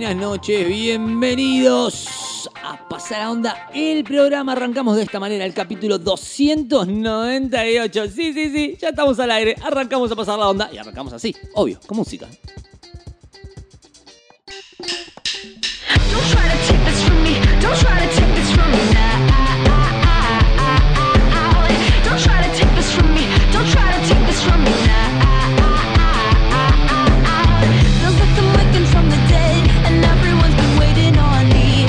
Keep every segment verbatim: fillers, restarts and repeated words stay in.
buenas noches, bienvenidos a Pasar a Onda, el programa. Arrancamos de esta manera el capítulo doscientos noventa y ocho. Sí, sí, sí, ya estamos al aire, arrancamos a pasar la onda y arrancamos así, obvio, con música. Don't try to take this from me, don't try to take this from me now. Don't try to take this from me, don't try to take this from me now. Feels like I'm waking from the dead and everyone's been waiting on me.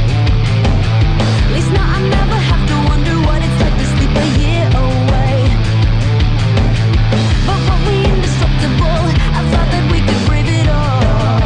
At least now I never have to wonder what it's like to sleep a year away. But what we indestructible, I thought that we could brave it all.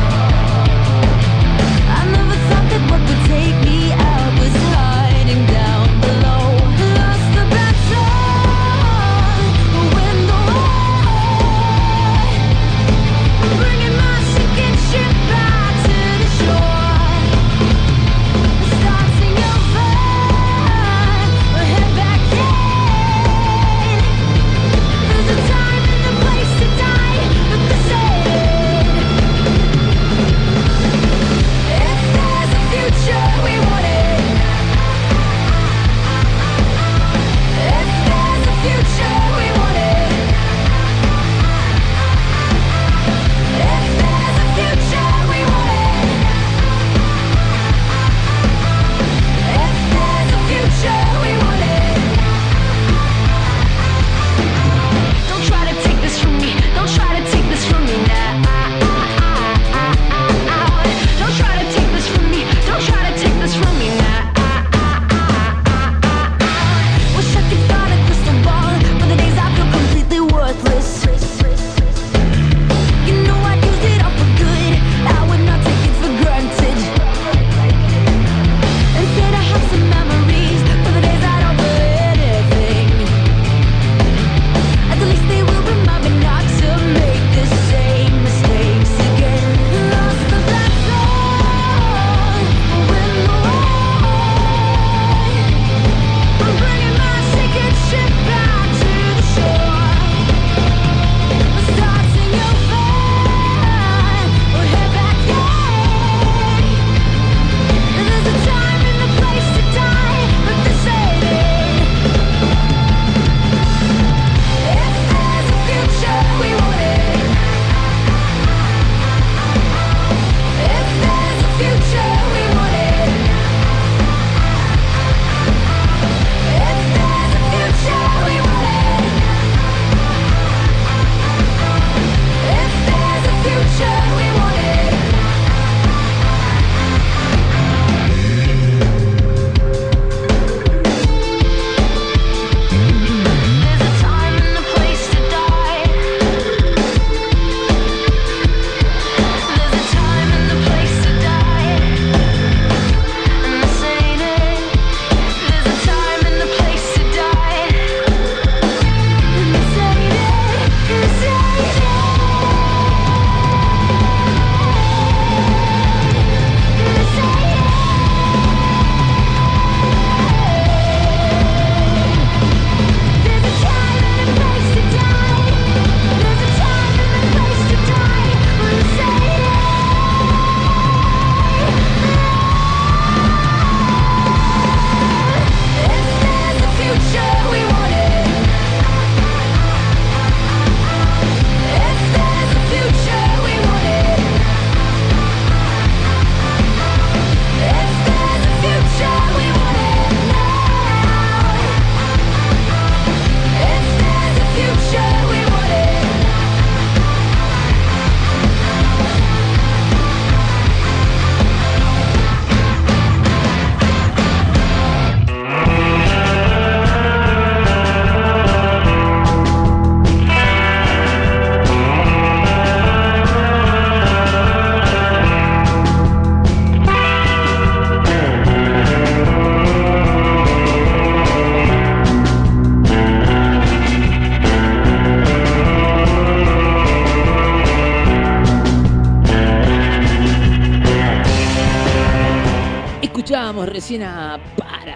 I never thought that what would take me out was hiding down below. Lost the battle, win the war. Bringing my sinking ship back to the shore. Starting over, we'll head back in. There's a time and a place to die, but this ain't. If there's a future, we want it. If there's a future, we want it. If there's a future, we want it. If there's a future, we want it. Don't try to take this from me, don't try to take this from me now. Don't try to take this from me, don't try to take this from me now. Wish I could find a crystal ball for the days I feel completely worthless. You know I'd use it all for good, I would not take it for granted. Instead I have some memories for the days I don't do anything. At least they will remind me not to make the same mistakes again. Lost the battle, win the war. I'm bringing my sinking ship back to the shore. Starting over, we'll head back in. There's a time and a place to die, but this ain't it. If there's a future, we want it. If there's a future, we want it. If there's a future, we want it. If there's a future, we want it. There's a time and a place to die. There's a time and a place to die. And this ain't it. There's a time and a place to die. And this ain't it. This ain't it. This ain't it. There's a time and a place to die. There's a time and a place to die. And this ain't it. If there's a future, we want it. If there's a future, we want it. If there's a future, we want it now. If there's a future, we want it. Escuchábamos recién a Paramore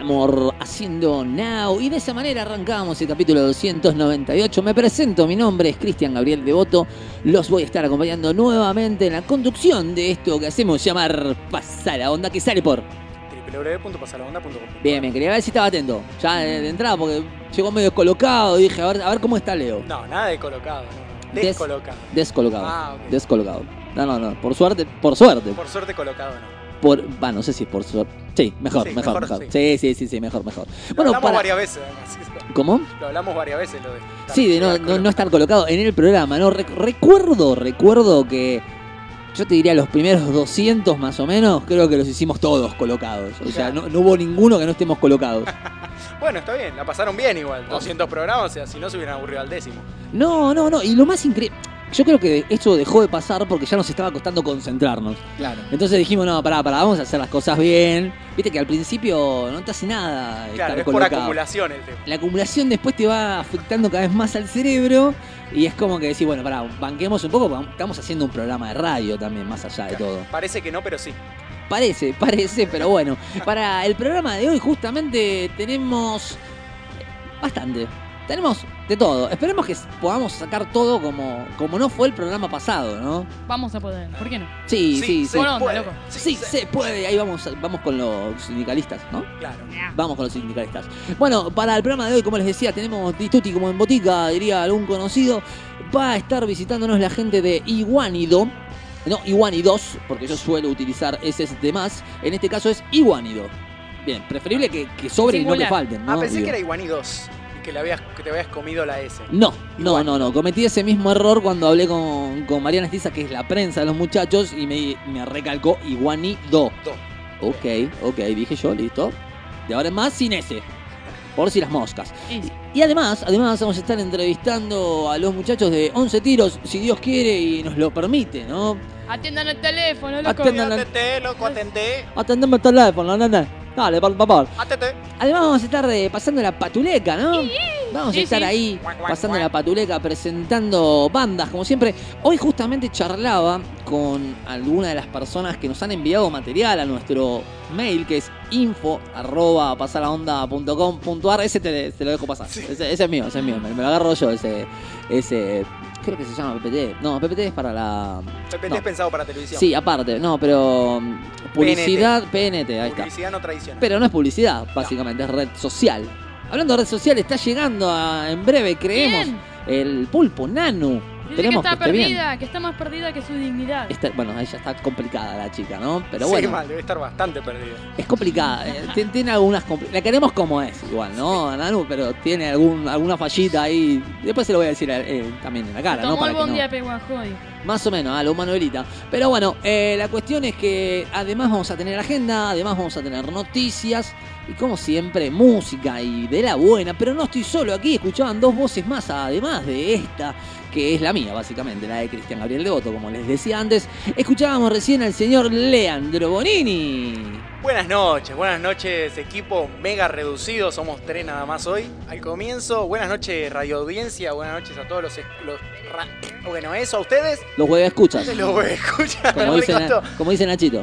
Paramore haciendo Now, y de esa manera arrancamos el capítulo doscientos noventa y ocho. Me presento, mi nombre es Cristian Gabriel Devoto, los voy a estar acompañando nuevamente en la conducción de esto que hacemos llamar Pasar la Onda, que sale por doble u doble u doble u punto pasar la onda punto com. Bien, bien, quería ver si estaba atento ya de, de entrada, porque llegó medio descolocado y dije, a ver, a ver cómo está Leo. No, nada de colocado, no, no. Des- Descolocado. Descolocado. Ah, ok. Descolocado. No, no, no, por suerte, por suerte. Por suerte colocado, no. Por, va, no sé si es por suerte. Sí, mejor, Sí, mejor, mejor, mejor. sí. Sí, sí, sí, sí, mejor, mejor. Lo Bueno, hablamos para... varias veces, además. ¿Cómo? Lo hablamos varias veces, lo de estar- Sí, de no, llegar no, colo- no estar colocado en el programa, ¿no? Rec- recuerdo, recuerdo que yo te diría los primeros doscientos más o menos, creo que los hicimos todos colocados. O sea, no, no hubo ninguno que no estemos colocados. Bueno, está bien, la pasaron bien igual. doscientos programas, o sea, si no se hubieran aburrido al décimo. No, no, no. Y lo más increíble, yo creo que esto dejó de pasar porque ya nos estaba costando concentrarnos. Claro. Entonces dijimos, no, pará, pará, vamos a hacer las cosas bien. Viste que al principio no te hace nada Claro, estar es por colocado. acumulación el tema. La acumulación después te va afectando cada vez más al cerebro y es como que decir, bueno, pará, banquemos un poco, porque estamos haciendo un programa de radio también, más allá de todo. Parece que no, pero sí. Parece, parece, pero bueno. Para el programa de hoy justamente tenemos bastante. Tenemos de todo. Esperemos que podamos sacar todo como, como no fue el programa pasado, ¿no? Vamos a poder, ¿por qué no? Sí, sí, sí. se Buena onda, puede. loco. Sí, se puede. Ahí vamos, vamos con los sindicalistas, ¿no? Claro. Vamos con los sindicalistas. Bueno, para el programa de hoy, como les decía, tenemos Dituti como en botica, diría algún conocido. Va a estar visitándonos la gente de Iguanido. No, Iguanidos, porque yo suelo utilizar ese de más. En este caso es Iguanido. Bien, preferible que, que sobren y no que Singular. falten, ¿no? Ah, pensé Digo. que era Iguani dos y que, le habías, que te habías comido la S. No, no, Igual. no, no. Cometí ese mismo error cuando hablé con, con Mariana Estiza, que es la prensa de los muchachos, y me, me recalcó Iguanido. Do. Ok, ok, dije yo, listo. De ahora en más sin ese. Por si las moscas. Easy. Y además, además vamos a estar entrevistando a los muchachos de once tiros, si Dios quiere y nos lo permite, ¿no? Atiendan el teléfono, loco. Atiendan- Atendé, loco, atendé. Atendeme el teléfono, nene. Dale, por favor. Atendé. Además vamos a estar eh, pasando la patuleca, ¿no? Vamos a Sí, estar sí. ahí Guac, guac, pasando guac. la patuleca, presentando bandas, como siempre. Hoy justamente charlaba con alguna de las personas que nos han enviado material a nuestro mail, que es info arroba pasalaonda punto com punto ar. Ese te, te lo dejo pasar. Sí. Ese, ese es mío, ese es mío. Me, me lo agarro yo, ese, ese. Creo que se llama P P T. No, P P T es para la. P P T No. es pensado para televisión. Sí, aparte, no, pero. um, Publicidad, P N T, ahí está. Publicidad no tradicional. Pero no es publicidad, básicamente, es red social. Hablando de red social, está llegando a- en breve, creemos, ¿Quién? el Pulpo Nanu. Dice Tenemos que está esté bien. perdida, que está más perdida que su dignidad. Está- bueno, ahí ya está complicada la chica, ¿no? Pero Sí, bueno, mal, debe estar bastante perdido. es complicada. eh, Tiene, tiene algunas compli- La queremos como es, igual, ¿no? A Nanu, pero tiene algún, alguna fallita ahí. Después se lo voy a decir eh, también en la cara, ¿no? Tomó Para el que bondi no- a Peguajoy. Más o menos, a lo Manuelita. Pero bueno, eh, la cuestión es que además vamos a tener agenda, además vamos a tener noticias y como siempre música y de la buena. Pero no estoy solo aquí, escuchaban dos voces más además de esta, que es la mía básicamente, la de Cristian Gabriel Devoto, como les decía antes. Escuchábamos recién al señor Leandro Bonini. Buenas noches, buenas noches, equipo mega reducido, somos tres nada más hoy. Al comienzo, buenas noches radio audiencia, buenas noches a todos los... los ra- bueno, eso a ustedes, Los huevos escuchas, los voy a escuchar, como me dice, encantó. como dice Nachito.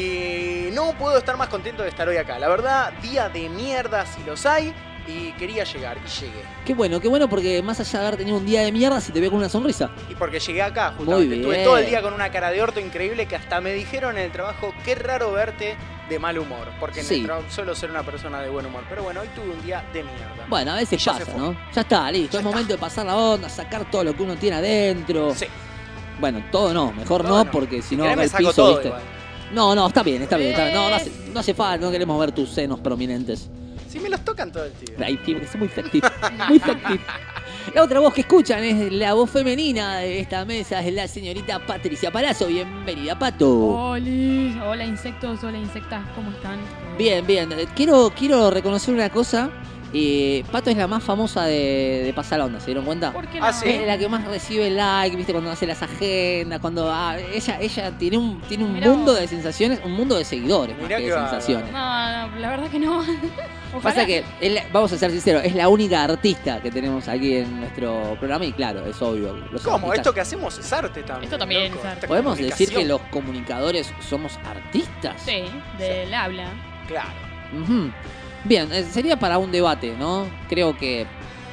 Y no puedo estar más contento de estar hoy acá. La verdad, día de mierda si los hay. Y quería llegar y llegué. Qué bueno, qué bueno, porque más allá de haber tenido un día de mierda, si te veo con una sonrisa. Y porque llegué acá, Muy justamente. bien. Estuve todo el día con una cara de orto increíble que hasta me dijeron en el trabajo, qué raro verte de mal humor. Porque en Sí. el trabajo suelo ser una persona de buen humor. Pero bueno, hoy tuve un día de mierda. Bueno, a veces Y ya se pasa, fue. ¿no? Ya está, listo. Ya es está. momento de pasar la onda, sacar todo lo que uno tiene adentro. Sí. Bueno, todo no, mejor Todo no, no. porque si Si no querés acá me el saco piso, todo ¿viste? igual. No, no, está bien, está bien, está bien. No, no hace, no hace falta, no queremos ver tus senos prominentes. Si me los tocan todo el tiempo. Ahí, tío, es muy efectivo, muy efectivo. La otra voz que escuchan es la voz femenina de esta mesa, es la señorita Patricia Palazzo. Bienvenida, Pato. Oli, hola insectos, hola insectas, ¿cómo están? Bien, bien. Eh, Quiero, quiero reconocer una cosa. Eh, Pato es la más famosa de, de Pasar la Onda, ¿se dieron cuenta? ¿Por qué no? Ah, sí. Es la que más recibe like, viste, cuando hace las agendas, cuando ah, ella, ella tiene un, tiene un Mirá mundo vos. de sensaciones, un mundo de seguidores más Mirá que qué de bárbaro. sensaciones. No, no, la verdad que no. Ojalá. Pasa que, es la- vamos a ser sinceros, es la única artista que tenemos aquí en nuestro programa y claro, es obvio. Los ¿Cómo? artistas- Esto que hacemos es arte también. Esto también loco. es arte. Esta ¿Podemos decir que comunicación. los comunicadores somos artistas? Sí, del habla. Claro. Ujú. Bien, eh, sería para un debate, ¿no? Creo que...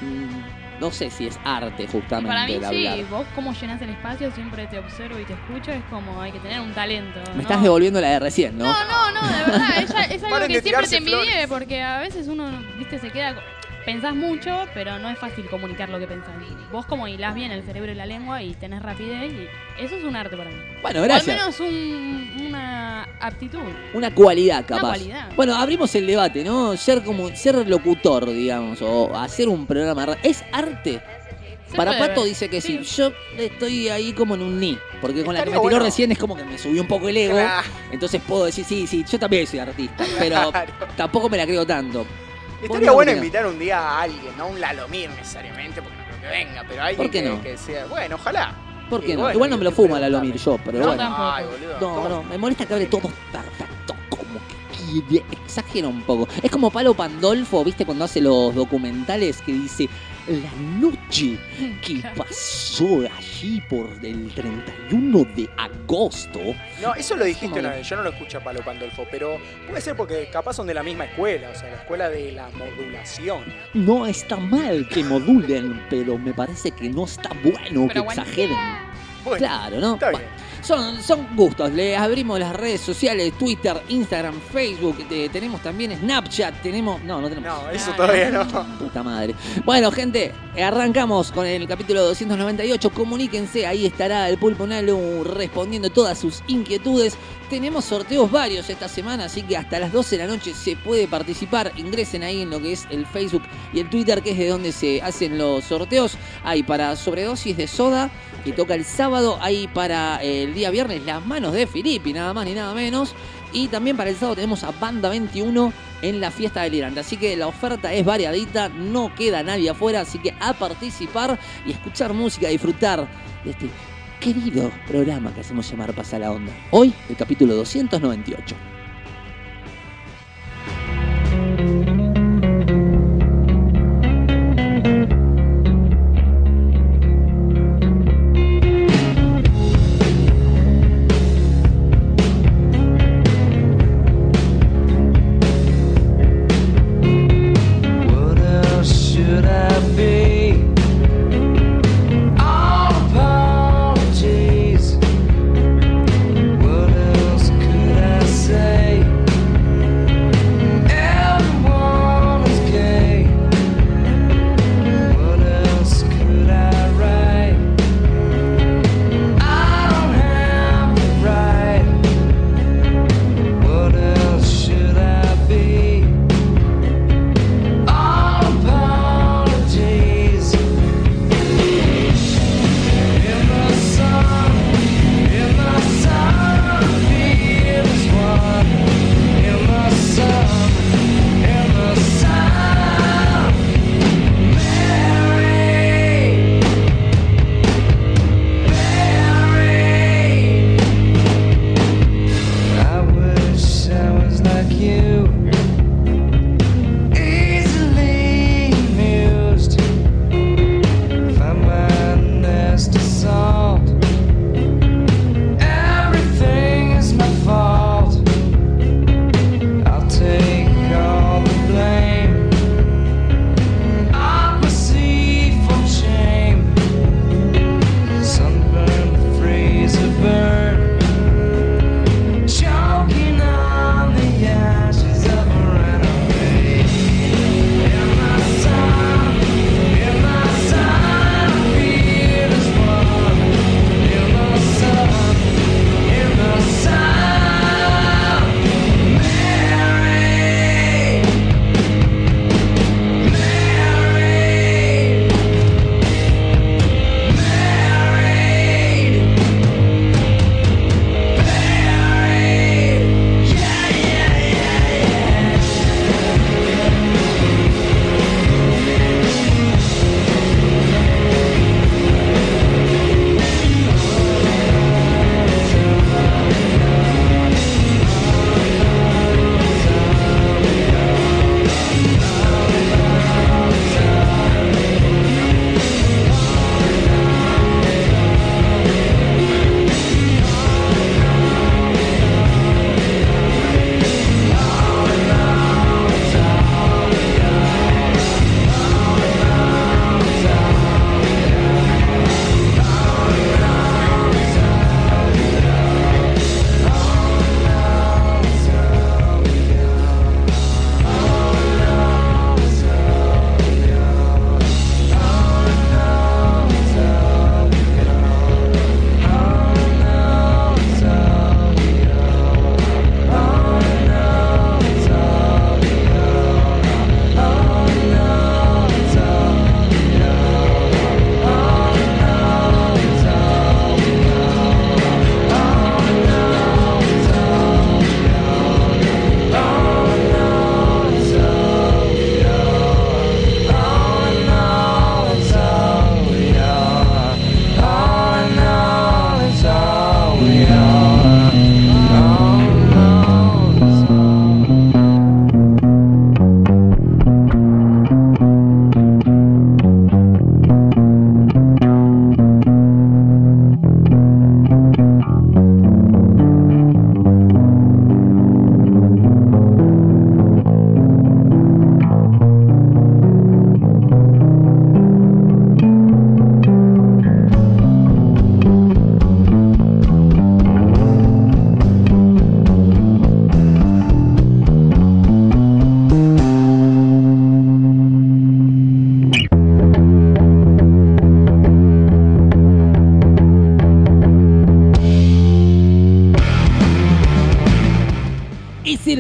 mm, no sé si es arte Y justamente para mí el sí, hablar. vos como llenas el espacio, siempre te observo y te escucho, es como hay que tener un talento. Me ¿no? estás devolviendo la de recién, ¿no? No, no, no, de verdad, es, es algo Paren que de siempre tirarse te envidié, flores. porque a veces uno, viste, se queda... Pensás mucho, pero no es fácil comunicar lo que pensás. Vos como hilás bien el cerebro y la lengua y tenés rapidez, y eso es un arte para mí. Bueno, O al gracias. menos un- una aptitud. Una cualidad, capaz. Una cualidad. Bueno, abrimos el debate, ¿no? Ser como ser locutor, digamos, o hacer un programa de radio. ¿Es arte? Se Para puede Pato ver. dice que sí. Yo estoy ahí como en un ni. Porque con la que me Estaría tiró bueno. recién es como que me subió un poco el ego. Claro. Entonces puedo decir, sí, sí, yo también soy artista. Pero Claro. tampoco me la creo tanto. Estaría ¿Vos bueno qué opinás? invitar un día a alguien, no a un Lalomir necesariamente, porque no creo que venga, pero alguien ¿Por qué que, no? que sea. Bueno, ojalá. ¿Por qué Y no? bueno, Igual no me lo estoy fuma la Lomir yo, pero No, bueno. tampoco. Ay, boludo. No, ¿cómo? no, me molesta que hable todo perfecto, como que quiere, exagera un poco. Es como Palo Pandolfo, ¿viste? Cuando hace los documentales que dice la noche que pasó allí por el treinta y uno de agosto. No, eso lo dijiste ¿Cómo una no? vez, yo no lo escucho a Palo Pandolfo, pero puede ser porque capaz son de la misma escuela, o sea, la escuela de la modulación. No está mal que modulen, pero me parece que no está bueno Pero que bueno. exageren. Bueno, Claro, ¿no? está Bueno, bien. Son, son gustos, le abrimos las redes sociales, Twitter, Instagram, Facebook, eh, tenemos también Snapchat, tenemos... No, no tenemos... No, eso Ah, todavía no. no. Puta madre. Bueno, gente, arrancamos con el capítulo doscientos noventa y ocho. Comuníquense, ahí estará el Pulpo Nalu respondiendo todas sus inquietudes. Tenemos sorteos varios esta semana, así que hasta las doce de la noche se puede participar. Ingresen ahí en lo que es el Facebook y el Twitter, que es de donde se hacen los sorteos. Hay para sobredosis de soda, que toca el sábado. Hay para eh, el día viernes Las Manos de Filippi, nada más ni nada menos. Y también para el sábado tenemos a Banda veintiuno en la fiesta del Irante. Así que la oferta es variadita, no queda nadie afuera. Así que a participar y escuchar música, disfrutar de este querido programa que hacemos llamar Pasa la Onda. Hoy, el capítulo doscientos noventa y ocho. What else should I be? All apologies. What else could I say?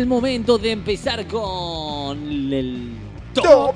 momento de empezar con el Top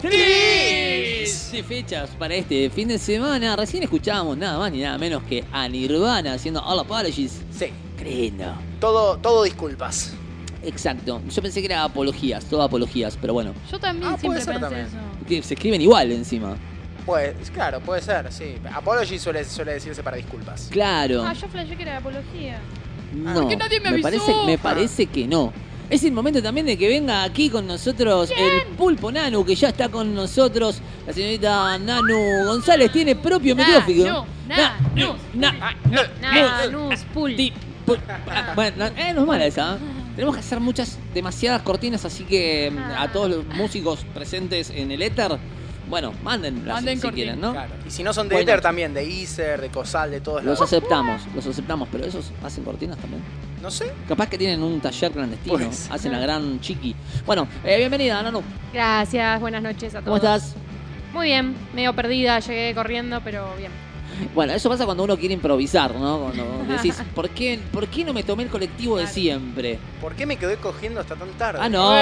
tres de fechas para este fin de semana. Recién escuchábamos nada más ni nada menos que a Nirvana haciendo All Apologies. Sí, Qué lindo. todo, todo disculpas. Exacto. Yo pensé que era apologías, todo apologías, pero bueno, Yo también Ah, puede siempre ser pensé también. eso. que se escriben igual encima. Pues, claro, puede ser, sí. Apology suele, suele decirse para disculpas. Claro. Ah, yo flashé que era de apología. No, ¿Por qué nadie me avisó? parece, me parece que no. Es el momento también de que venga aquí con nosotros el Pulpo Nanu, que ya está con nosotros. La señorita Nanu González tiene propio Nanu, micrófono. Nanu, Na- Ah, Nanus, pul. Ti- pu- ah, Bueno, no, eh, no es mala esa. ¿eh? Tenemos que hacer muchas, demasiadas cortinas, así que mm, a todos los músicos presentes en el éter, bueno, mándenlas Manden si cortinas. quieren, ¿no? Claro. Y si no son de Bueno. Ether también, de Ether, de Cosal, de todos Los lados. aceptamos, los aceptamos, pero esos hacen cortinas también. No sé. Capaz que tienen un taller clandestino, Pues. hacen la gran chiqui. Bueno, eh, bienvenida, Nanu. Gracias, buenas noches a todos. ¿Cómo estás? Muy bien, medio perdida, llegué corriendo, pero bien. Bueno, eso pasa cuando uno quiere improvisar, ¿no? Cuando decís, ¿por qué, ¿por qué no me tomé el colectivo de siempre? ¿Por qué me quedé cogiendo hasta tan tarde? Ah, no.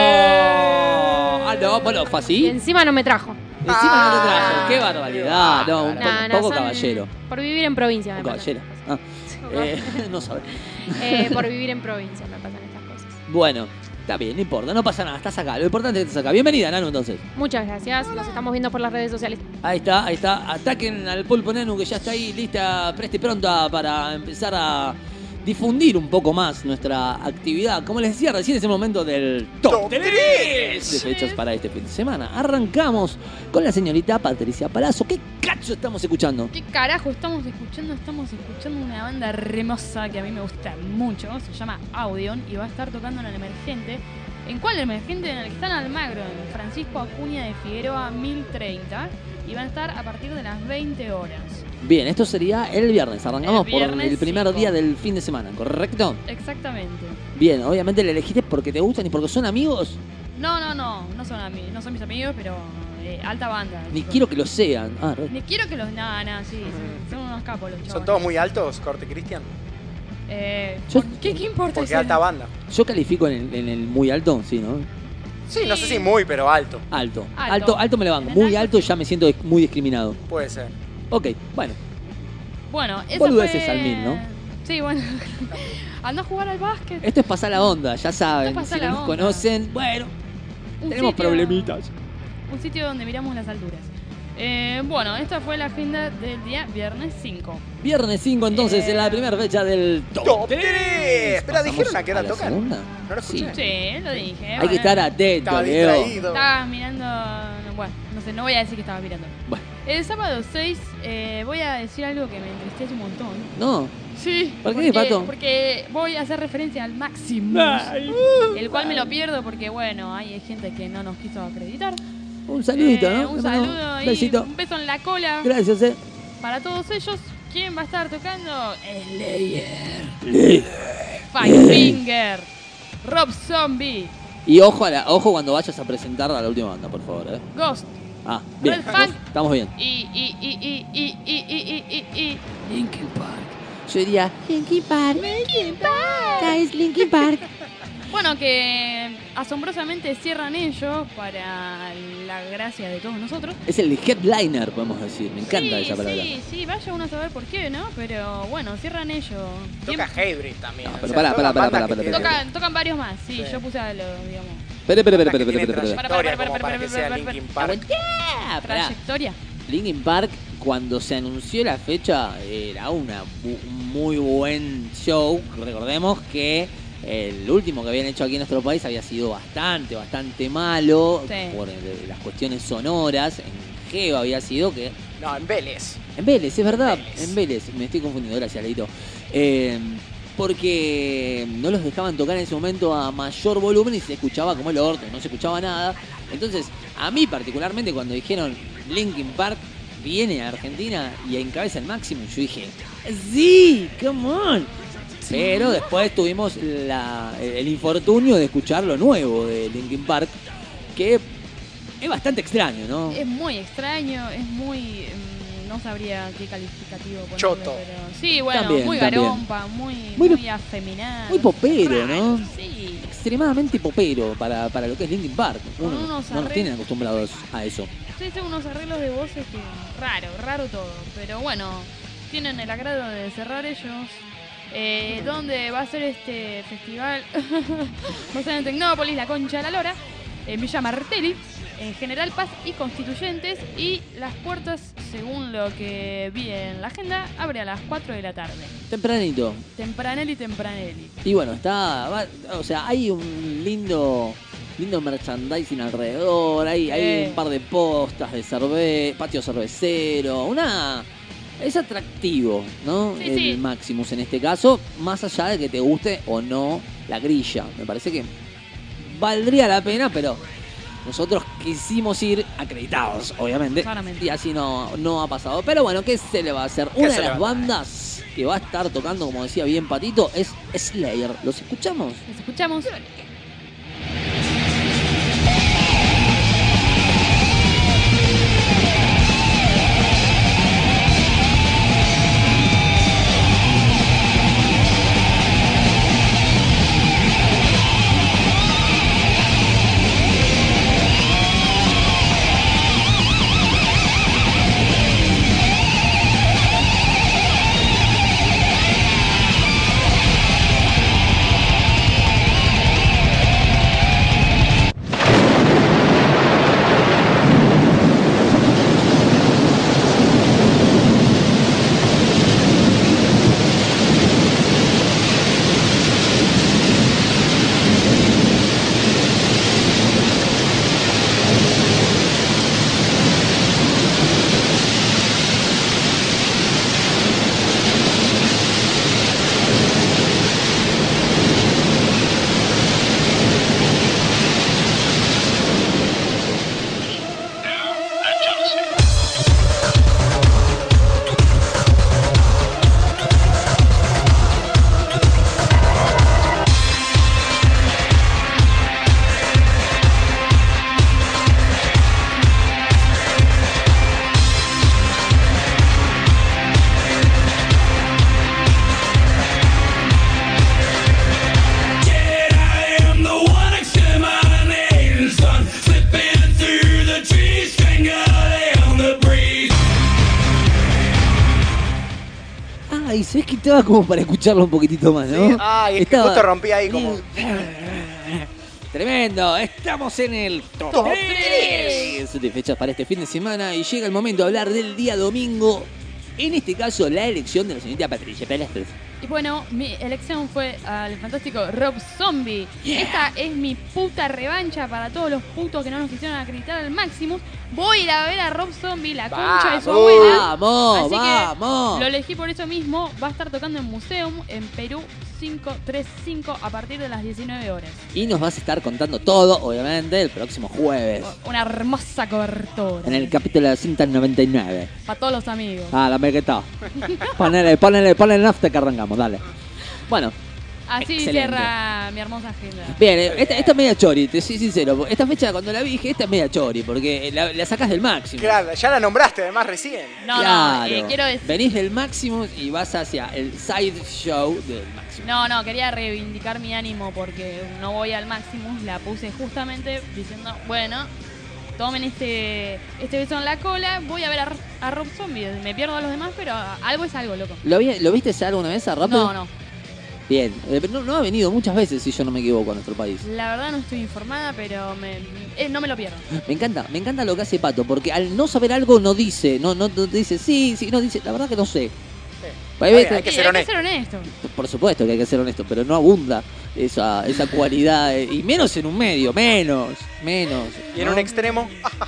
¡Eh! Ah, no, bueno, fue Y así. encima no me trajo. Encima no te trajo. Ah. Qué barbaridad. No, un Nah, poco, Nah, nah, poco son- caballero. Por vivir en provincia, me Un pasa. caballero. Ah. Eh, no sabe. Eh, por vivir en provincia me pasan estas cosas. Bueno, está bien, no importa, no pasa nada, estás acá. Lo importante es que estás acá. Bienvenida, Nanu, entonces. Muchas gracias, nos estamos viendo por las redes sociales. Ahí está, ahí está. Ataquen al Pulpo Nanu que ya está ahí lista, presta y pronta para empezar a difundir un poco más nuestra actividad. Como les decía recién, es el momento del Top Top tres tres de fechas para este fin de semana. Arrancamos con la señorita Patricia Palazzo. ¿Qué cacho estamos escuchando? ¿Qué carajo estamos escuchando? Estamos escuchando una banda hermosa que a mí me gusta mucho. Se llama Audion y va a estar tocando en el Emergente. ¿En cuál Emergente? En el que está en Almagro, en Francisco Acuña de Figueroa mil treinta. Y van a estar a partir de las veinte horas. Bien, esto sería el viernes. Arrancamos El por viernes el primer cinco. día del fin de semana, ¿correcto? Exactamente. Bien, obviamente le elegiste porque te gustan y porque son amigos. No, no, no. No son, ami- no son mis amigos, pero eh, alta banda. Ni chicos. quiero que lo sean. Ah, re- Ni quiero que los... Nada, nada, sí. Son, son unos capos los chavos. ¿Son todos muy altos, Corte Cristian? Eh, Yo- ¿por ¿qué, ¿Qué importa Porque eso? alta banda. Yo califico en el, en el muy alto, sí, ¿no? Sí, no sé si muy, pero alto. Alto. Alto. Alto, alto me lo banco. En Muy alto, alto sí. ya me siento muy discriminado. Puede ser. Ok, bueno. Bueno, esa Boludeces fue... al mil, ¿no? Sí, bueno. Anda a jugar al básquet. Esto es pasar la onda, ya saben. Esto es pasar Si no la nos onda. conocen, bueno, Un tenemos sitio- problemitas. Un sitio donde miramos las alturas. Eh, bueno, esta fue la agenda del día viernes cinco. Viernes cinco, entonces, Eh, en la primera fecha del Top, Top tres. tres. Pero ¿Pasamos dijeron a qué hora la tocan. segunda? No lo Sí. escuché. Sí, lo dije. Hay bueno. que estar atento, Estaba Leo. distraído. Estaba mirando... no, Bueno, no sé, no voy a decir que estaba mirando. Bueno, El sábado seis eh, voy a decir algo que me entristece un montón. no. Sí. ¿Por qué, porque, Pato? Porque voy a hacer referencia al Maximus. Ay. El cual me lo pierdo porque, bueno, hay gente que no nos quiso acreditar. Un saludito, Eh, ¿no? Un Le mando saludo Un y besito. un beso en la cola Gracias, eh. para todos ellos. ¿Quién va a estar tocando? Slayer, Eh. Five Finger, Rob Zombie, Y ojo, a la- ojo cuando vayas a presentar a la última banda, por favor, eh. Ghost Ah, bien. Red Fang. Estamos bien. y, y, y, y, y, y, y, y, y, y Linkin Park. Yo diría Linkin Park. Linkin Park. Guys, Linkin Park. Bueno, que asombrosamente cierran ellos para la gracia de todos nosotros. Es el headliner, podemos decir. Me encanta sí, esa palabra. Sí, sí, vaya uno a saber por qué, ¿no? Pero bueno, cierran ellos. Toca Siempre- Hatebreed también. No, o pero sea, pará, tocan pará, pará, bandas pará, que pará, tienen- Tocan, tocan varios más, sí, Sí. yo puse a lo, digamos, Espera, espera, espera, bandas espera, que tienen espera, espera. trayectoria Para, para, como para, para que para, sea para, Linkin para, Park. Ah, pará. trayectoria. Linkin Park, cuando se anunció la fecha, era una, un muy buen show. Recordemos que el último que habían hecho aquí en nuestro país había sido bastante, bastante malo Sí. por el- las cuestiones sonoras. En Geo había sido que... No, en Vélez. En Vélez, es verdad, Vélez. en Vélez. Me estoy confundiendo, gracias, Leito. Eh, porque no los dejaban tocar en ese momento a mayor volumen y se escuchaba como el orto, no se escuchaba nada. Entonces, a mí particularmente cuando dijeron Linkin Park viene a Argentina y encabeza el máximo, yo dije, sí, come on. Pero después tuvimos la- el infortunio de escuchar lo nuevo de Linkin Park, que es bastante extraño, ¿no? Es muy extraño, es muy... mm, no sabría qué calificativo ponerle, Choto. pero... Sí, bueno, También, muy también. garompa, muy, Muy- muy, afeminado. muy popero, raro, ¿no? Sí. extremadamente popero para, para lo que es Linkin Park. Con Uno- unos no nos arreglos. tienen acostumbrados a eso. Sí, sí, unos arreglos de voces que raro, raro todo. Pero bueno, tienen el agrado de cerrar ellos. Eh, ¿Dónde va a ser este festival? Va a ser en Tecnópolis, la Concha de la Lora, en Villa Martelli, en General Paz y Constituyentes. Y las puertas, según lo que vi en la agenda, abre a las cuatro de la tarde. Tempranito. Tempranelli, tempranelli. Y bueno, está. va- o sea, hay un lindo. Lindo merchandising alrededor. Hay, hay Sí. un par de postas de cerve patio cervecero. Una. Es atractivo, ¿no? Sí, el sí. Maximus en este caso. Más allá de que te guste o no la grilla. Me parece que valdría la pena, pero nosotros quisimos ir acreditados, obviamente. Claramente. Y así no, no ha pasado. Pero bueno, ¿qué se le va a hacer? ¿Qué Una se de le las va a hacer? bandas que va a estar tocando, como decía bien Patito, es Slayer. ¿Los escuchamos? Nos escuchamos. Ay, ¿sabes que estaba como para escucharlo un poquitito más, no? Sí, ay, es que Estaba- justo rompí ahí como- Tremendo, estamos en el top, Top tres de fechas para este fin de semana y llega el momento de hablar del día domingo. En este caso, la elección de la señorita Patricia Pérez. Y bueno, mi elección fue al fantástico Rob Zombie. Yeah. Esta es mi puta revancha para todos los putos que no nos quisieron acreditar al Maximus. Voy a ir a ver a Rob Zombie, la concha de su Vamos. abuela. Vamos, Así que vamos. lo elegí por eso mismo. Va a estar tocando en Museum en Perú cinco tres cinco a partir de las diecinueve horas. Y nos vas a estar contando todo, obviamente, el próximo jueves. Una hermosa cobertura. En el capítulo de cinta noventa y nueve. Para todos los amigos. Ah, la mequeta. Ponele, ponele, ponele en after que arrancamos, dale. Bueno, Así excelente. cierra mi hermosa agenda. bien, eh, esta, esta es media chori, te soy sincero. Esta fecha cuando la vi dije, esta es media chori, porque la, la sacás del máximo. Claro, ya la nombraste además recién. No, no, Claro. eh, quiero decir. Venís del máximo y vas hacia el side show del máximo. No, no, quería reivindicar mi ánimo porque no voy al Maximus. La puse justamente diciendo, bueno, tomen este este beso en la cola. Voy a ver a, a Rob Zombie. Me pierdo a los demás, pero algo es algo, loco. ¿Lo, vi- ¿Lo viste alguna vez a Rápido? No, no. Bien, eh, pero no, no ha venido muchas veces, si yo no me equivoco, a nuestro país. La verdad no estoy informada, pero me, eh, no me lo pierdo. Me encanta, me encanta lo que hace Pato, porque al no saber algo no dice, no, no, no dice, sí, sí, no dice, la verdad que no sé. Ahí ves, Hay- hay que Sí, ser hay honesto. que ser honesto. Por supuesto que hay que ser honesto, pero no abunda esa, esa cualidad, eh, y menos en un medio, menos, menos. Y en ¿no? un extremo,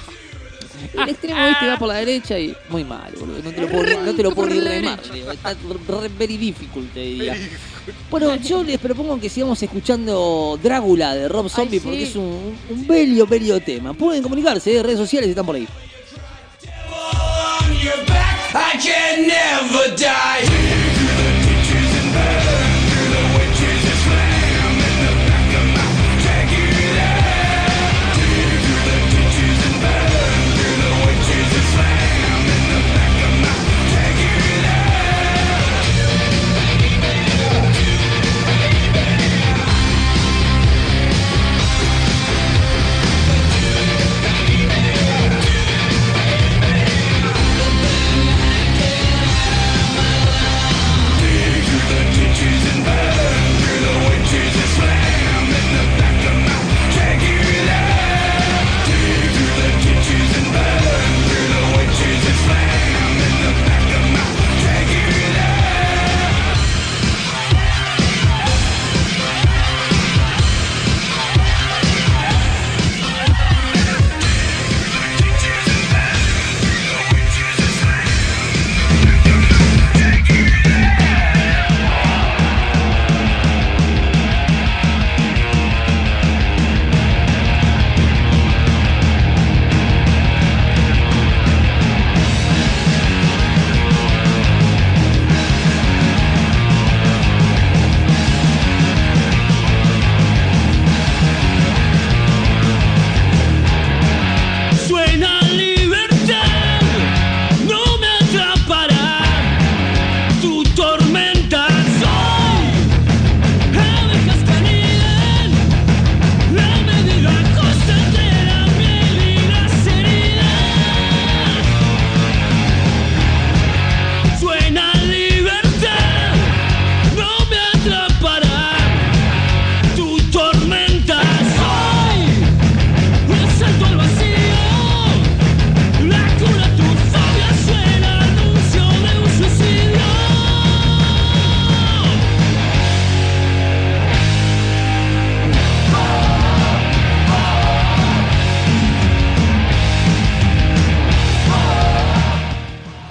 El extremo este va por la derecha y muy mal, boludo. No te lo puedo, ni- no te lo puedo ni remar. digo, Está re- very difficult, te diría. Bueno, yo les propongo que sigamos escuchando Drácula de Rob Zombie sí. porque es un, un bello, bello tema. Pueden comunicarse, eh, redes sociales están por ahí. On your back, I can never die.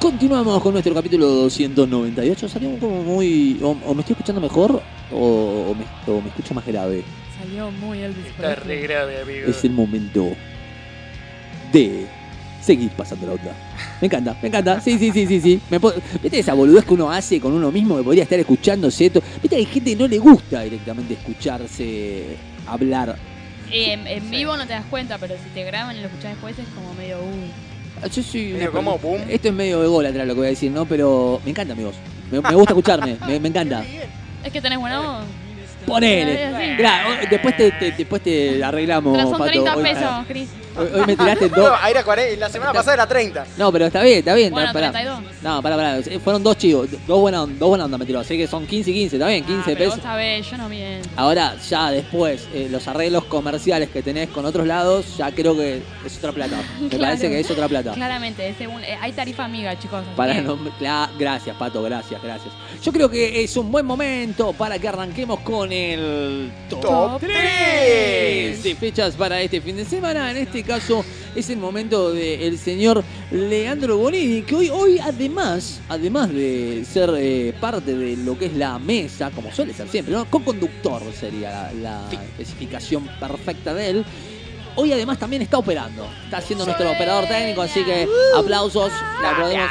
Continuamos con nuestro capítulo doscientos noventa y ocho. Salimos como muy... O, o me estoy escuchando mejor o, o, me, o me escucho más grave. Salió muy Elvis Está re Presley. grave, amigo. Es el momento de seguir pasando la onda. Me encanta, me encanta. Sí, sí, sí, sí, sí. Me puedo- ¿Viste esa boludez que uno hace con uno mismo que podría estar escuchándose esto? ¿Viste que hay gente que no le gusta directamente escucharse hablar? Eh, en en vivo no te das cuenta, pero si te graban y lo escuchás después es como medio... Uh. Yo soy Medio una- como boom. Esto es medio ególatra lo que voy a decir, ¿no? Pero me encanta, amigos. Me, me gusta escucharme, me, me encanta. Es que tenés buena voz. Ponele. Sí. Mirá, hoy- después te, te- después te arreglamos, Pero son Pato. treinta Hoy- pesos, Cris. Hoy, hoy me tiraste No, dos. ahí era cuarenta, la semana pasada era treinta. No, pero está bien, está bien. Bueno, pará. treinta y dos. No, pará, pará. Fueron dos chivos, dos buenas dos buena onda me tiró. Así que son quince y quince, está bien, Ah, quince pero pesos. vos sabés, yo no miento. Ahora, ya después, eh, los arreglos comerciales que tenés con otros lados, ya creo que es otra plata. Me Claro. parece que es otra plata. Claramente, es según- eh, hay tarifa amiga, chicos. así Para que- no- cla- gracias, Pato, gracias, gracias. Yo creo que es un buen momento para que arranquemos con el Top tres. de fechas para este fin de semana. En este caso es el momento del señor Leandro Bonini, que hoy, hoy además, además de ser eh, parte de lo que es la mesa, como suele ser siempre, ¿no? Co-conductor sería la, la especificación perfecta de él. Hoy además también está operando. Está siendo nuestro operador técnico, así que aplausos. Le aplaudimos.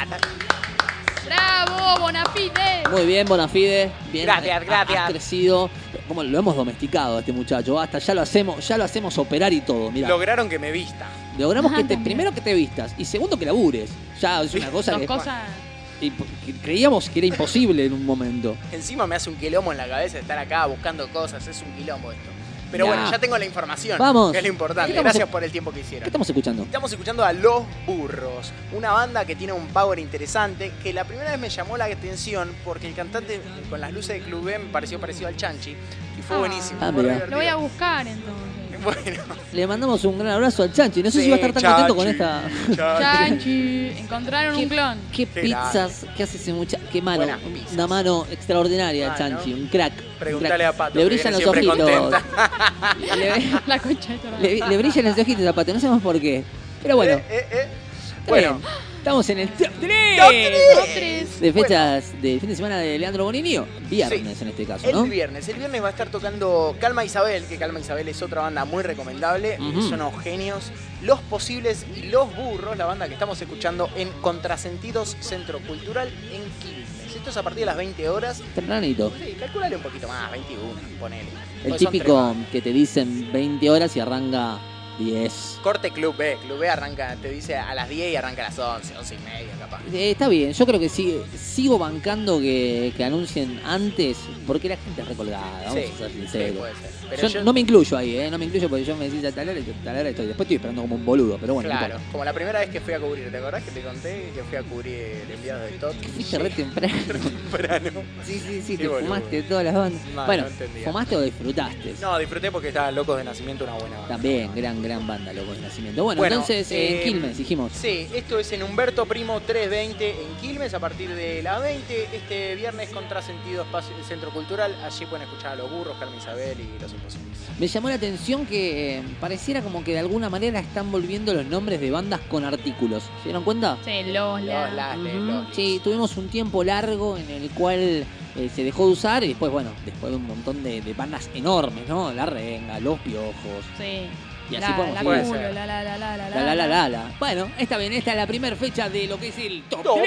¡Bravo, Bonafide! Muy bien, Bonafide. Bien, Gracias, ha- gracias. Ha crecido. Como lo hemos domesticado a este muchacho. Hasta ya lo hacemos, ya lo hacemos operar y todo. Mira, Lograron que me vista. logramos que te, También. primero que te vistas y segundo que labures. Ya es una cosa Dos que, cosas... y- que creíamos que era imposible en un momento. Encima me hace un quilombo en la cabeza estar acá buscando cosas. Es un quilombo esto. Pero Ya. bueno, ya tengo la información. Vamos. Que es lo importante. ¿Qué estamos Gracias escu- por el tiempo que ¿Qué hicieron. estamos escuchando? Estamos escuchando a Los Burros, una banda que tiene un power interesante, que la primera vez me llamó la atención porque el cantante con las luces de Club B me pareció parecido al Chanchi y fue Ah. buenísimo. Ah, fue mirá. divertido. Lo voy a buscar entonces. Bueno, Le mandamos un gran abrazo al Chanchi. No sé sí, si va a estar tan contento con esta. Chanchi, Chanchi. Chanchi, encontraron un clon. Qué Qué pizzas, qué hace ese muchacho. Qué mano. Buenas pizzas. Una mano extraordinaria, Ah, Chanchi. ¿no? Un crack. un Preguntale crack. a Pato. Le que brillan los viene siempre ojitos. contenta. Le, La concha de tu madre. le- le brillan los ojitos a Pato. No sabemos por qué. Pero bueno. Eh, eh, eh. Está Bueno, bien. Estamos en el top tres Top tres. Top tres. de fechas del fin de semana de Leandro Bonini. o Viernes Sí. en este caso, el ¿no? viernes. El viernes va a estar tocando Calma Isabel, que Calma Isabel es otra banda muy recomendable. Ujú. Son unos genios. Los Posibles y Los Burros, la banda que estamos escuchando en Contrasentidos Centro Cultural en Quilmes. Esto es a partir de las veinte horas. Tempranito. Sí, calculale un poquito más, veintiuno, ponele. El Pues son típico tres que te dicen veinte horas y arranca diez. Corte Club B. Club B arranca, te dice a las diez y arranca a las once, once y media capaz. Eh, está bien, yo creo que sí, sigo bancando que, que anuncien antes, porque la gente es recolgada, vamos Sí, a ser sí, sinceros. puede ser. Pero yo, yo, no me incluyo ahí, ¿eh? No me incluyo porque yo me decís a tal hora y tal hora estoy. Después estoy esperando como un boludo, pero bueno, no claro, importa. como la primera vez que fui a cubrir, ¿te acordás que te conté que fui a cubrir el enviado de Tot? Fuiste re temprano. temprano. Sí, sí, sí, Qué te boludo. fumaste todas las bandas. No, bueno, no entendía. ¿fumaste o disfrutaste? No, disfruté porque estaba Locos de Nacimiento, una buena banda. También, gran, gran banda, Locos de Nacimiento. Bueno, Bueno, entonces eh, en Quilmes dijimos. Sí, esto es en Humberto Primo trescientos veinte en Quilmes a partir de las veinte. Este viernes Contrasentido Espacio Centro Cultural. Allí pueden escuchar a Los Burros, Carmen Isabel y Los Imposibles. Me llamó la atención que eh, pareciera como que de alguna manera están volviendo los nombres de bandas con artículos. ¿Se dieron cuenta? Sí, los, la... Los Lasles, Ujú. los Sí, tuvimos un tiempo largo en el cual eh, se dejó de usar y después, bueno, después de un montón de, de bandas enormes, ¿no? La Renga, Los Piojos, Sí. y así la, podemos la seguir. Puede culo, ser. la, la, la, la, la, La la la la la. Bueno, está bien, esta es la primera fecha de lo que es el top, Top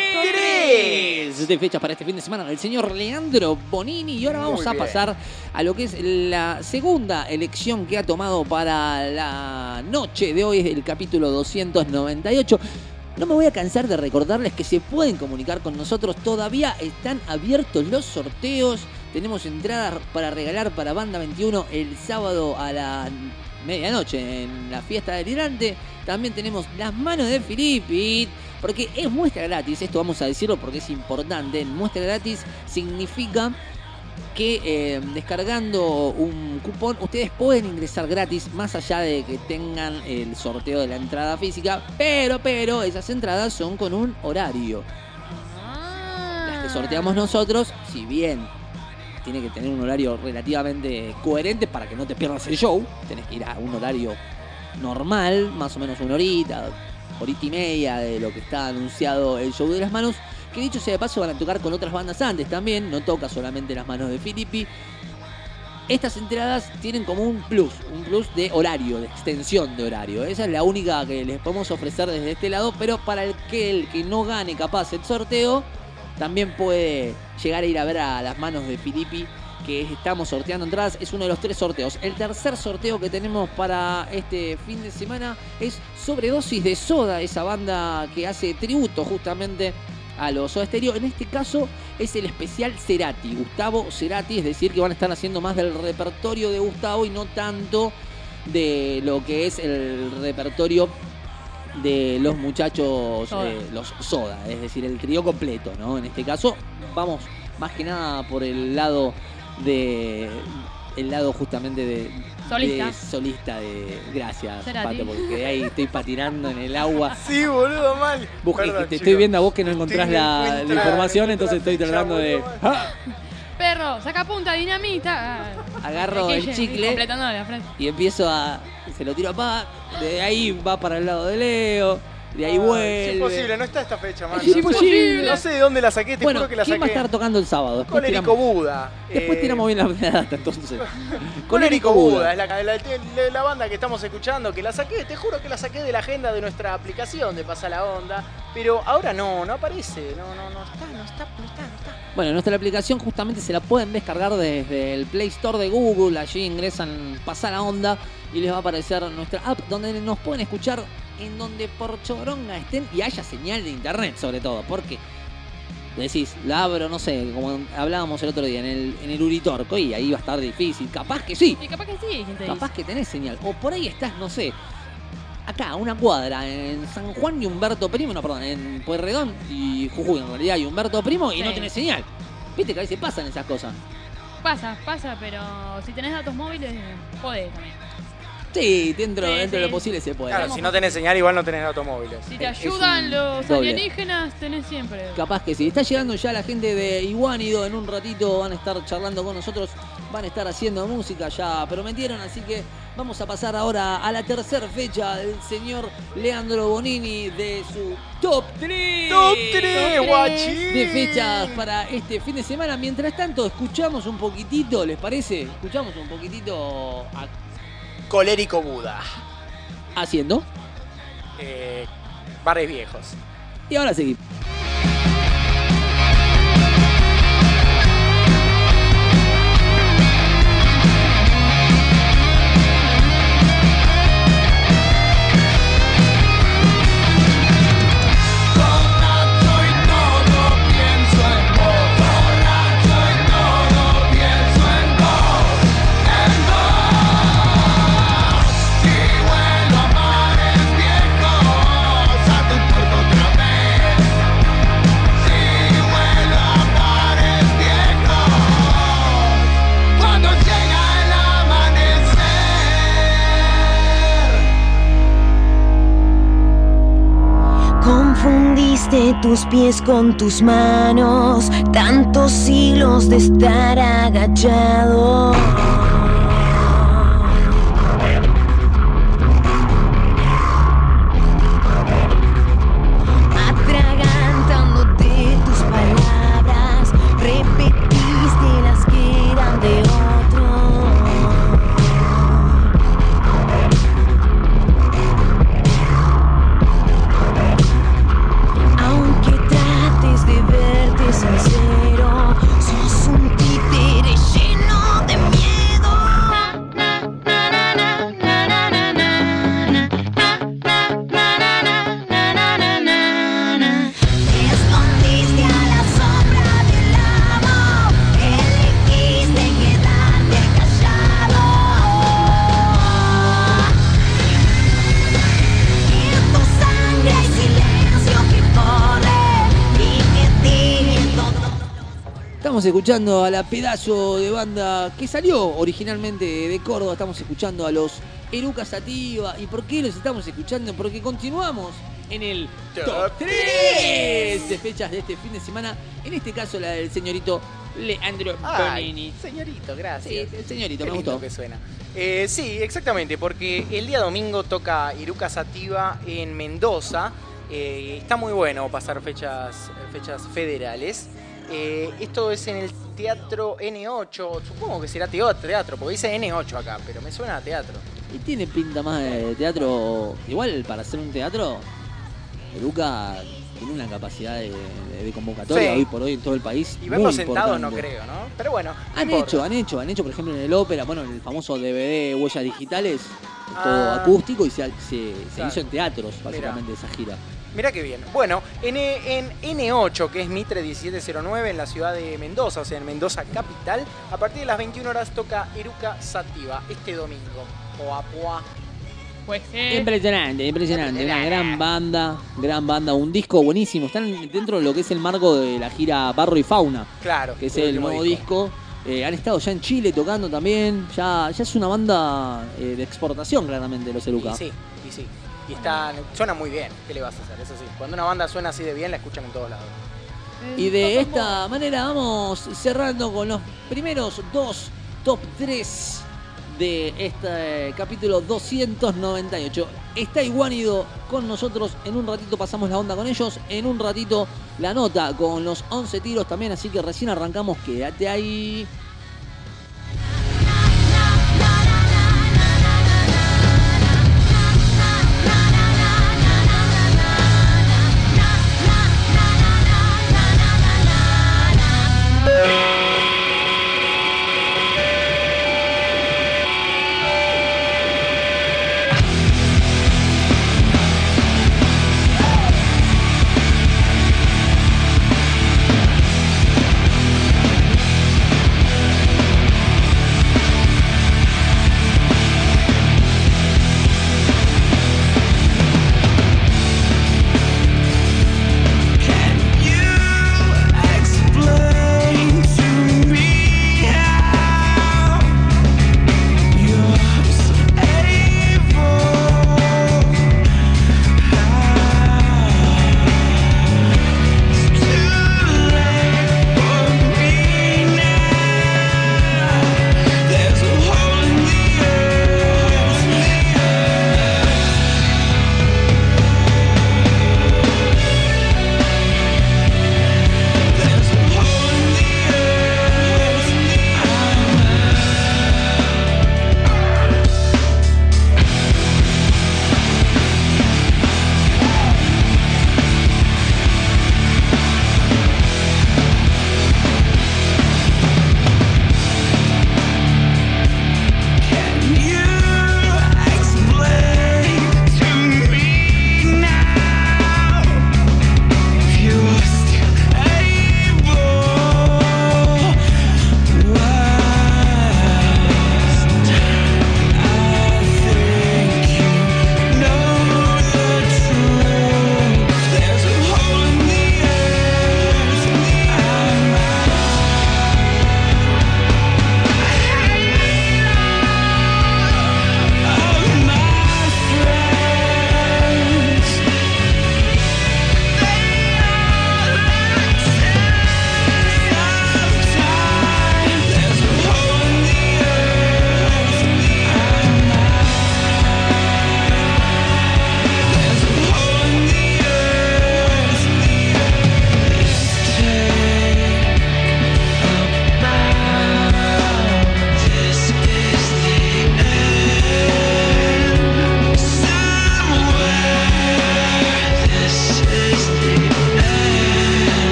tres de fechas para este fin de semana del señor Leandro Bonini. Y ahora Muy vamos a bien. pasar a lo que es la segunda elección que ha tomado para la noche de hoy, el capítulo doscientos noventa y ocho. No me voy a cansar de recordarles que se pueden comunicar con nosotros. Todavía están abiertos los sorteos. Tenemos entradas para regalar para Banda veintiuno el sábado a la medianoche en la fiesta delirante. También tenemos las manos de Filippi, porque es muestra gratis. Esto vamos a decirlo porque es importante. Muestra gratis significa que eh, descargando un cupón ustedes pueden ingresar gratis, más allá de que tengan el sorteo de la entrada física, pero pero esas entradas son con un horario. Ah. Las que sorteamos nosotros, si bien tiene que tener un horario relativamente coherente para que no te pierdas el show, tenés que ir a un horario normal, más o menos una horita, horita y media de lo que está anunciado el show de Las Manos, que dicho sea de paso van a tocar con otras bandas antes también, no toca solamente Las Manos de Filippi. Estas entradas tienen como un plus, un plus de horario, de extensión de horario. Esa es la única que les podemos ofrecer desde este lado, pero para el que, el que no gane capaz el sorteo, también puede llegar a ir a ver a Las Manos de Filippi, que estamos sorteando entradas. Es uno de los tres sorteos. El tercer sorteo que tenemos para este fin de semana es Sobredosis de Soda, esa banda que hace tributo justamente a los Soda Stereo. En este caso es el especial Cerati, Gustavo Cerati, es decir que van a estar haciendo más del repertorio de Gustavo y no tanto de lo que es el repertorio de los muchachos, Soda. eh, los Soda, es decir, el trío completo, ¿no? En este caso vamos más que nada por el lado de el lado justamente de Solista. de solista de gracias, Cerati. Pato, porque ahí estoy patinando en el agua. Sí, boludo, mal. Vos, Perdón, que te chicos. estoy viendo a vos que no encontrás Estoy- la, la encuentra- información, encuentra entonces estoy ficha, tratando de boludo. ¡Ah! Perro, saca punta, dinamita. Ah. Agarro Aquí el ya, chicle Completando la frase. y empiezo a se lo tiro a Pa, de ahí va para el lado de Leo, de ahí Ay, vuelve. Es imposible, no está esta fecha, man. Es imposible. No sé de dónde la saqué, te Bueno, juro que la ¿quién va a saqué. estar tocando el sábado? Después Colérico tiramos, Buda. después eh, tiramos bien la, la data, entonces. Colérico Buda, es la, la, la- la banda que estamos escuchando, que la saqué, te juro que la saqué de la agenda de nuestra aplicación de Pasa la Onda, pero ahora no, no aparece, no, no, no está, no está, no está, no está. Bueno, nuestra aplicación justamente se la pueden descargar desde el Play Store de Google. Allí ingresan Pasa la Onda y les va a aparecer nuestra app donde nos pueden escuchar en donde por choronga estén y haya señal de internet, sobre todo. Porque decís, la abro, no sé, como hablábamos el otro día, en el, en el Uritorco, y ahí va a estar difícil. Capaz que sí, Y capaz que sí, hay gente capaz dice. que tenés señal. O por ahí estás, no sé, acá, a una cuadra, en San Juan y Humberto Primo, no, perdón, en Pueyrredón y Jujuy en realidad, y Humberto Primo, y Sí. no tenés señal. Viste que a veces pasan esas cosas. Pasa, pasa, pero si tenés datos móviles, podés también. Sí, dentro, Sí, dentro de sí. lo posible se puede. Claro, si no tenés señal, igual no tenés datos móviles. Si te Es- es ayudan un los doble. alienígenas, tenés siempre. Capaz que sí. Está llegando ya la gente de Iguánido. En un ratito van a estar charlando con nosotros. Van a estar haciendo música, ya prometieron. Así que vamos a pasar ahora a la tercera fecha del señor Leandro Bonini de su Top tres. ¡Top tres, Top guachín! De fechas para este fin de semana. Mientras tanto, escuchamos un poquitito, ¿les parece? Escuchamos un poquitito a- Colérico Buda. haciendo. Eh, bares viejos. Y ahora seguimos. Cuando llega el amanecer. Confundiste tus pies con tus manos, tantos siglos de estar agachado. Atragantándote tus palabras, repetiste las que eran de otro. Aunque trates de verte sincero, sos un títere lleno de miedo. Te escondiste a la sombra del amor, elegiste quedarte callado. En tu sangre hay silencio que corre y que tiene todo. Estamos escuchando a la pedazo de banda que salió originalmente de Córdoba. Estamos escuchando a los Eruca Sativa. ¿Y por qué los estamos escuchando? Porque continuamos en el Top Top tres grandes fechas de este fin de semana. En este caso la del señorito Leandro Ay, Bonini. señorito, gracias. Sí, el señorito, Qué me lindo gustó. que suena. Eh, sí, exactamente, porque el día domingo toca Iruka Sativa en Mendoza. Eh, está muy bueno pasar fechas, fechas federales. Eh, esto es en el Teatro N ocho, supongo que será teo- teatro, porque dice N ocho acá, pero me suena a teatro. Y tiene pinta más de teatro. Igual para hacer un teatro, Eruca tiene una capacidad de, de- de convocatoria Sí. hoy por hoy en todo el país. Y verlo muy sentado no importante. creo, ¿no? Pero bueno, no Han importa. hecho, han hecho, han hecho, por ejemplo, en el ópera, bueno, en el famoso D V D Huellas Digitales, Ah. todo acústico y se, se- se Claro. hizo en teatros, básicamente, esa gira. Mirá qué bien. Bueno, en, en N ocho, que es Mitre diecisiete cero nueve, en la ciudad de Mendoza, o sea, en Mendoza capital, a partir de las veintiuna horas toca Eruka Sativa, este domingo. Poa, poa. Pues sí. Impresionante, impresionante. Una gran banda, gran banda, un disco buenísimo. Están dentro de lo que es el marco de la gira Barro y Fauna, Claro. que es su el último nuevo disco. Eh, han estado ya en Chile tocando también. Ya, ya es una banda eh, de exportación, claramente, los Eruca. Y sí, y sí. Y está, suena muy bien. ¿Qué le vas a hacer? Eso sí. Cuando una banda suena así de bien, la escuchan en todos lados. Y de esta manera vamos cerrando con los primeros dos top tres de este capítulo doscientos noventa y ocho. Está Iguanido con nosotros. En un ratito pasamos la onda con ellos. En un ratito la nota con los once tiros también. Así que recién arrancamos. Quédate ahí. Thank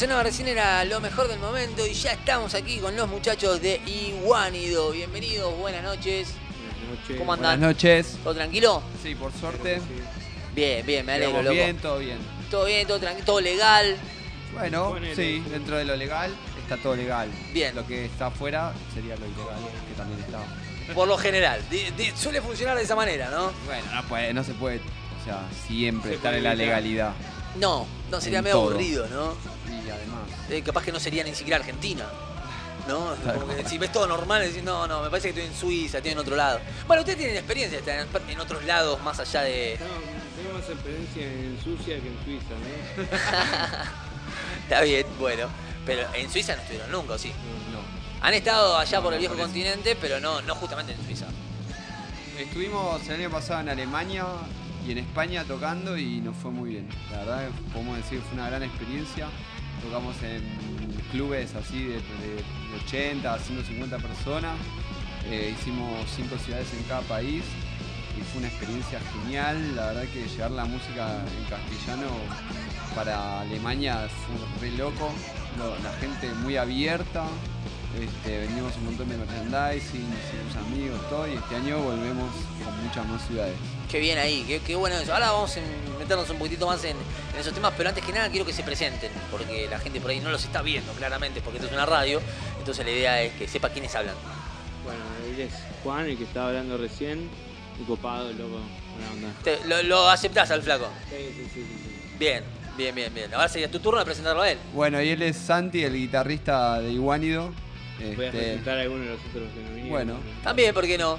sonaba recién era lo mejor del momento y ya estamos aquí con los muchachos de Iguánido. Bienvenidos, buenas noches. Buenas noches. ¿Cómo andan? Buenas noches. ¿Todo tranquilo? Sí, por suerte. Bien, bien, me alegro, Llegamos loco. bien, todo bien. Todo bien, todo tranquilo, todo legal. Bueno, Ponele. sí, dentro de lo legal está todo legal. Bien. Lo que está afuera sería lo ilegal, que también está. Por lo general. Di- di- suele funcionar de esa manera, ¿no? Bueno, no, puede, no se puede, o sea, siempre Se estar puede en la evitar. legalidad. No, no sería En medio todo. aburrido, ¿no? Y además, Eh, capaz que no sería ni siquiera Argentina. ¿No? Tal Como que cual. si ves todo normal, decís, no, no, me parece que estoy en Suiza, estoy en otro lado. Bueno, ustedes tienen experiencia de estar en, en otros lados más allá de. No, tengo más experiencia en Sucia que en Suiza, ¿no? Está bien, bueno. Pero en Suiza no estuvieron nunca, ¿o sí? no. Han estado allá No, por el no, viejo por eso. continente, pero no, no justamente en Suiza. Estuvimos el año pasado en Alemania y en España tocando y nos fue muy bien. La verdad, podemos decir que fue una gran experiencia. Tocamos en clubes así de, de- de ochenta a ciento cincuenta personas. Eh, hicimos cinco ciudades en cada país y fue una experiencia genial. La verdad que llevar la música en castellano para Alemania fue re loco. Lo- la gente muy abierta. Este, vendimos un montón de merchandising, hicimos amigos, todo, y este año volvemos con muchas más ciudades. Qué bien ahí, qué, qué bueno eso. Ahora vamos a meternos un poquitito más en, en esos temas, pero antes que nada quiero que se presenten, porque la gente por ahí no los está viendo claramente, porque esto es una radio, entonces la idea es que sepa quiénes hablan. Bueno, él es Juan, el que estaba hablando recién. Un copado, loco, una onda. Te- lo, lo aceptás al flaco. Sí, sí, sí, sí, sí. Bien, bien, bien, bien. Ahora sería tu turno de presentarlo a él. Bueno, y él es Santi, el guitarrista de Iguánido. Voy a Este, presentar a algunos de los otros que no vinieron. Bueno. También, ¿por qué no?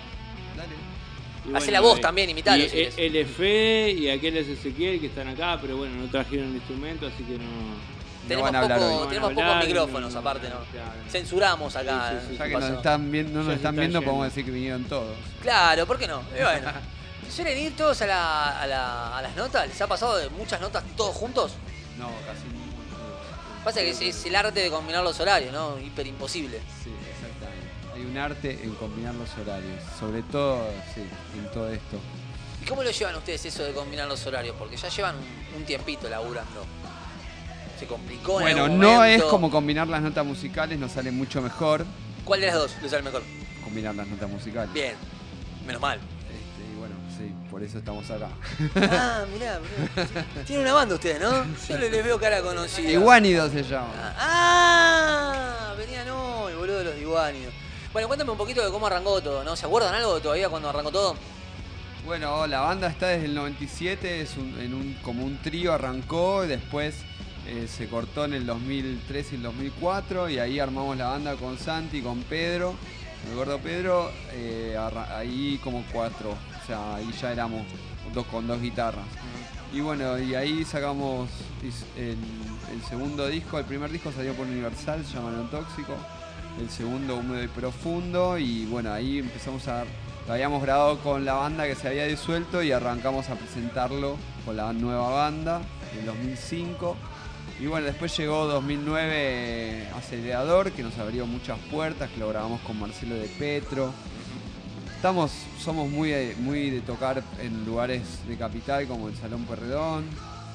Y Hacé la voz eh, también, imitalo, y si querés. Él es Fede y aquel es Ezequiel que están acá, pero bueno, no trajeron el instrumento, así que no. Tenemos, van a hablar poco- hoy. No van a tenemos hablar, pocos micrófonos no, aparte, ¿no? claro. Censuramos acá. Sí, sí, sí. Ya que pasó. nos están viendo, no Ya nos se están está viendo, yendo. podemos decir que vinieron todos. Claro, ¿por qué no? Y bueno, ¿suelen ir todos a, la- a la- a las notas? ¿Les ha pasado de muchas notas todos juntos? No, casi ninguno. Pasa que es, es el arte de combinar los horarios, ¿no? Hiper imposible. Sí, exactamente. Hay un arte en combinar los horarios, sobre todo, sí, en todo esto. ¿Y cómo lo llevan ustedes eso de combinar los horarios? Porque ya llevan un, un tiempito laburando. Se complicó en Bueno, algún no momento. es como combinar las notas musicales, nos sale mucho mejor ¿Cuál de las dos les sale mejor? combinar las notas musicales. Bien, menos mal. Este, y bueno, sí, por eso estamos acá. Ah, mirá, mirá. Tienen una banda ustedes, ¿no? Yo les veo cara conocida. Iguánido se llama. Ah, venían hoy, boludo, los de Iguánido. Bueno, cuéntame un poquito de cómo arrancó todo, ¿no? ¿Se acuerdan algo todavía cuando arrancó todo? Bueno, la banda está desde el noventa y siete, es un, en un, como un trío arrancó, y después eh, se cortó en el dos mil tres y el dos mil cuatro, y ahí armamos la banda con Santi, con Pedro, el gordo Pedro, eh, arra- ahí como cuatro, o sea, ahí ya éramos dos con dos guitarras. Y bueno, y ahí sacamos is- el, el segundo disco, el primer disco salió por Universal, se llama No Tóxico, el segundo Húmedo y Profundo, y bueno, ahí empezamos a... Lo habíamos grabado con la banda que se había disuelto y arrancamos a presentarlo con la nueva banda en dos mil cinco. Y bueno, después llegó dos mil nueve Acelerador, que nos abrió muchas puertas, que lo grabamos con Marcelo de Petro. Estamos, somos muy de, muy de tocar en lugares de capital como el Salón Pueyrredón.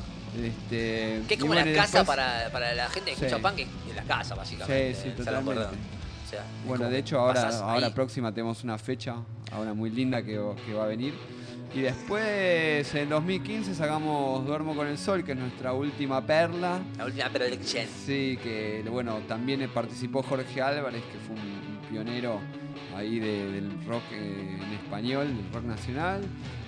Este, Que es y como bueno, y la casa después- para, para la gente que escucha Sí. punk, que es la casa, básicamente. Sí, sí, el Salón totalmente. Pueyrredón. O sea, es Bueno, como de que hecho ahora, pasás ahora ahí. próxima tenemos una fecha, ahora muy linda que, que va a venir. Y después en dos mil quince sacamos Duermo con el Sol, que es nuestra última perla. La última prediction. Sí, que bueno, también participó Jorge Álvarez, que fue un, un pionero ahí de- del rock eh, en español, del rock nacional,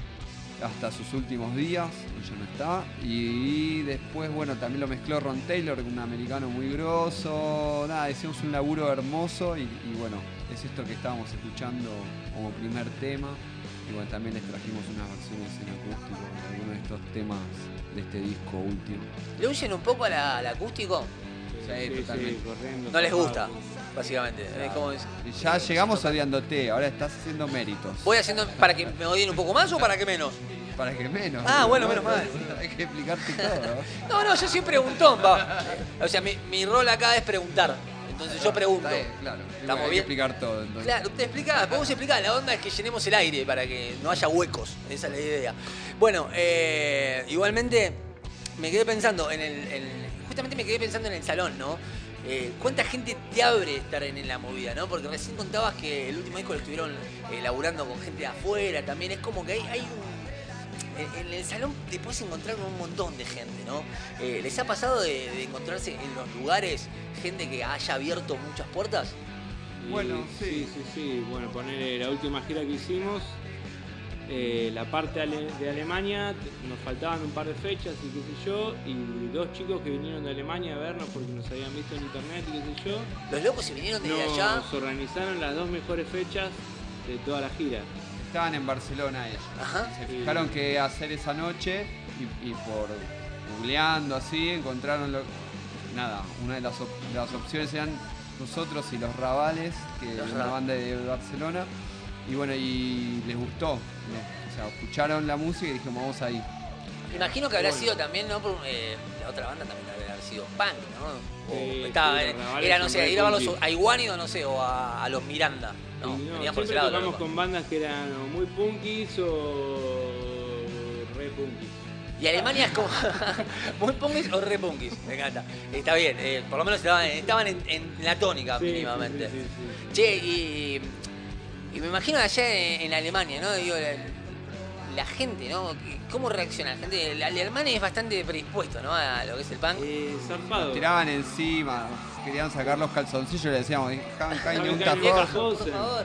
hasta sus últimos días, ella no está. Y después, bueno, también lo mezcló Ron Taylor, un americano muy grosso. Nada, hicimos un laburo hermoso y, y bueno, es esto que estábamos escuchando como primer tema. Y bueno, también les trajimos unas versiones en acústico de algunos de estos temas de este disco último. ¿Le huyen un poco a la- al acústico? Sí, Sí, totalmente. sí, corriendo. No les tapado. gusta, básicamente. Es como- Y ya llegamos odiándote, ahora estás haciendo méritos. ¿Voy haciendo para que me odien un poco más o para que menos? Para que menos. Ah, bueno, boludo. menos mal. Hay que explicarte todo. No, no, yo soy preguntón, pa. O sea, mi, mi rol acá es preguntar. Entonces yo pregunto. Está bien, claro. ¿Estamos Hay que bien? explicar todo. Entonces. Claro, te explicás, podemos explicar. La onda es que llenemos el aire para que no haya huecos. Esa es la idea. Bueno, eh, igualmente me quedé pensando en el. en- justamente me quedé pensando en el salón, ¿no? Eh, ¿Cuánta gente te abre estar en, en la movida, no? Porque recién contabas que el último disco lo estuvieron eh, laburando con gente de afuera también. Es como que hay, hay un... En, en el salón te puedes encontrar con un montón de gente, ¿no? Eh, ¿Les ha pasado de, de encontrarse en los lugares gente que haya abierto muchas puertas? Y Bueno, sí. sí, sí, sí. Bueno, poner la última gira que hicimos, eh, la parte ale- de Alemania, t- nos faltaban un par de fechas y qué sé yo, y dos chicos que vinieron de Alemania a vernos porque nos habían visto en internet y qué sé yo, Los locos se vinieron desde allá. nos organizaron las dos mejores fechas de toda la gira. Estaban en Barcelona ellos. Ajá. Se fijaron qué hacer esa noche y, y por googleando así encontraron lo, nada, una de las, op- de las opciones eran nosotros y los Rabales, que Los es una Ra- banda de Barcelona, y bueno, y les gustó. Les- o sea, escucharon la música y dijimos, vamos ahí. Me imagino que habrá sido también, ¿no? Por, eh, la otra banda también debe haber sido punk, ¿no? O Sí, estaba, sí, eh, los Rabales era, no son sé, re ir a verlos punky. a Iguanido, no sé, o a, a los Miranda. No, Y no, venían por ese siempre lado. tocamos loco. con bandas que eran o muy punkis o re punkis. Y Alemania es como muy punkis o re punkis, me encanta. Está bien, eh, por lo menos estaban, estaban en, en la tónica Sí, mínimamente. sí, sí, sí, sí. Che, y, y me imagino allá en, en Alemania, ¿no? Digo, la, la gente, ¿no? ¿Cómo reacciona la gente? El, el alemán es bastante predispuesto, ¿no? A lo que es el punk. Eh, zarpado. Nos tiraban encima, querían sacar los calzoncillos y le decíamos, "Dejan caer Saben un que hay tajón". viejas Por voces. favor.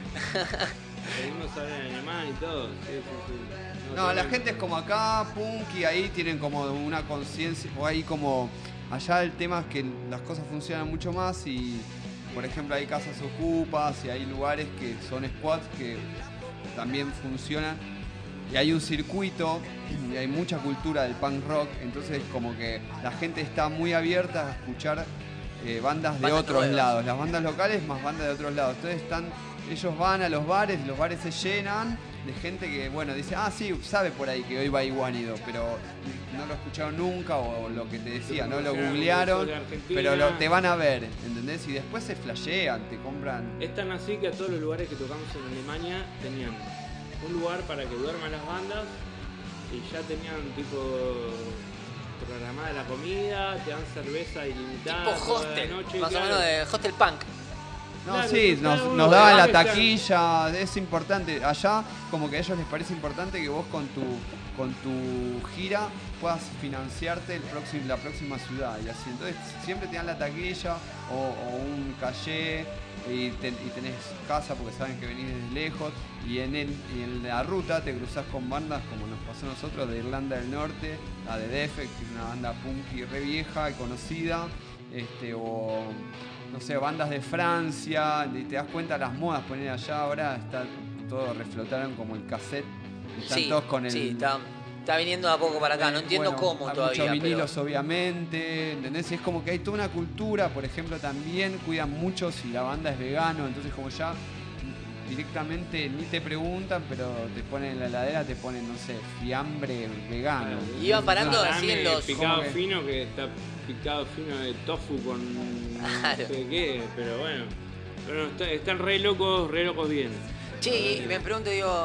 Pedimos hablar en alemán y todo. Sí, sí, sí. No, la tremendo. gente es como acá, punk, y ahí tienen como una conciencia, o ahí como, allá el tema es que las cosas funcionan mucho más y, por ejemplo, hay casas ocupas y hay lugares que son squats que también funcionan. Y hay un circuito y hay mucha cultura del punk rock, entonces como que la gente está muy abierta a escuchar eh, bandas de Bandas otros nuevas. lados, las bandas locales más bandas de otros lados. Entonces están, ellos van a los bares, los bares se llenan de gente que, bueno, dice, ah, sí, sabe por ahí que hoy va Iguanido, pero no lo escucharon nunca o lo que te decía, no lo googlearon, de Argentina. pero lo- te van a ver, ¿entendés? Y después se flashean, te compran. Es tan así que a todos los lugares que tocamos en Alemania tenían un lugar para que duerman las bandas y ya tenían tipo programada la comida, te dan cerveza ilimitada Tipo toda la hostel, noche, más claro. o menos de hostel punk. No, Claro, sí, cada nos, uno nos de daban la los bares taquilla, es importante. Allá como que a ellos les parece importante que vos con tu con tu gira puedas financiarte el próximo, la próxima ciudad y así. Entonces siempre te dan la taquilla o, o un calle y, te- y tenés casa porque saben que venís desde lejos y en, el, y en la ruta te cruzás con bandas como nos pasó a nosotros de Irlanda del Norte, la de Defect, que es una banda punky re vieja y conocida, este, o no sé, bandas de Francia, y te das cuenta las modas poner allá, ahora está todo reflotaron como el cassette, y están Sí, todos con el... sí, está, está viniendo de a poco para acá, no entiendo bueno, cómo hay todavía. muchos pero- vinilos obviamente, ¿entendés? Y es como que hay toda una cultura, por ejemplo, también cuidan mucho si la banda es vegano, entonces como ya directamente ni te preguntan, pero te ponen en la heladera, te ponen, no sé, fiambre vegano. Y iban parando Entonces, así en los- picado como que- fino que está picado fino de tofu con Claro. no sé qué, pero bueno. Pero está- están re locos, re locos bien. Che, y me pregunto, digo,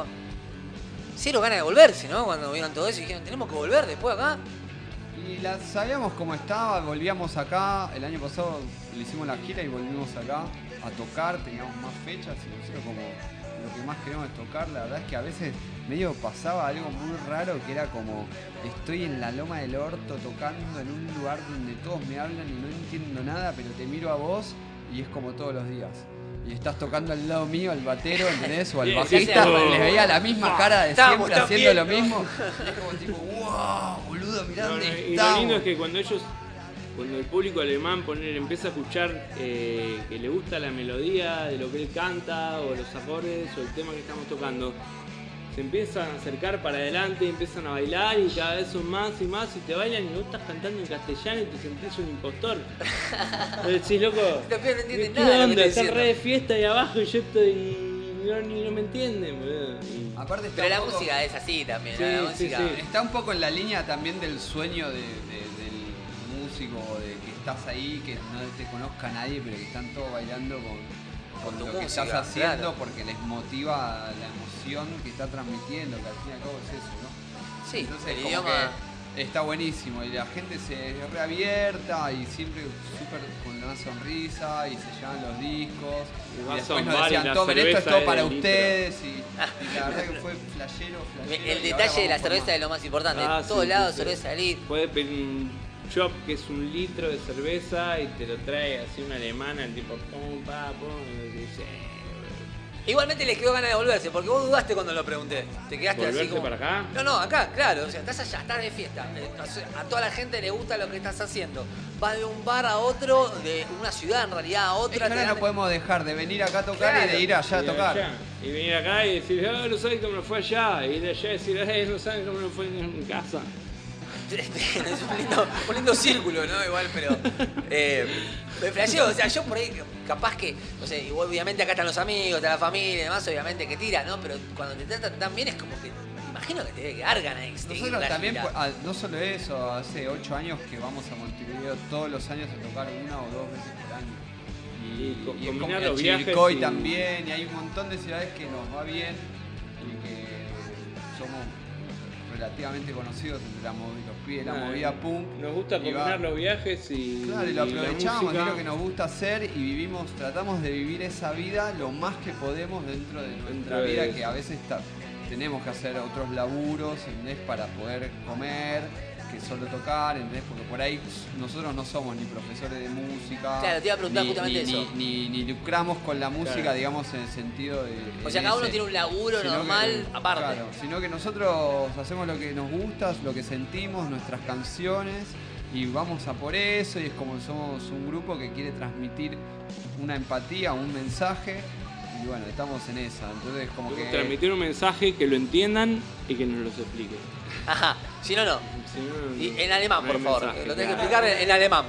cero ganas de volverse, ¿no? Cuando vieron todo eso y dijeron, tenemos que volver después acá. Y la sabíamos cómo estaba, volvíamos acá, el año pasado le hicimos la gira y volvimos acá a tocar, teníamos más fechas y nosotros como lo que más queremos es tocar, la verdad es que a veces medio pasaba algo muy raro que era como estoy en la loma del orto tocando en un lugar donde todos me hablan y no entiendo nada, pero te miro a vos y es como todos los días. Y estás tocando al lado mío, al batero, ¿entendés? O al Sí, bajista, sí, sí. les veía la misma cara de Estábamos siempre tan haciendo bien, lo ¿no? mismo. Y es como tipo, wow, boludo, mirá No, no, dónde y lo estamos. lindo es que cuando ellos, cuando el público alemán poner, empieza a escuchar eh, que le gusta la melodía de lo que él canta, o los acordes, o el tema que estamos tocando, se empiezan a acercar para adelante, empiezan a bailar y cada vez son más y más y te bailan y vos estás cantando en castellano y te sentís un impostor. Vos decís, loco, Los pibes no entienden ¿qué nada de lo que onda? estoy Están re diciendo. de fiesta ahí abajo y yo estoy... no, ni no me entienden, boludo. Y- Aparte está Pero la un poco- música es así también, Sí, la sí, música. sí. está un poco en la línea también del sueño de- de- del músico, de que estás ahí, que no te conozca nadie, pero que están todos bailando con, con Con tu lo que música, estás haciendo, claro. porque les motiva la emoción que está transmitiendo, que al fin y al cabo es eso, ¿no? Sí, Entonces, el como idioma. que está buenísimo y la gente se reabierta y siempre súper con una sonrisa y se llevan los discos Y y, vas a después un nos bar y decían la tomen esto, es cerveza todo es para de litro". ustedes y, y la verdad que fue flashero, flashero El y ahora detalle de la vamos por cerveza más. es lo más importante. Ah, En todos sí, lados sí, sí. cerveza de litro. Puedes pedir un shop que es un litro de cerveza y te lo trae así una alemana, el tipo pum, pa, pum, y dice, Igualmente les quedó ganas de volverse, porque vos dudaste cuando lo pregunté. Te quedaste así ¿volverse como... para acá? No, no, acá, claro. O sea, estás allá, estás de fiesta. Eh, o sea, a toda la gente le gusta lo que estás haciendo. Vas de un bar a otro, de una ciudad en realidad a Es que otra. te ahora dan- no podemos dejar de venir acá a tocar y Claro. de ir allá a Y tocar. allá. Y venir acá y decir, ah, no sabes cómo me fue allá. Y ir allá y decir, eh, no saben cómo me fue en mi casa. Este, es un lindo, un lindo círculo, ¿no? Igual, pero... Eh, me flasheo, o sea, yo por ahí capaz que... No sé, igual, obviamente acá están los amigos, está la familia y demás, obviamente que tira, ¿no? Pero cuando te tratan tan bien es como que... Imagino que te debe quedar ganas de seguir Nosotros la también, gira. pues, ah, no solo eso, hace ocho años que vamos a Montevideo todos los años a tocar una o dos veces por año. Y, Y co- y es combinar como que los a viajes Chivilcoy y- también, y hay un montón de ciudades que nos va bien y que somos relativamente conocidos entre la movi- los pibes de la Ah, movida punk. Nos gusta y combinar va- los viajes y, Claro, y lo y la aprovechamos, música. es lo que nos gusta hacer y vivimos, tratamos de vivir esa vida lo más que podemos dentro de nuestra Dentro de vida, eso. que a veces ta- tenemos que hacer otros laburos, ¿entendés? Para poder comer, que solo tocar, ¿entendés? Porque por ahí nosotros no somos ni profesores de música. Claro, te iba a preguntar ni, justamente ni- eso. Ni, ni- ni lucramos con la música, Claro. digamos, en el sentido de... O sea, en cada uno ese- tiene un laburo sino que- normal aparte. Claro, sino que nosotros hacemos lo que nos gusta, lo que sentimos, nuestras canciones y vamos a por eso y es como somos un grupo que quiere transmitir una empatía, un mensaje y bueno, estamos en esa, entonces como que... Transmitir un mensaje que lo entiendan y que nos lo explique. Ajá, si no, no. Si no, no- Y en alemán, no hay por favor. mensaje, Lo tenés que claro. explicar en, en alemán.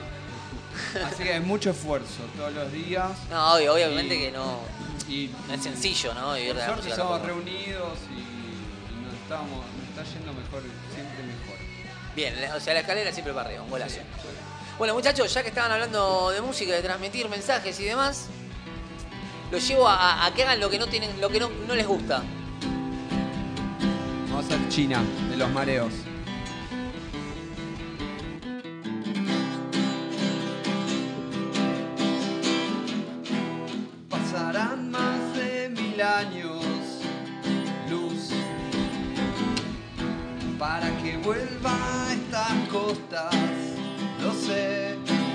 Así que es mucho esfuerzo todos los días. No, obvio, obviamente Y- que no, Y no es sencillo, ¿no? Vivir por de la suerte música estamos tampoco. reunidos y, y nos, estamos, nos está yendo mejor, siempre mejor. Bien, o sea, la escalera siempre para arriba, un golazo. Bueno, muchachos, ya que estaban hablando de música, de transmitir mensajes y demás, los llevo a, a que hagan lo que no tienen, lo que no, no les gusta. Vamos a hacer China, de los mareos. Pasarán más de mil años, luz, para que vuelva a estas costas, lo sé.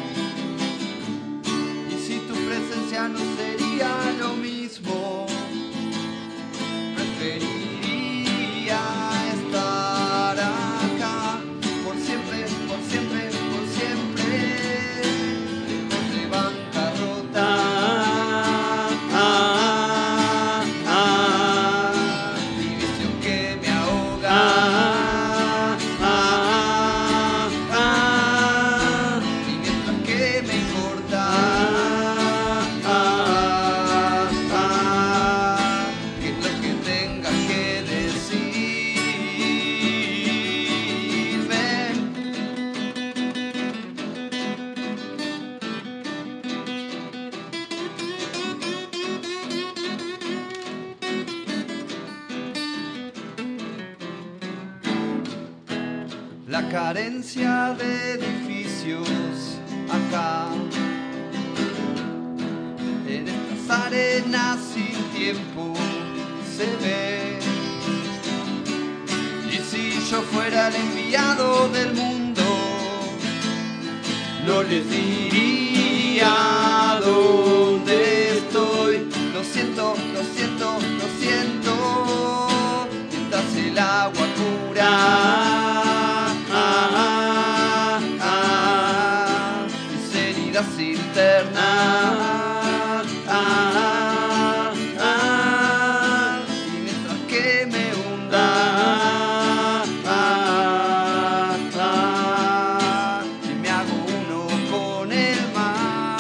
Y si tu presencia no sería lo mismo, preferiría estar acá por siempre, por siempre, por siempre, lejos de bancarrota. Ah, ah, División que me ahoga. ah, ah, ah, Y mientras que me importa. ah, ah. Que es lo que tenga que decirme. La carencia de edificios acá, en estas arenas sin tiempo se ve. Y si yo fuera el enviado del mundo, no les diría dónde estoy. Lo siento, lo siento, lo siento. Mientras el agua cura. Ah, ah, ah, mis heridas internas. Ah, ah, y mientras que me hunda. Ah, ah, y me hago uno con el mar.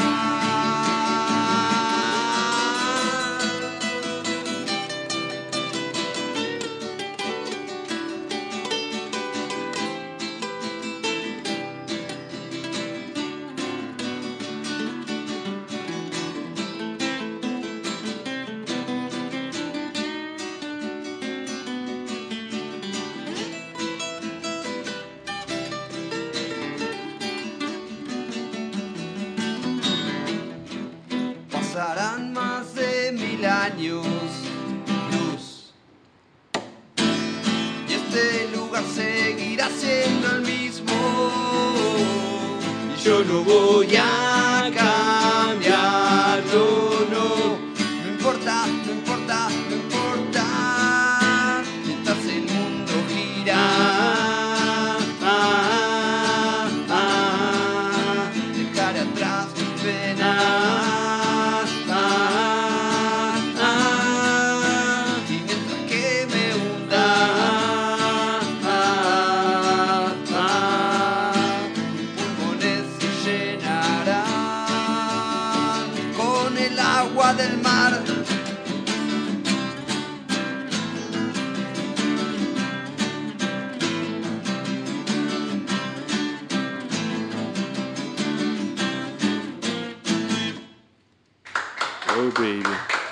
yo no voy a cambiar, no, no. No importa, no importa, no importa, mientras el mundo gira. Ah, ah, dejar atrás mis penas. Ah, ah, y mientras que me hunda, ah, ah, mis pulmones se llenarán con el agua del mar. Oh, baby.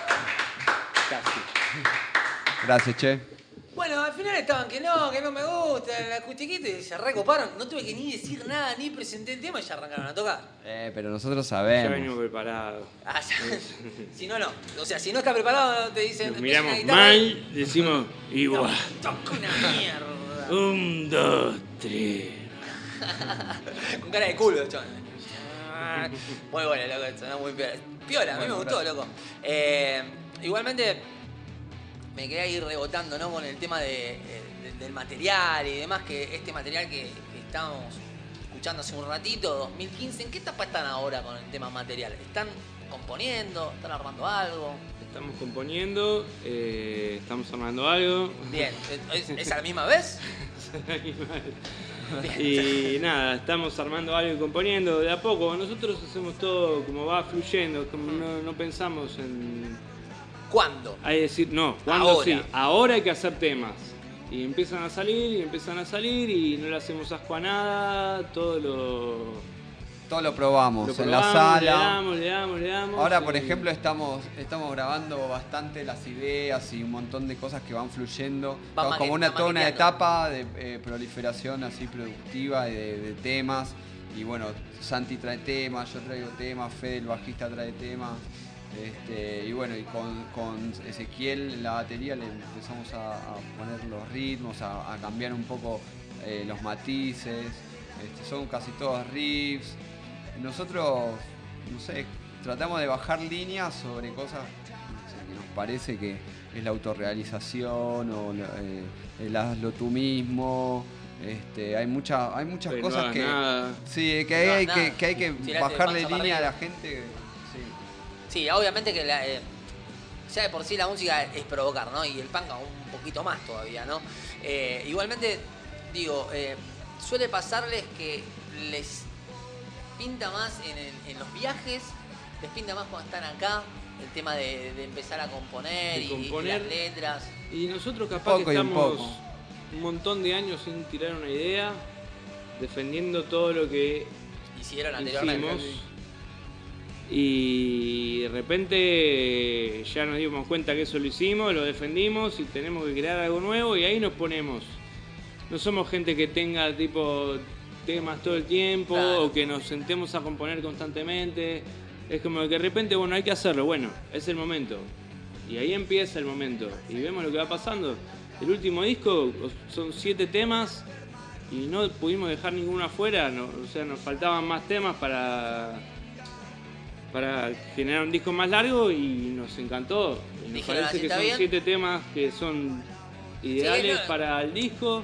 Gracias, che. Bueno, al final estaban que no, que no me gusta, el acustiquito, y se recoparon. No tuve que ni decir nada, ni presenté el tema y ya arrancaron a tocar. Eh, pero nosotros Ya sabemos. venimos preparados. Ah, ya. Si no, no. O sea, si no está preparado, te dicen. Nos empieza miramos una guitarra y- mal, decimos igual. Toca una mierda. Un, dos, tres. Con cara de culo, chaval. Muy bueno, loco, sonó muy piola. Piola, a mí me gustó, loco. Eh, igualmente, me quedé ahí rebotando, ¿no? Con el tema de, de- del material y demás, que este material que, que estábamos escuchando hace un ratito, dos mil quince, ¿en qué etapa están ahora con el tema material? ¿Están componiendo? ¿Están armando algo? Estamos componiendo, eh, estamos armando algo. Bien, ¿es, es a la misma vez? Y nada, estamos armando algo y componiendo de a poco. Nosotros hacemos todo como va fluyendo, como no, no pensamos en... ¿Cuándo? Hay que decir, no, ¿cuándo Ahora. sí? Ahora hay que hacer temas. Y empiezan a salir y empiezan a salir y no le hacemos asco a nada, todo lo... Todo lo probamos lo en la probamos, sala. Le damos, le damos, le damos. Ahora, por y- ejemplo, estamos, estamos grabando bastante las ideas y un montón de cosas que van fluyendo. Va Estamos como maquet- una, va toda una maqueteando. etapa de eh, proliferación así productiva y de, de temas. Y bueno, Santi trae temas, yo traigo temas, Fede, el bajista, trae temas. Este, y bueno, y con, con Ezequiel en la batería le empezamos a, a poner los ritmos, a, a cambiar un poco eh, los matices. Este, son casi todos riffs. Nosotros, no sé, tratamos de bajar líneas sobre cosas no sé, que nos parece que es la autorrealización o la- eh, el hazlo tú mismo. Este, hay, mucha, hay muchas Pero no cosas hagas que, nada. sí, que, No hay, hagas que, nada. que hay que Tirate de bajarle panza para línea a la arriba. gente. Sí. Sí, obviamente que la, eh, ya de por sí la música es provocar, ¿no? Y el punk un poquito más todavía, ¿no? Eh, igualmente, digo, eh, suele pasarles que les pinta más en, el- en los viajes, les pinta más cuando están acá, el tema de, de empezar a componer, De y- componer. y, las letras. Y nosotros capaz poco que y un estamos poco. un montón de años sin tirar una idea, defendiendo todo lo que Hicieron anteriormente. hicimos. Y de repente ya nos dimos cuenta que eso lo hicimos, lo defendimos y tenemos que crear algo nuevo y ahí nos ponemos. No somos gente que tenga tipo temas todo el tiempo Claro. o que nos sentemos a componer constantemente. Es como que de repente, bueno, hay que hacerlo. Bueno, es el momento. Y ahí empieza el momento. Y vemos lo que va pasando. El último disco son siete temas y no pudimos dejar ninguno afuera. No, o sea, nos faltaban más temas para, para generar un disco más largo y nos encantó. Y nos Dijeron, parece "Así que está son bien". siete temas que son ideales no. para el disco.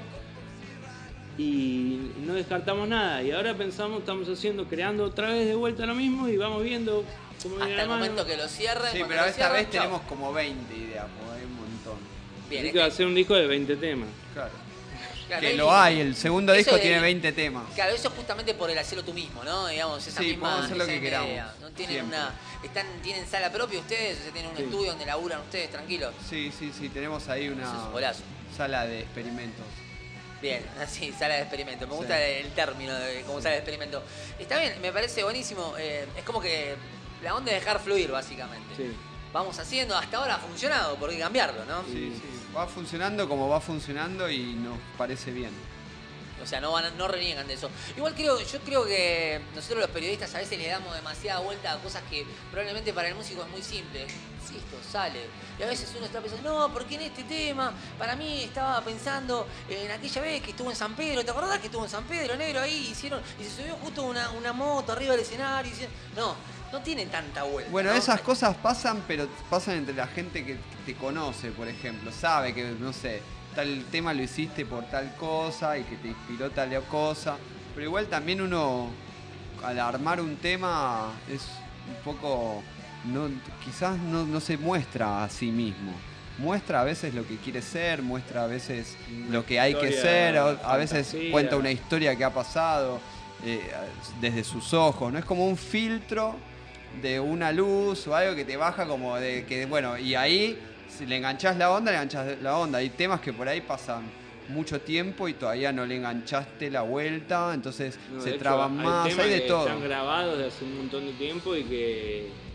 Y no descartamos nada. Y ahora pensamos, estamos haciendo, creando otra vez de vuelta lo mismo y vamos viendo cómo viene Hasta la el mano. momento que lo cierren. Sí, cuando pero lo esta cierren, vez chau. tenemos como veinte ideas, porque hay un montón. Bien, Así es que va a que- ser un disco de veinte temas. Claro. claro, Que es- lo hay, el segundo eso disco de- tiene veinte temas. Claro, eso es justamente por el hacerlo tú mismo, ¿no? Digamos, esa Sí, misma podemos hacer lo esa que misma queramos, idea. ¿No tienen siempre. una están tienen sala propia ustedes? O sea, tienen un Sí. estudio donde laburan ustedes tranquilos. Sí, sí, sí, tenemos ahí Eso es una un golazo. sala de experimentos. Bien, así, sala de experimento. Me Sí. gusta el término de como sala de experimento. Está bien, me parece buenísimo. eh, es como que la onda es dejar fluir, básicamente. Sí. Vamos haciendo, hasta ahora ha funcionado, ¿por qué cambiarlo, no? Sí, sí, va funcionando como va funcionando y nos parece bien. O sea, no van a- no reniegan de eso. Igual creo, yo creo que nosotros los periodistas a veces le damos demasiada vuelta a cosas que probablemente para el músico es muy simple. Sí, esto sale. Y a veces uno está pensando, no, porque en este tema, para mí estaba pensando en aquella vez que estuvo en San Pedro, ¿te acordás que estuvo en San Pedro, negro? Ahí hicieron, y se subió justo una, una moto arriba del escenario. Y hicieron- no, no tienen tanta vuelta. Bueno, ¿no? esas cosas pasan, pero pasan entre la gente que te conoce, por ejemplo. Sabe que, no sé, tal tema lo hiciste por tal cosa y que te inspiró tal cosa. Pero igual también uno, al armar un tema, es un poco... No, quizás no, no se muestra a sí mismo. Muestra a veces lo que quiere ser, muestra a veces lo que hay que historia, ser, a, a veces fantasía. cuenta una historia que ha pasado eh, desde sus ojos. No es como un filtro de una luz o algo que te baja como de que, bueno, y ahí si le enganchás la onda, le enganchás la onda. Hay temas que por ahí pasan mucho tiempo y todavía no le enganchaste la vuelta, entonces No, se de hecho, traban más, temas hay de que todo. Están grabados de hace un montón de tiempo y que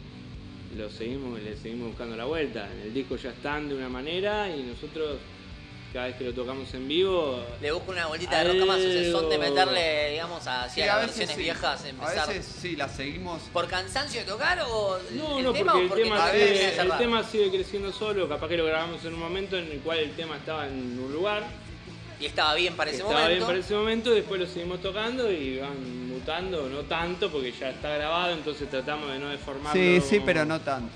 lo seguimos, le seguimos buscando la vuelta. En el disco ya están de una manera y nosotros cada vez que lo tocamos en vivo Le busco una bolita de roca más, o sea, son de meterle, digamos, hacia Sí, a las veces versiones sí. viejas, empezar. A veces sí, la seguimos. ¿Por cansancio de tocar o No, el no, tema porque o porque el, tema no sigue, querían el cerrar? tema sigue creciendo solo. Capaz que lo grabamos en un momento en el cual el tema estaba en un lugar, Y estaba bien para ese estaba momento. bien para ese momento, después lo seguimos tocando y van mutando, no tanto porque ya está grabado, entonces tratamos de no deformarlo. Sí, sí, pero no tanto.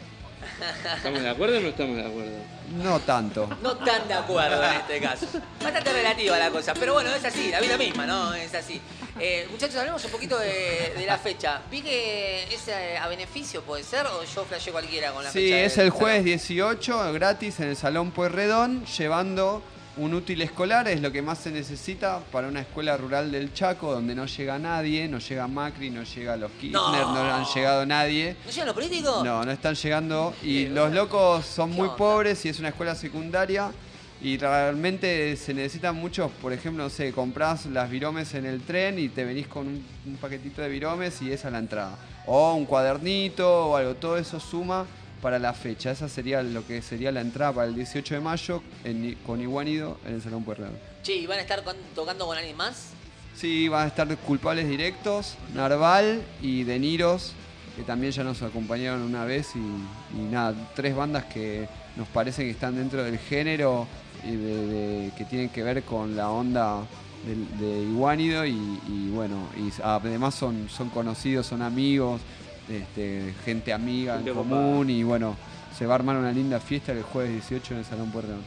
¿Estamos de acuerdo o no estamos de acuerdo? No tanto. No tan de acuerdo en este caso. Bastante relativa la cosa, pero bueno, es así, la vida misma, ¿no? Es así. Eh, muchachos, hablemos un poquito de, de la fecha. Vi que es eh, a beneficio, ¿puede ser? ¿O yo flashé cualquiera con la Sí, fecha? es del el jueves salón? dieciocho, gratis en el Salón Pueyrredón, llevando un útil escolar, es lo que más se necesita para una escuela rural del Chaco, donde no llega nadie, no llega Macri, no llega los Kirchner, no, No. han llegado nadie. ¿No llegan los políticos? No, no están llegando y Eh, los locos son ¿qué muy onda? pobres y es una escuela secundaria y realmente se necesitan muchos, por ejemplo, no sé, comprás las viromes en el tren y te venís con un, un paquetito de viromes y esa es la entrada. O un cuadernito o algo, todo eso suma para la fecha. Esa sería lo que sería la entrada para el dieciocho de mayo en, con Iguanido en el Salón Pueyrredón. Che, ¿y van a estar con- tocando con alguien más? Sí, van a estar Culpables Directos, Narval y De Niros, que también ya nos acompañaron una vez y, y nada, tres bandas que nos parecen que están dentro del género y de, de- que tienen que ver con la onda de, de Iguanido y, y bueno, y además son, son conocidos, son amigos, este, gente amiga Gente en copada. común y bueno, se va a armar una linda fiesta el jueves dieciocho en el Salón Pueyrredón.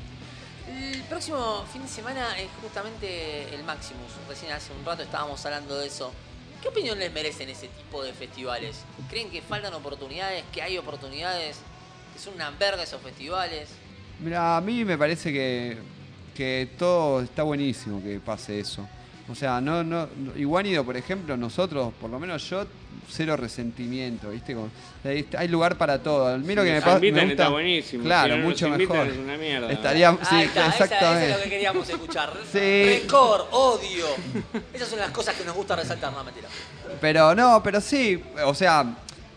El próximo fin de semana es justamente el Maximus. Recién hace un rato estábamos hablando de eso. ¿Qué opinión les merecen ese tipo de festivales? ¿Creen que faltan oportunidades? ¿Que hay oportunidades? ¿Que son una verga esos festivales? Mira, a mí me parece que, que todo está buenísimo que pase eso. O sea, no, no, no- Iguanido, por ejemplo, nosotros, por lo menos yo, cero resentimiento, ¿viste? Con- hay, hay lugar para todo. A mí lo que me Nos pasa. me invitan, gusta- está buenísimo. Claro, Si no nos mucho invitan, mejor. es una mierda. Estaría, sí, Ahí está, esa- exactamente. eso es lo que queríamos escuchar. Sí. Rencor, odio. Esas son las cosas que nos gusta resaltar, no mentira. Pero no, pero sí, o sea,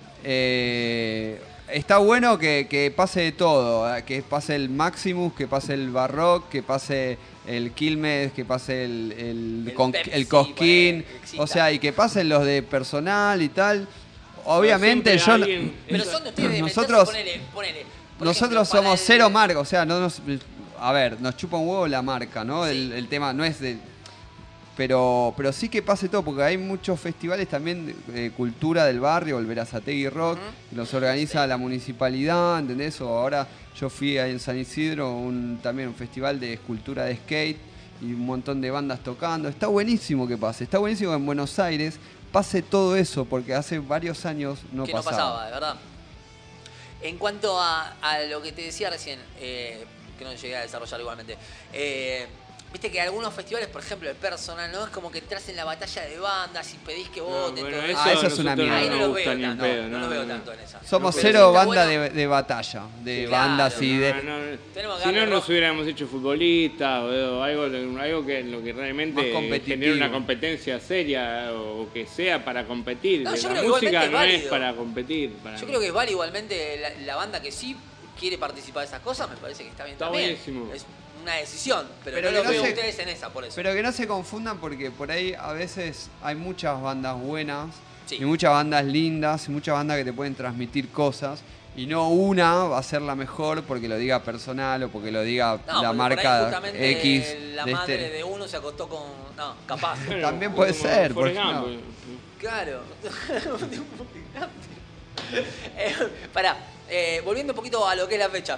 eh, está bueno que, que pase de todo, eh, que pase el Maximus, que pase el Barrock, que pase el Quilmes, que pase el, el, El con- Pepsi, el Cosquín, bueno, excita. o sea, y que pasen los de personal y tal. Obviamente Siempre yo no- alguien- Pero son de ustedes de Nosotros- meterse, ponele, ponele. Por nosotros ejemplo, para somos el- cero marca, o sea, no nos, a ver, nos chupa un huevo la marca, ¿no? Sí. El, el tema no es de... Pero, pero sí que pase todo, porque hay muchos festivales también de eh, cultura del barrio, el Verazategui Rock, Ujú. que los organiza la municipalidad, ¿entendés? O ahora yo fui ahí en San Isidro, un, también un festival de escultura de skate y un montón de bandas tocando. Está buenísimo que pase, está buenísimo que en Buenos Aires pase todo eso, porque hace varios años no que pasaba. no pasaba, de verdad. En cuanto a, a lo que te decía recién, eh, que no llegué a desarrollar igualmente, eh, viste que algunos festivales, por ejemplo, el personal, ¿no? Es como que entras en la batalla de bandas y pedís que No, voten. bueno, todo eso, Ah, eso es una nosotros mierda. Ahí no no nos lo gusta veo ni en tanto, pedo, no, no, lo veo no. tanto en esa. Somos Pero cero sí está banda bueno. de, de batalla, de Claro. bandas y de... No, no, Tenemos que si no darle nos rojo. hubiéramos hecho futbolistas o, o algo, algo que lo que Más realmente competitivo. genere una competencia seria o que sea para competir. No, yo la creo que música igualmente no es es válido. para competir. Para Yo creo que vale igualmente la, la banda que sí quiere participar de esas cosas, me parece que está bien Está también. buenísimo. Es una decisión, pero, Pero no que lo no veo a se- ustedes en esa, por eso. Pero que no se confundan porque por ahí a veces hay muchas bandas buenas Sí. y muchas bandas lindas y muchas bandas que te pueden transmitir cosas y no una va a ser la mejor porque lo diga personal o porque lo diga No, la porque por ahí marca justamente X. la de madre este- de uno se acostó con... No, capaz. Bueno, También puede como ser, Forrest ¿por qué Gump, no? eh. Claro. eh, pará, eh, volviendo un poquito a lo que es la fecha.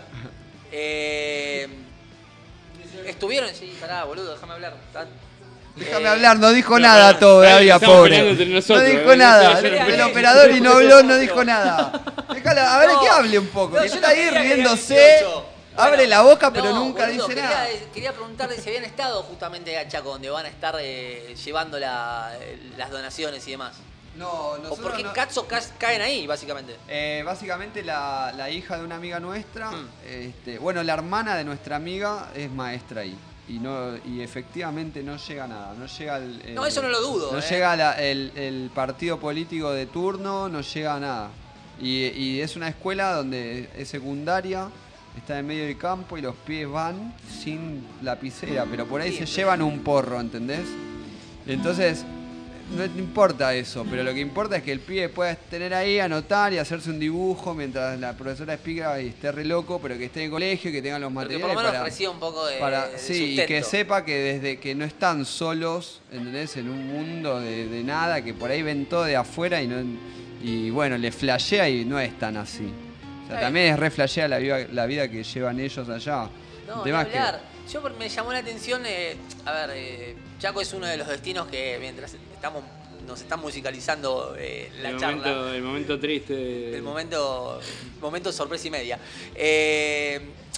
Eh, estuvieron... Sí, pará, boludo, déjame hablar. ¿tá? Déjame Eh, hablar, no dijo no, nada pará, todavía, estamos pobre. peleando entre nosotros, No eh, dijo nada. eso es El lo- operador y no habló, no dijo No. nada. Déjala, a ver No, que hable un poco. no, que yo está no ahí quería que diga riéndose. dieciocho. Abre Bueno, la boca, pero no, nunca boludo, dice quería, nada. Quería preguntarle si habían estado justamente a Chaco, donde van a estar eh, llevando la- las donaciones y demás. No, O nosotros porque no- Cazzo ca- caen ahí, básicamente. Eh, básicamente la, la hija de una amiga nuestra, Mm. este, bueno, la hermana de nuestra amiga es maestra ahí. Y no y efectivamente no llega nada, no llega el, el- No, eso no lo dudo, no eh. llega la- el, el partido político de turno, no llega a nada. Y, y es una escuela donde es secundaria, está en medio del campo y los pies van sin lapicera, pero por ahí Sí, se pero- llevan un porro, ¿entendés? Entonces, no importa eso, pero lo que importa es que el pibe pueda tener ahí, anotar y hacerse un dibujo mientras la profesora explica y esté re loco, pero que esté en el colegio y que tenga los Pero que materiales por lo menos para, reciba un poco de, para- de sí, y sustento. que sepa que desde que no están solos, ¿entendés? En un mundo de, de nada, que por ahí ven todo de afuera y no y bueno, le flashea y no es tan así. O sea, Está también es re flashea la vida, la vida que llevan ellos allá. No, El ni tema es que- hablar. Yo por- me llamó la atención, eh, a ver, eh, Chaco es uno de los destinos que mientras estamos nos están musicalizando eh, la el, charla, momento, el momento triste. de- el momento, momento sorpresa y media. Eh,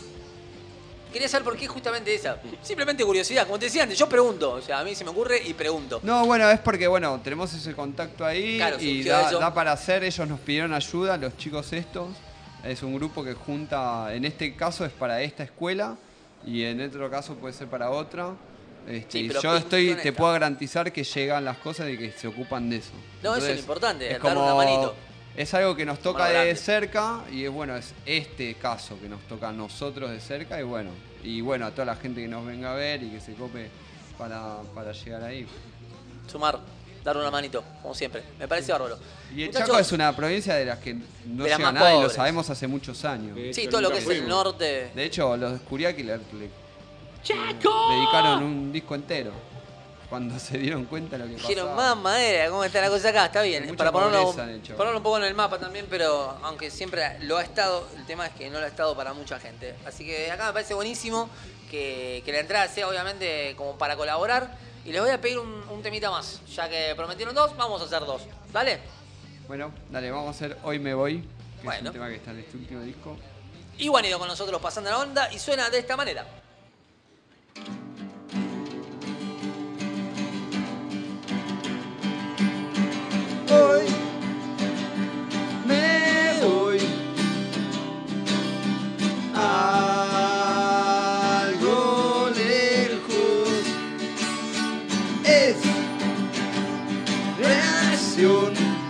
quería saber por qué justamente esa. Simplemente curiosidad, como te decía antes, yo pregunto, o sea, a mí se me ocurre y pregunto. No, bueno, es porque, bueno, tenemos ese contacto ahí Claro, y surgió da, eso. da para hacer. Ellos nos pidieron ayuda, los chicos estos. Es un grupo que junta, en este caso es para esta escuela y en otro caso puede ser para otra. Este, Sí, y pero yo ¿qué estoy, función te está? puedo garantizar que llegan las cosas y que se ocupan de eso. No, eso es lo Entonces, importante, es dar una como- manito. Es algo que nos Mano toca de grande. cerca y es bueno, es este caso que nos toca a nosotros de cerca y bueno, y bueno, a toda la gente que nos venga a ver y que se cope para, para llegar ahí. Sumar, dar una manito, como siempre. Me parece bárbaro. Y el Muchachos, Chaco es una provincia de las que no de las llega más nada y lo pobres. sabemos hace muchos años. De Sí, hecho, todo lo que nunca es el fuimos. norte. De hecho, los Curiaki le, le ¡Chaco! dedicaron un disco entero cuando se dieron cuenta de lo que Dijeron, pasaba. más madera, ¿cómo está la cosa acá? Está bien, Hay ¿eh? mucha para ponerlo, pobreza en el Chaco. ponerlo un poco en el mapa también, pero aunque siempre lo ha estado, el tema es que no lo ha estado para mucha gente. Así que acá me parece buenísimo que, que la entrada sea obviamente como para colaborar. Y les voy a pedir un, un temita más, ya que prometieron dos, vamos a hacer dos. ¿Dale? Bueno, dale, vamos a hacer Hoy Me Voy, que es Bueno. un tema que está en este último disco. Y bueno, ido con nosotros pasando la onda y suena de esta manera. Hoy me voy algo lejos. Es reacción.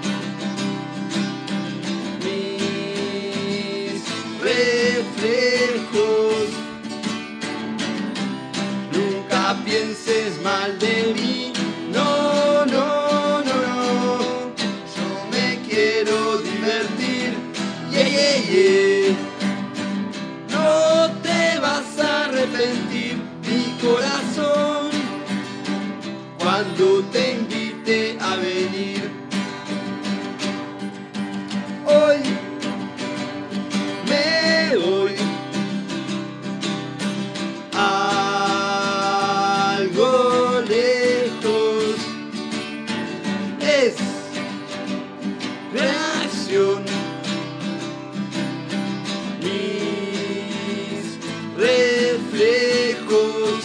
Mis reflejos. Nunca pienses mal de mí. No, no, no, no. Yo me quiero divertir. Yeah, yeah, yeah. No te vas a arrepentir, mi corazón, cuando te invite a venir. Hoy me voy algo lejos. Es reacción. Mis reflejos.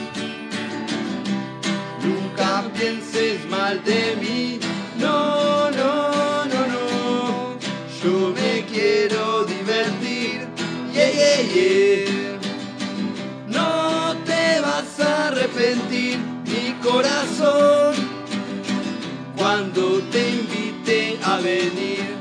Nunca pienses mal de mí. No, no, no, no. Yo me quiero divertir. Yeah, yeah, yeah. No te vas a arrepentir, mi corazón, cuando te invite a venir.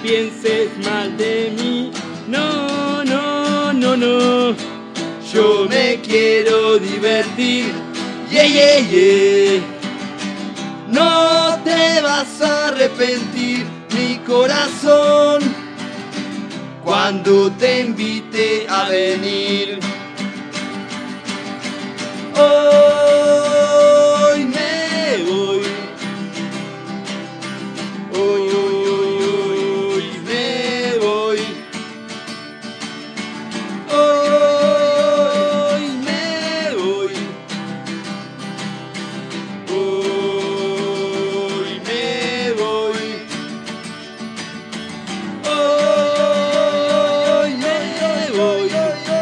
pienses mal de mí. No, no, no, no. Yo me quiero divertir. Yeah, yeah, yeah. No te vas a arrepentir, mi corazón, cuando te invite a venir. Hoy me voy. Hoy, hoy, hoy, hoy me voy. Hoy me voy. Hoy me voy. Hoy me voy.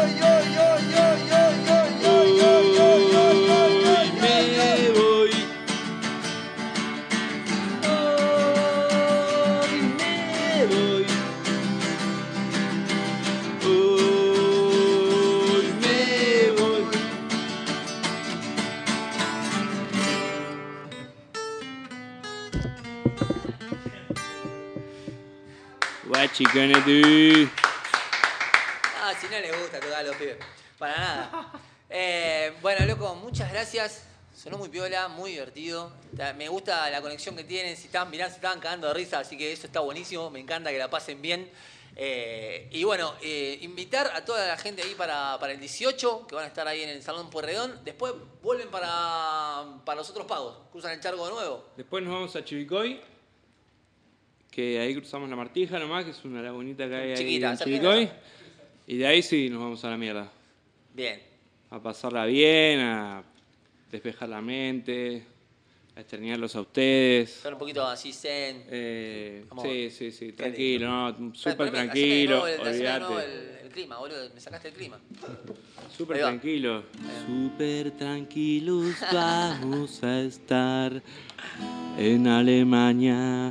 Guachicanetú. Ah, si no les gusta tocar a los pibes. Para nada. Eh, bueno, loco, muchas gracias. Sonó muy piola, muy divertido. Me gusta la conexión que tienen. Si estaban mirando, se estaban cagando de risa, así que eso está buenísimo. Me encanta que la pasen bien. Eh, y bueno, eh, invitar a toda la gente ahí para, para el dieciocho, que van a estar ahí en el Salón Pueyrredón. Después vuelven para, para los otros pagos. Cruzan el charco de nuevo. Después nos vamos a Chivilcoy, que ahí cruzamos la Martija nomás, que es una lagunita que hay Chiquita, ahí en Chivilcoy. Y de ahí sí nos vamos a la mierda. Bien. A pasarla bien, a despejar la mente, a extrañarlos a ustedes. Son un poquito así zen. Eh, Como- sí, sí, sí, Qué tranquilo, no, súper Poneme- tranquilo, haceme de nuevo el- haceme de nuevo olvídate. El, el clima, boludo. Me sacaste el clima. Súper Ahí va. tranquilo. Súper tranquilos vamos a estar en Alemania.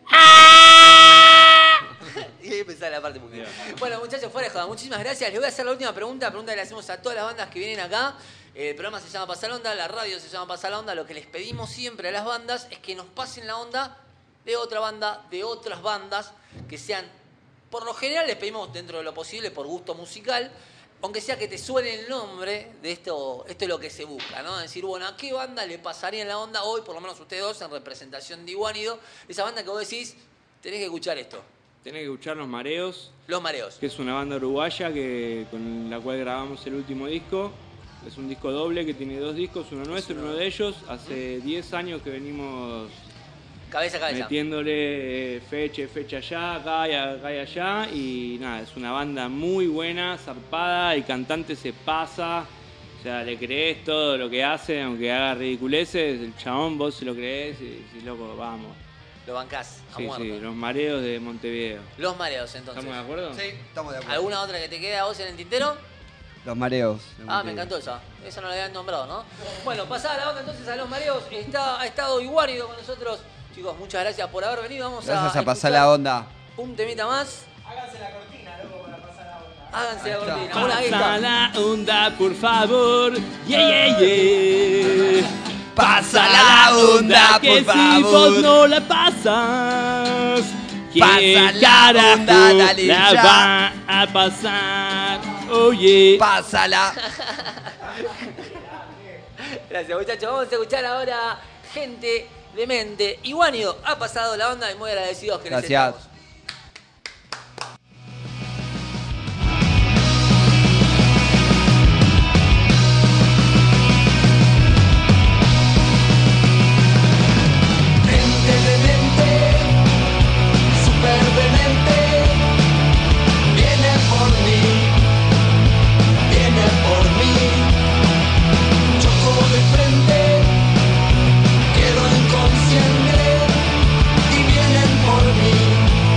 Y ahí empezaba la parte mujer. Bueno, muchachos, fuera de joda, muchísimas gracias. Les voy a hacer la última pregunta, pregunta que le hacemos a todas las bandas que vienen acá. El programa se llama Pasa la Onda, la radio se llama Pasa la Onda. Lo que les pedimos siempre a las bandas es que nos pasen la onda de otra banda, de otras bandas, que sean, por lo general les pedimos dentro de lo posible por gusto musical, aunque sea que te suene el nombre de esto, esto es lo que se busca, ¿no? Decir, bueno, ¿a qué banda le pasaría en la onda hoy, por lo menos ustedes dos, en representación de Iguanido? Esa banda que vos decís, tenés que escuchar esto. Tenés que escuchar Los Mareos. Los Mareos. Que es una banda uruguaya que, con la cual grabamos el último disco. Es un disco doble que tiene dos discos, uno nuestro y uno de ellos. Hace diez años que venimos Cabeza a cabeza. metiéndole eh, fecha y fecha allá, acá y acá y allá. Y nada, es una banda muy buena, zarpada, el cantante se pasa. O sea, le crees todo lo que hace, aunque haga ridiculeces. El chabón, vos se lo crees y decís, loco, vamos. Lo bancás a Sí, muerto. sí, Los Mareos de Montevideo. Los Mareos, entonces. ¿Estamos de acuerdo? Sí, estamos de acuerdo. ¿Alguna otra que te quede a vos en el tintero? Los Mareos. Ah, me encantó esa. Esa no la habían nombrado, ¿no? Bueno, pasada la onda entonces a Los Mareos. Está, ha estado Iguanido con nosotros. Chicos, muchas gracias por haber venido. Vamos Gracias a, a pasar escuchar la onda. un temita más. Háganse la cortina, loco, para pasar la onda. Háganse la Ahí está. cortina. Bueno, ahí Pasa está. la onda, por favor. Yeah, yeah, yeah. Pasa la onda, que por si vos favor. no la pasas, Pasa ¿quién la carajo onda, dale la ya. va a pasar? Oye, Pásala. Gracias, muchachos. Vamos a escuchar ahora Gente Demente. Iguanido ha pasado la onda y muy agradecidos que les Gracias. estamos. Gente demente, super demente, viene por mí, viene por mí. Choco de frente, quedo inconsciente y vienen por mí.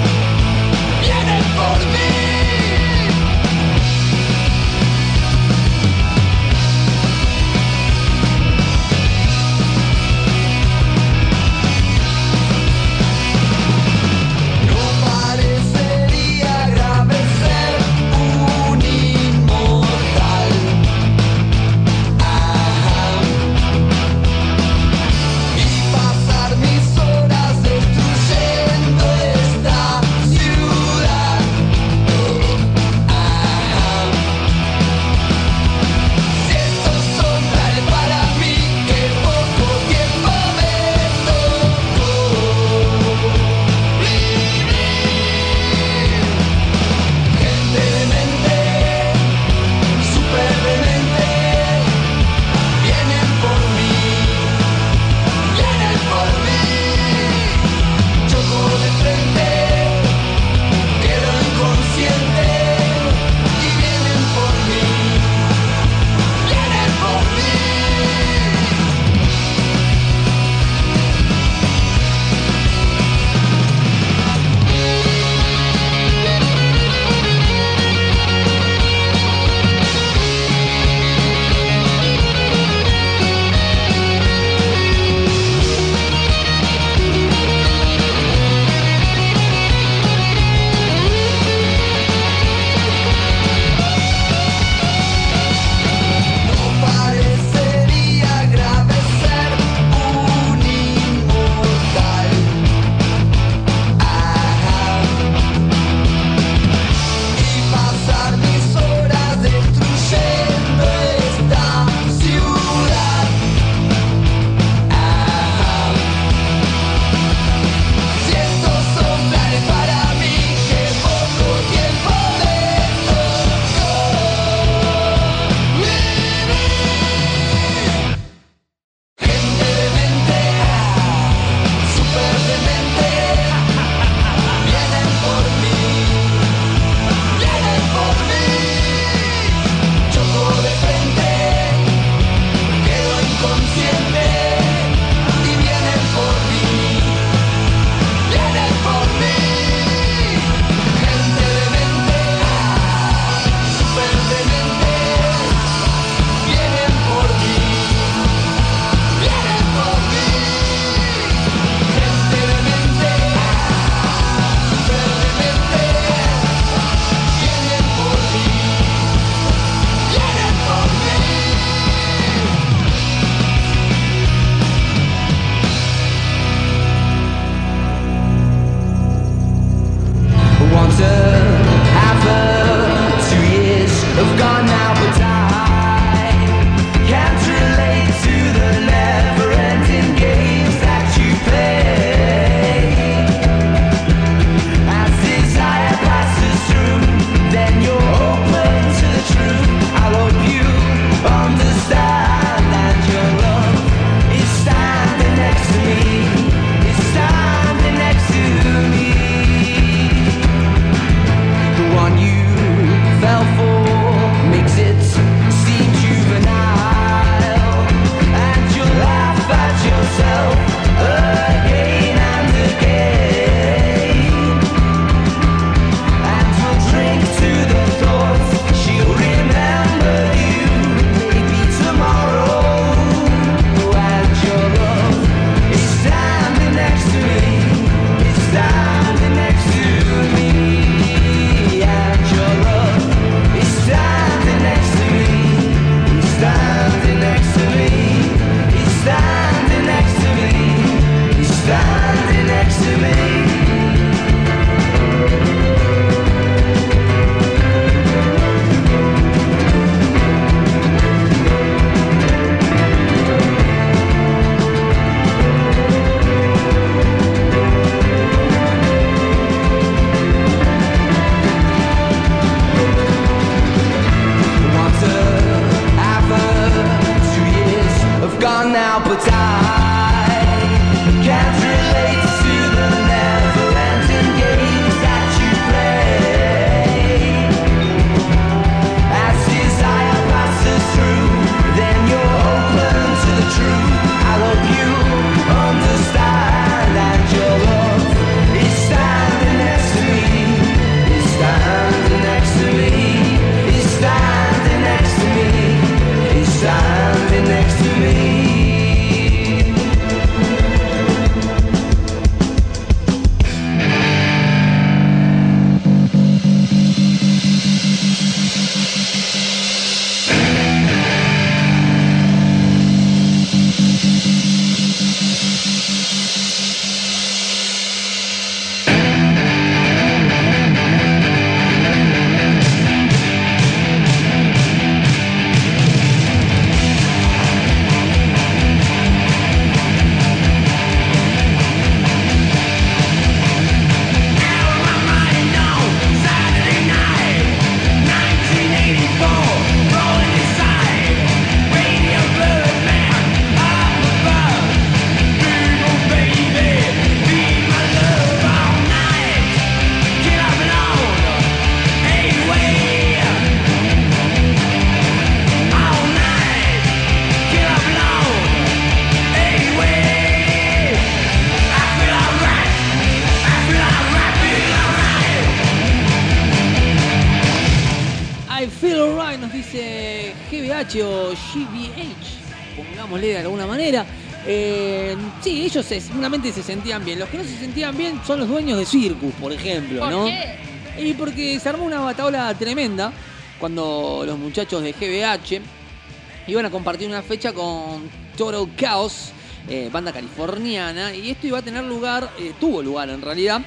Feel Alright, nos dice G B H o G B H, pongámosle de alguna manera. Eh, sí, ellos se- seguramente se sentían bien. Los que no se sentían bien son los dueños de Circus, por ejemplo, ¿Por ¿no? qué? Y porque se armó una bataola tremenda cuando los muchachos de G B H iban a compartir una fecha con Total Chaos, eh, banda californiana, y esto iba a tener lugar, eh, tuvo lugar en realidad,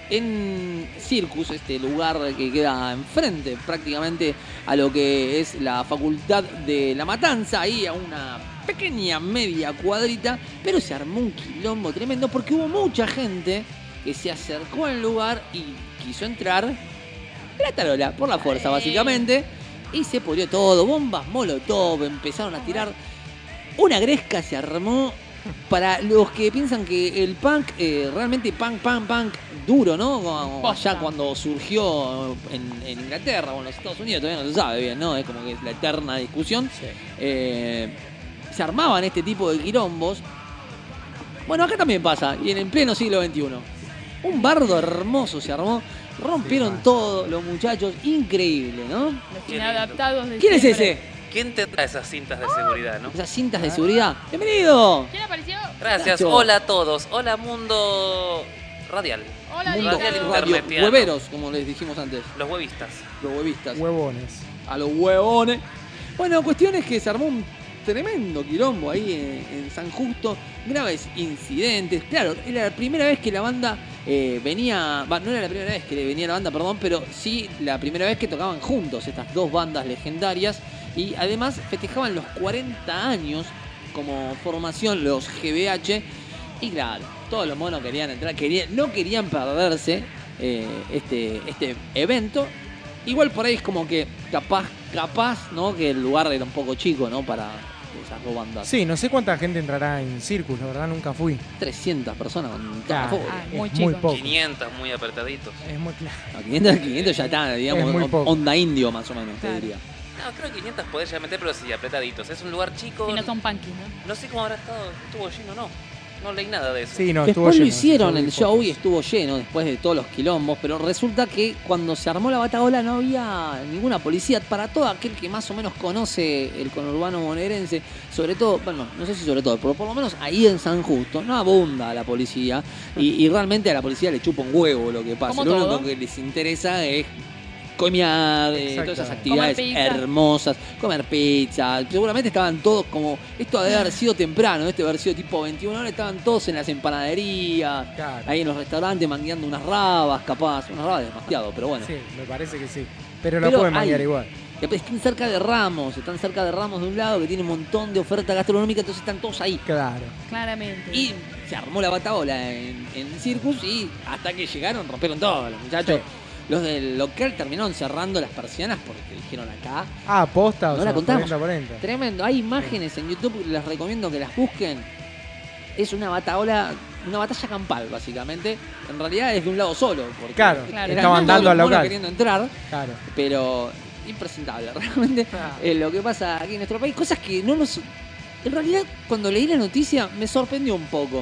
en Circus, este lugar que queda enfrente prácticamente a lo que es la Facultad de La Matanza, ahí a una pequeña media cuadrita, pero se armó un quilombo tremendo porque hubo mucha gente que se acercó al lugar y quiso entrar la tarola, por la fuerza básicamente, y se pudrió todo, bombas molotov, empezaron a tirar, una gresca se armó. Para los que piensan que el punk, eh, realmente punk, punk, punk duro, ¿no? Como allá cuando surgió en, en Inglaterra o en los Estados Unidos, todavía no se sabe bien, ¿no? Es como que es la eterna discusión. Eh, se armaban este tipo de quilombos. Bueno, acá también pasa, y en el pleno siglo veintiuno. Un bardo hermoso se armó, rompieron todo los muchachos, increíble, ¿no? Los inadaptados de ¿Quién es siempre. ese? ¿Quién tendrá esas cintas de seguridad, no? Esas cintas de seguridad. ¡Bienvenido! ¿Quién apareció? Gracias. Nacho. Hola a todos. Hola, mundo radial. Hola, Mundo Radial Nico. radio, internetiano. hueveros, como les dijimos antes. Los huevistas. Los huevistas. Huevones. A los huevones. Bueno, cuestión es que se armó un tremendo quilombo ahí en, en San Justo. Graves incidentes. Claro, era la primera vez que la banda eh, venía... va, no era la primera vez que venía la banda, perdón, pero sí la primera vez que tocaban juntos estas dos bandas legendarias. Y además festejaban los cuarenta años como formación los G B H. Y claro, todos los monos querían entrar, querían, no querían perderse eh, este, este evento. Igual por ahí es como que capaz, capaz, ¿no? Que el lugar era un poco chico, ¿no? Para esas dos bandas. Sí, no sé cuánta gente entrará en Circus, la verdad nunca fui. trescientas personas con Claro, cada Ah, es muy muy, chico. poco. quinientos muy apretaditos. Es muy claro. No, quinientos, quinientos ya está, digamos, Es muy on- poco. onda indio más o menos, Claro. te diría. No, creo que quinientos podés ya meter, pero sí, apretaditos. Es un lugar chico. Si no son punky, ¿no? No sé cómo habrá estado. ¿Estuvo lleno o no? No leí nada de eso. Sí, no, estuvo Después lo lleno, hicieron yo vi el show fotos. y estuvo lleno después de todos los quilombos, pero resulta que cuando se armó la bataola no había ninguna policía. Para todo aquel que más o menos conoce el conurbano bonaerense, sobre todo, bueno, no sé si sobre todo, pero por lo menos ahí en San Justo no abunda la policía y, y realmente a la policía le chupa un huevo lo que pasa. Como Lo único todo. que les interesa es comear, eh, todas esas Exactamente. actividades Comer pizza. hermosas, comer pizza. Seguramente estaban todos como, esto debe haber sido temprano, este debe haber sido tipo veintiuna horas, estaban todos en las empanaderías, Claro. ahí en los restaurantes mangueando unas rabas, capaz, unas rabas demasiado, pero bueno. Sí, me parece que sí. Pero lo Pero pueden hay- manguear igual. Después están cerca de Ramos, están cerca de Ramos de un lado que tiene un montón de oferta gastronómica, entonces están todos ahí. Claro. Claramente. Y se armó la bataola en, en Circus y hasta que llegaron rompieron todo, los muchachos. Los del local terminaron cerrando las persianas porque dijeron acá. Ah, posta, o No sea, la contamos. cuarenta, cuarenta. Tremendo. Hay imágenes en YouTube, les recomiendo que las busquen. Es una bataola, una batalla campal, básicamente. En realidad es de un lado solo. Porque Claro, Claro. eran estaban todos dando los al monos local. queriendo entrar, Claro. pero impresentable. Realmente eh, lo que pasa aquí en nuestro país. Cosas que no nos... En realidad, cuando leí la noticia, me sorprendió un poco.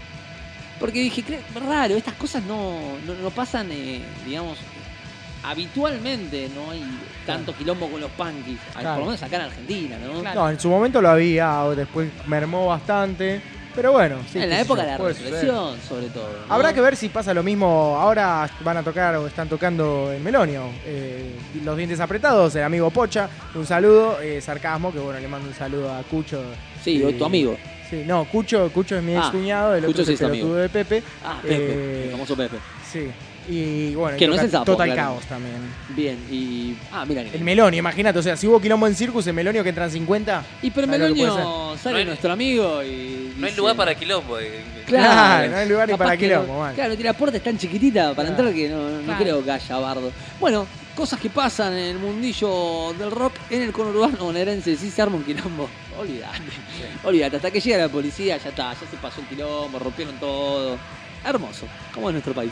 Porque dije, "Cre- raro, estas cosas no, no, no pasan, eh, digamos, habitualmente. No hay tanto quilombo con los punkis. Por Claro. lo menos acá en Argentina, ¿no? Claro. No, en su momento lo había, o después mermó bastante. Pero bueno, sí. en qué la sé época yo, de la puede suceder. represión, sobre todo. ¿no? Habrá que ver si pasa lo mismo. Ahora van a tocar o están tocando en Melonio. Eh, los dientes apretados, el amigo Pocha. Un saludo. Eh, sarcasmo, que bueno, le mando un saludo a Cucho. Sí, Eh, tu amigo. Sí, no, Cucho, Cucho es mi Ah, ex cuñado, el Cucho otro sí es es el tu pelotudo de Pepe. Ah, Pepe, Eh, el famoso Pepe. Sí. Y bueno, Que y no es toca el sapo, Total claro. Caos también. Bien, y. Ah, mira. El Melonio, imagínate, o sea, si hubo quilombo en Circus, en Melonio que entran cincuenta. Y pero ¿sabes lo que puede Melonio sale No hay- nuestro amigo y. No hay dice- lugar para quilombo. eh. Claro, no hay lugar ni Capaz para que quilombo, no- man. Claro, la puerta es tan chiquitita para Claro. entrar que no, no Claro. creo que haya bardo. Bueno, cosas que pasan en el mundillo del rock, en el conurbano bonaerense, sí se arma un quilombo. Olvídate. Olvídate, hasta que llega la policía ya está, ya se pasó el quilombo, rompieron todo. Hermoso, como es nuestro país.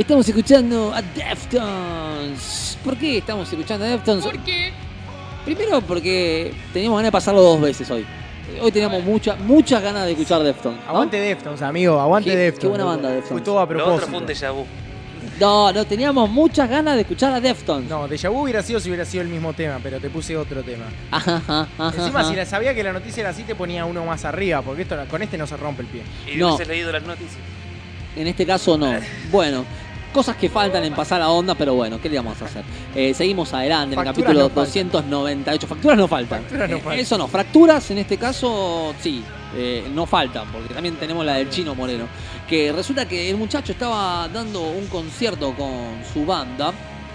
Estamos escuchando a Deftones. ¿Por qué estamos escuchando a Deftones? ¿Por qué? Primero porque teníamos ganas de pasarlo dos veces hoy. Hoy teníamos mucha, muchas ganas de escuchar Deftones, ¿no? Aguante Deftones, amigo, aguante Qué- Deftones. qué buena loco. banda Deftones. Fue todo a Lo otro fue propósito. un déjà vu. No, no, teníamos muchas ganas de escuchar a Deftones. No, Deja Vu hubiera sido si hubiera sido el mismo tema, pero te puse otro tema. Ajá, ajá, ajá, Encima, ajá. si la sabía que la noticia era así, te ponía uno más arriba, porque esto con este no se rompe el pie. Y No. hubieses leído las noticias. En este caso no. Bueno, cosas que faltan en pasar la onda, pero bueno, ¿qué le vamos a hacer? Eh, seguimos adelante en el Facturas capítulo no faltan. doscientos noventa y ocho. Facturas no faltan. Facturas no Eh, faltan. Eso no. Fracturas, en este caso, sí. eh, no faltan, porque también tenemos la del Chino Moreno. Que resulta que el muchacho estaba dando un concierto con su banda.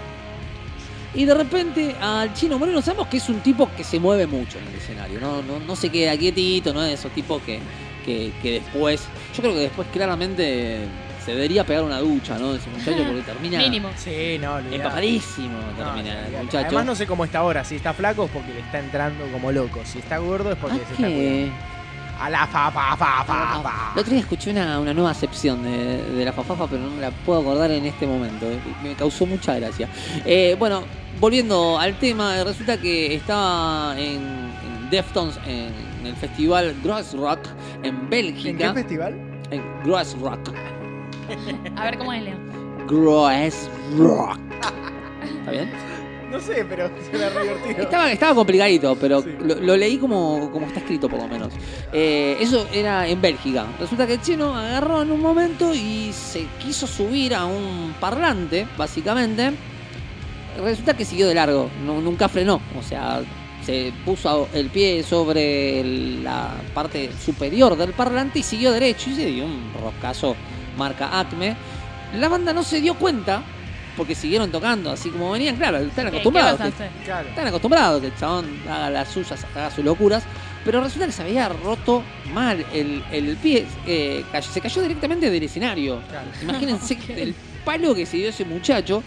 Y de repente al Chino Moreno sabemos que es un tipo que se mueve mucho en el escenario. No, no, no se queda quietito, no es de esos tipos que, que, que después... Yo creo que después claramente se debería pegar una ducha, ¿no? Ese muchacho porque termina... Mínimo. Sí, no, olvidate. Empapadísimo No, termina el olvidate. muchacho. Además no sé cómo está ahora, si está flaco es porque le está entrando como loco, si está gordo es porque ¿A se está qué? cuidando. A la fa fa fa fa fa. El otro día escuché una, una nueva acepción de, de la fafafa, pero no me la puedo acordar en este momento. eh. Me causó mucha gracia. Eh, bueno, volviendo al tema, resulta que estaba en, en Deftones, en el festival Gross Rock en Bélgica. ¿En qué festival? En Gross Rock. A ver cómo es, Leo. Gross Rock. ¿Está bien? No sé, pero suena re divertido. Estaba, estaba complicadito, pero Sí. lo, lo leí como, como está escrito, por lo menos. Eh, eso era en Bélgica. Resulta que el chino agarró en un momento y se quiso subir a un parlante, básicamente. Resulta que siguió de largo, no- nunca frenó. O sea, se puso el pie sobre el- la parte superior del parlante y siguió derecho y se dio un roscazo marca Acme. La banda no se dio cuenta porque siguieron tocando así como venían. Claro, están ¿Qué- ¿Qué acostumbrados. vas a que- hacer? Claro. están acostumbrados que el chabón haga las suyas, haga sus locuras. Pero resulta que se había roto mal el, el pie. eh, cayó- se cayó directamente del escenario. Claro. Imagínense Ok. el palo que se dio ese muchacho.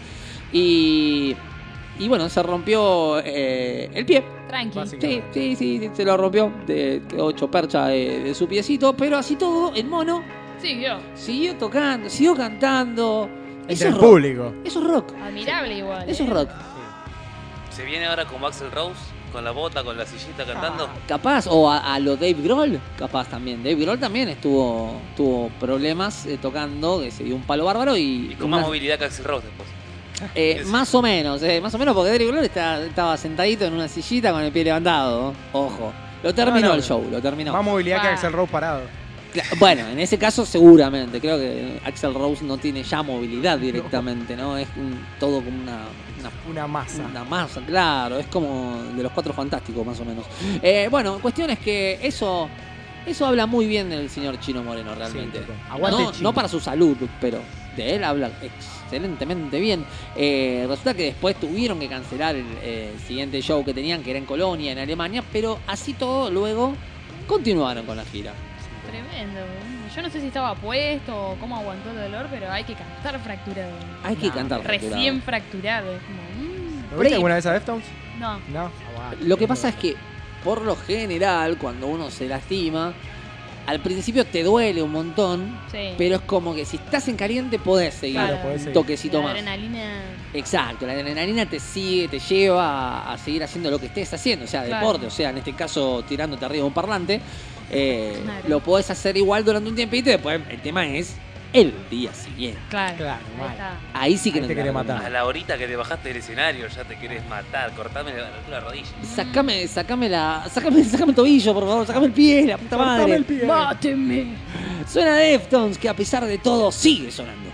Y, y bueno, se rompió eh, el pie. Tranqui. Sí, sí, sí, sí, se lo rompió. De, quedó hecho percha de, de su piecito. Pero así todo, el mono Siguió. siguió tocando, siguió cantando. Eso Entre es el rock. público. Eso es rock. Admirable igual. Eso es eh. rock. Se viene ahora como Axl Rose, con la bota, con la sillita cantando. Capaz, o a, a lo Dave Grohl, capaz también. Dave Grohl también estuvo tuvo problemas eh, tocando, que se dio un palo bárbaro y... Y con más una- movilidad que Axl Rose después. eh, más o menos, eh, más o menos, porque Dave Grohl está- estaba sentadito en una sillita con el pie levantado. Ojo. Lo terminó No, no, el show, lo terminó. Más movilidad que Ah. Axel Rose parado. Cla- Bueno, en ese caso seguramente. Creo que Axl Rose no tiene ya movilidad directamente, ¿no? Es un- todo como una... una Una masa. Una masa, claro, es como de los Cuatro Fantásticos más o menos. Eh, bueno, cuestión es que eso eso habla muy bien del señor Chino Moreno realmente. Sí, Toto. Aguante no, Chino. no para su salud, pero de él habla excelentemente bien. Eh, resulta que después tuvieron que cancelar el eh, siguiente show que tenían, que era en Colonia, en Alemania, pero así todo luego continuaron con la gira. Tremendo. Yo no sé si estaba puesto o cómo aguantó el dolor, pero hay que cantar fracturado. Hay que No, cantar. Recién fracturado. Es como, mm, ¿Lo viste alguna vez a Deftones? no. No. Lo que pasa es que, por lo general, cuando uno se lastima, al principio te duele un montón, Sí. pero es como que si estás en caliente podés seguir Claro, podés un seguir. toquecito La más. adrenalina. Exacto, la adrenalina te sigue, te lleva a, a seguir haciendo lo que estés haciendo, o sea, Claro. deporte, o sea, en este caso tirándote arriba de un parlante. eh, Claro. Lo podés hacer igual durante un tiempito y después el tema es el día siguiente. Claro. Claro, Ahí mal. está. Ahí sí que Ahí no te querés da matar. A la horita que te bajaste del escenario ya te querés matar. Cortame la, la rodilla. Sacame, sacame la. Sacame, sacame el tobillo, por favor, sacame el pie, la puta Cortame madre. el pie. ¡Máteme! Suena Deftones, que a pesar de todo sigue sonando.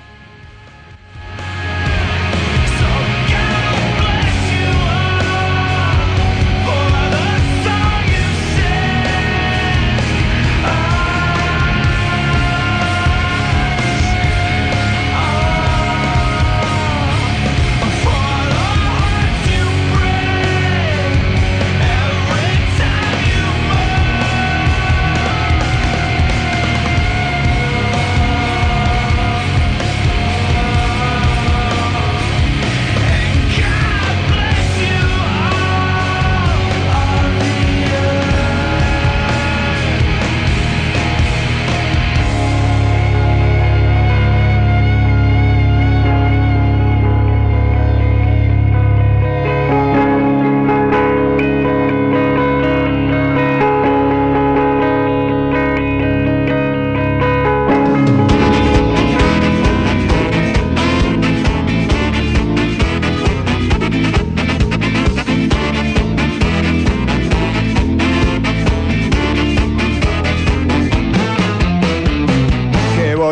Every time you move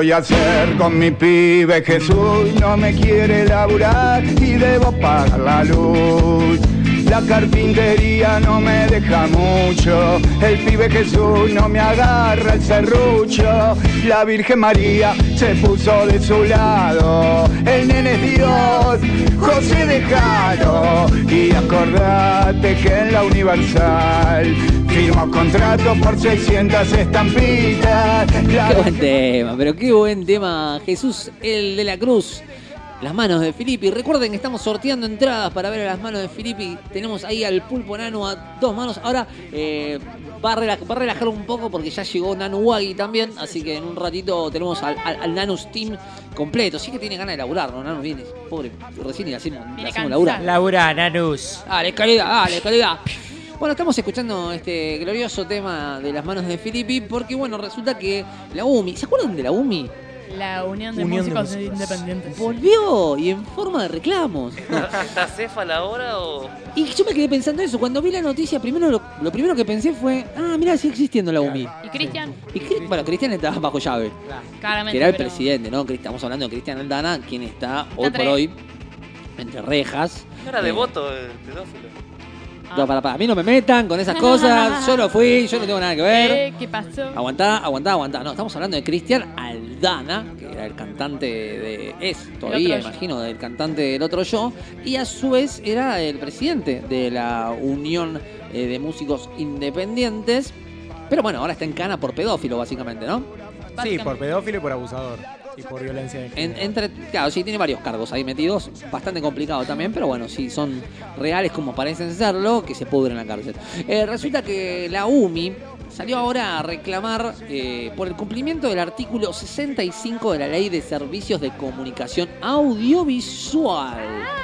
voy a hacer con mi pibe? Jesús no me quiere laburar y debo pagar la luz. La carpintería no me deja mucho, el pibe Jesús no me agarra el serrucho. La Virgen María se puso de su lado, el nene es Dios, José déjalo. Y acordate que en la Universal firmo contrato por seiscientas estampitas. La... Qué buen tema, pero qué buen tema. Jesús, el de la cruz. Las manos de Filippi. Recuerden que estamos sorteando entradas para ver a las manos de Filippi. Tenemos ahí al pulpo Nanu a dos manos. Ahora eh, va, a relajar, va a relajar un poco porque ya llegó Nanu Wagi también. Así que en un ratito tenemos al, al, al Nanus Team completo. Sí que tiene ganas de laburar, ¿no? Nanu viene, pobre, recién le hacemos, le hacemos laburar. Labura, Nanus. Dale, calidad, dale, calidad. Bueno, estamos escuchando este glorioso tema de las manos de Filippi porque, bueno, resulta que la U M I... ¿Se acuerdan de la U M I? La Unión de Unión de Músicos Músicos. Independientes. Volvió y en forma de reclamos. No. ¿Está Céfala ahora o...? Y yo me quedé pensando eso. Cuando vi la noticia, primero lo, lo primero que pensé fue, ah, mirá, sigue existiendo la U M I. ¿Y Cristian? Y, Cri- bueno, Cristian estaba bajo llave. Claramente. Que era el pero- presidente, ¿no? Que Estamos hablando de Cristian Aldana, quien está hoy entre- por hoy entre rejas. No era Eh, devoto el pedófilo. No, para, para, a mí no me metan con esas cosas. Yo lo fui, yo no tengo nada que ver. Eh, ¿Qué pasó? Aguantá, aguantá, aguantá. No, estamos hablando de Cristian Aldana, que era el cantante de... Es todavía, El Otro Yo. imagino, del cantante del Otro Yo. Y a su vez era el presidente de la Unión eh, de Músicos Independientes. Pero bueno, ahora está en cana por pedófilo, básicamente, ¿no? Sí, por pedófilo y por abusador. Y por violencia de En- género. entre, claro, sí, tiene varios cargos ahí metidos. Bastante complicado también, pero bueno, si son reales como parecen serlo, que se pudren en la cárcel. Eh, resulta que la U M I salió ahora a reclamar eh, por el cumplimiento del artículo sesenta y cinco de la Ley de Servicios de Comunicación Audiovisual.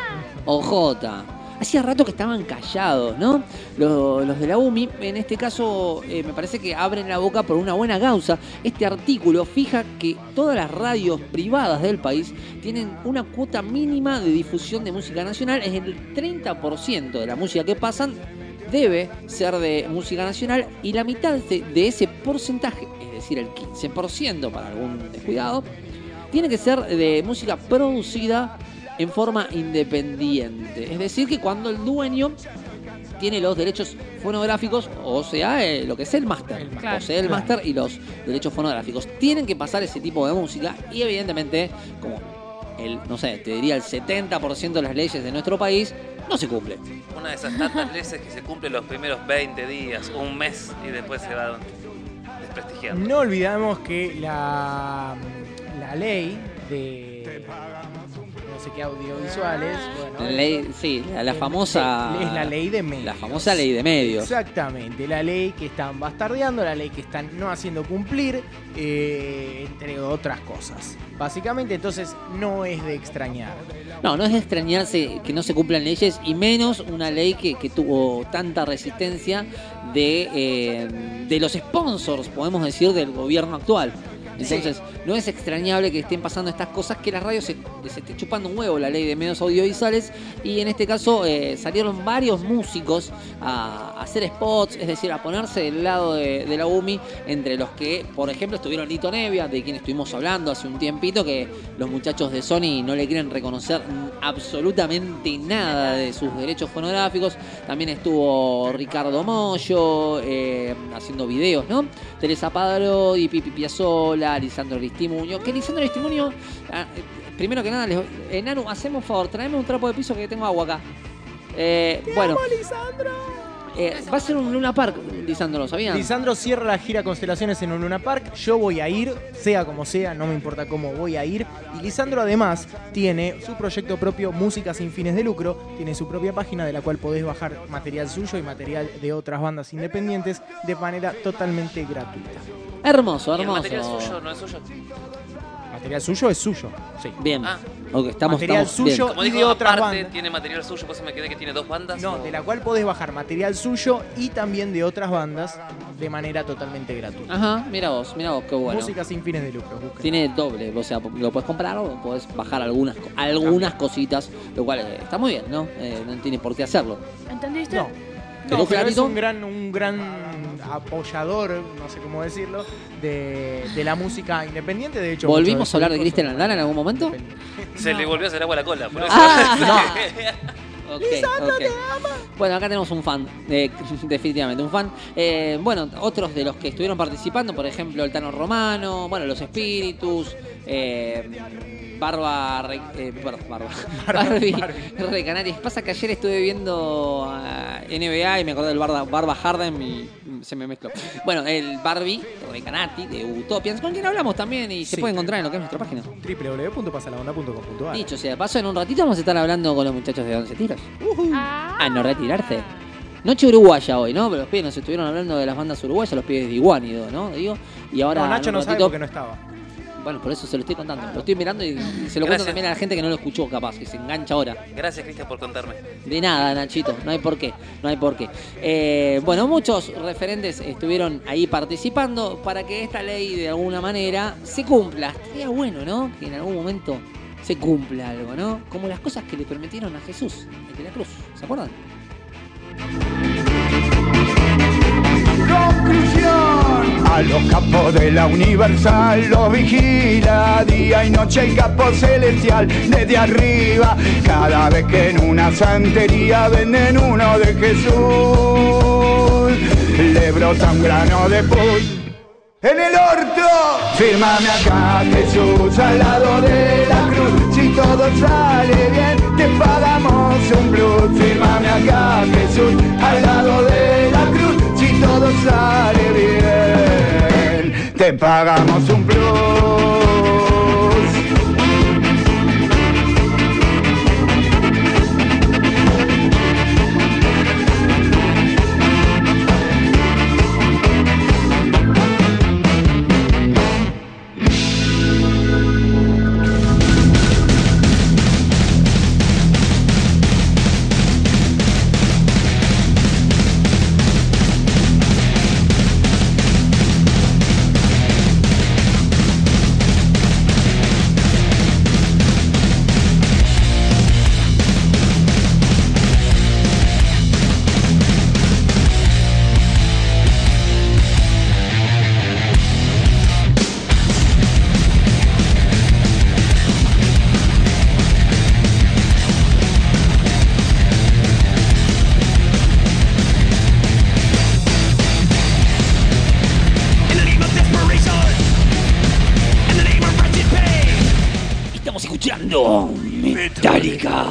O J. Hacía rato que estaban callados, ¿no? Los, los de la U M I, en este caso, eh, me parece que abren la boca por una buena causa. Este artículo fija que todas las radios privadas del país tienen una cuota mínima de difusión de música nacional. Es el treinta por ciento de la música que pasan debe ser de música nacional y la mitad de, de ese porcentaje, es decir, el quince por ciento para algún descuidado, tiene que ser de música producida en forma independiente. Es decir, que cuando el dueño tiene los derechos fonográficos, o sea, eh, lo que es el máster, Claro. o sea, el máster y los derechos fonográficos, tienen que pasar ese tipo de música y evidentemente, como el, no sé, te diría el setenta por ciento de las leyes de nuestro país, no se cumple. Una de esas tantas leyes que se cumple los primeros veinte días, un mes, y después se va desprestigiando. No olvidamos que la, la ley de no sé qué audiovisuales, bueno, La ley, sí, la, la famosa... es la ley de medios. La famosa ley de medios. Exactamente, la ley que están bastardeando, la ley que están no haciendo cumplir, eh, entre otras cosas. Básicamente, entonces, no es de extrañar. No, no es de extrañarse que no se cumplan leyes y menos una ley que, que tuvo tanta resistencia de, eh, de los sponsors, podemos decir, del gobierno actual. Entonces, no es extrañable que estén pasando estas cosas, que las radios se, se esté chupando un huevo la ley de medios audiovisuales y en este caso eh, salieron varios músicos a, a hacer spots, es decir, a ponerse del lado de, de la U M I, entre los que, por ejemplo, estuvieron Lito Nevia, de quien estuvimos hablando hace un tiempito, que los muchachos de Sony no le quieren reconocer absolutamente nada de sus derechos fonográficos. También estuvo Ricardo Mollo eh, haciendo videos, ¿no? Teresa Padro y Pipi Piazzolla, Lisandro Aristimuño. Que Lisandro Aristimuño, ah, eh, primero que nada, les, eh, Nanu, haceme un favor, tráeme un trapo de piso que tengo agua acá. Eh, bueno, eh, va a ser un Luna Park, Lisandro, ¿lo sabían? Lisandro cierra la gira Constelaciones en un Luna Park. Yo voy a ir, sea como sea, no me importa cómo, voy a ir. Y Lisandro además tiene su proyecto propio, Música sin fines de lucro. Tiene su propia página de la cual podés bajar material suyo y material de otras bandas independientes de manera totalmente gratuita. Hermoso, ¿Y el hermoso. material suyo no es suyo? Material suyo es suyo, sí. Bien. Ah. Ok, estamos, Material estamos bien. suyo Como y dijo, de otras aparte bandas. tiene material suyo, pues me quedé que tiene dos bandas. No, o- de la cual podés bajar material suyo y también de otras bandas de manera totalmente gratuita. Ajá, mira vos, mira vos, qué bueno. Música sin fines de lucro. busquen. Tiene doble, o sea, lo puedes comprar o puedes bajar algunas algunas cositas, lo cual eh, está muy bien, ¿no? Eh, no tiene por qué hacerlo. ¿Entendiste? No. No, ¿Querés pero un es ratito? un gran, un gran apoyador, no sé cómo decirlo, de, de la música independiente. De hecho, ¿Volvimos muchos a hablar de sus Cristian discos Aldana en algún momento? Se le volvió a hacer agua a la cola. Por eso. Ah, Ok, Lisandro, ok. te amo. Bueno, acá tenemos un fan, eh, definitivamente un fan. Eh, bueno, otros de los que estuvieron participando, por ejemplo, el Tano Romano, bueno, los Espíritus, eh, Barba, Re- eh, perdón, Barba, Barbie, Recanati. Pasa que ayer estuve viendo a N B A y me acordé del Barba, Barba Harden y se me mezcló. Bueno, el Barbie Recanati de Utopians, con quien hablamos también y se Sí. puede encontrar en lo que es nuestra página. doble u doble u doble u punto pasalabanda punto com punto a r. Dicho sea de paso, en un ratito vamos a estar hablando con los muchachos de once tiros. Ah, no retirarse. Noche uruguaya hoy, ¿no? Pero los pibes nos estuvieron hablando de las bandas uruguayas, los pibes de Iguánido, ¿no? Digo, y ahora. No, Nacho en un no sabe ratito- porque no estaba. Bueno, por eso se lo estoy contando. Lo estoy mirando y se lo cuento Gracias. también a la gente que no lo escuchó, capaz, que se engancha ahora. Gracias, Cristian, por contarme. De nada, Nachito, no hay por qué, no hay por qué. Eh, bueno, muchos referentes estuvieron ahí participando para que esta ley de alguna manera se cumpla. Sería bueno, ¿no? Que en algún momento se cumpla algo, ¿no? Como las cosas que le permitieron a Jesús de la cruz, ¿se acuerdan? Conclusión. A los capos de la Universal los vigila día y noche el capo celestial desde arriba. Cada vez que en una santería venden uno de Jesús, le brota un grano de pus en el orto. Fírmame acá, Jesús, al lado de la cruz. Si todo sale bien, te pagamos un plus. Fírmame acá, Jesús, al lado de la cruz. Si todo sale bien, te pagamos un plus. Estamos escuchando Metallica.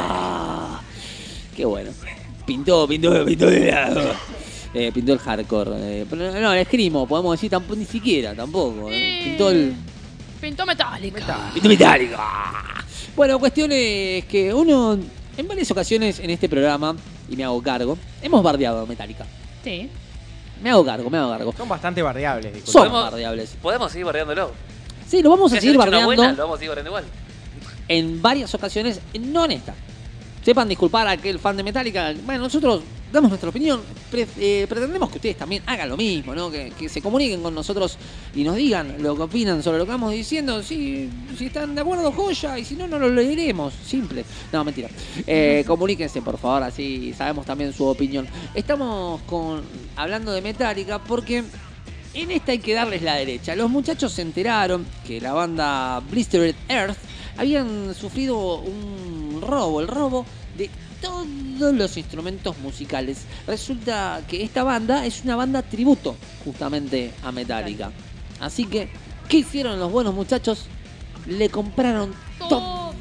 Qué bueno. Pintó, pintó, pintó de lado. Eh, pintó el hardcore. Eh, pero no, el escrimo, podemos decir tampoco, ni siquiera, tampoco. eh. Pintó el. Pintó Metallica. Pintó Metallica. Bueno, cuestión es que uno, en varias ocasiones en este programa, y me hago cargo, hemos bardeado a Metallica. Sí. Me hago cargo, me hago cargo. Son bastante bardeables. disculpa. Son ¿Podemos- bardeables. Podemos seguir bardeándolo. Sí, lo vamos Si a hayan seguir hecho una bardeando buena, lo vamos a seguir bardeando igual. en varias ocasiones, no en esta. Sepan disculpar a aquel fan de Metallica. Bueno, nosotros damos nuestra opinión. Pre- eh, pretendemos que ustedes también hagan lo mismo, ¿no? Que, que se comuniquen con nosotros y nos digan lo que opinan sobre lo que vamos diciendo. Si, si están de acuerdo, joya. Y si no, no lo leeremos. Simple. No, mentira. Eh, comuníquense, por favor. Así sabemos también su opinión. Estamos con hablando de Metallica porque en esta hay que darles la derecha. Los muchachos se enteraron que la banda Blistered Earth habían sufrido un robo, el robo de todos los instrumentos musicales. Resulta que esta banda es una banda tributo justamente a Metallica. Así que, ¿qué hicieron los buenos muchachos? Le compraron todo.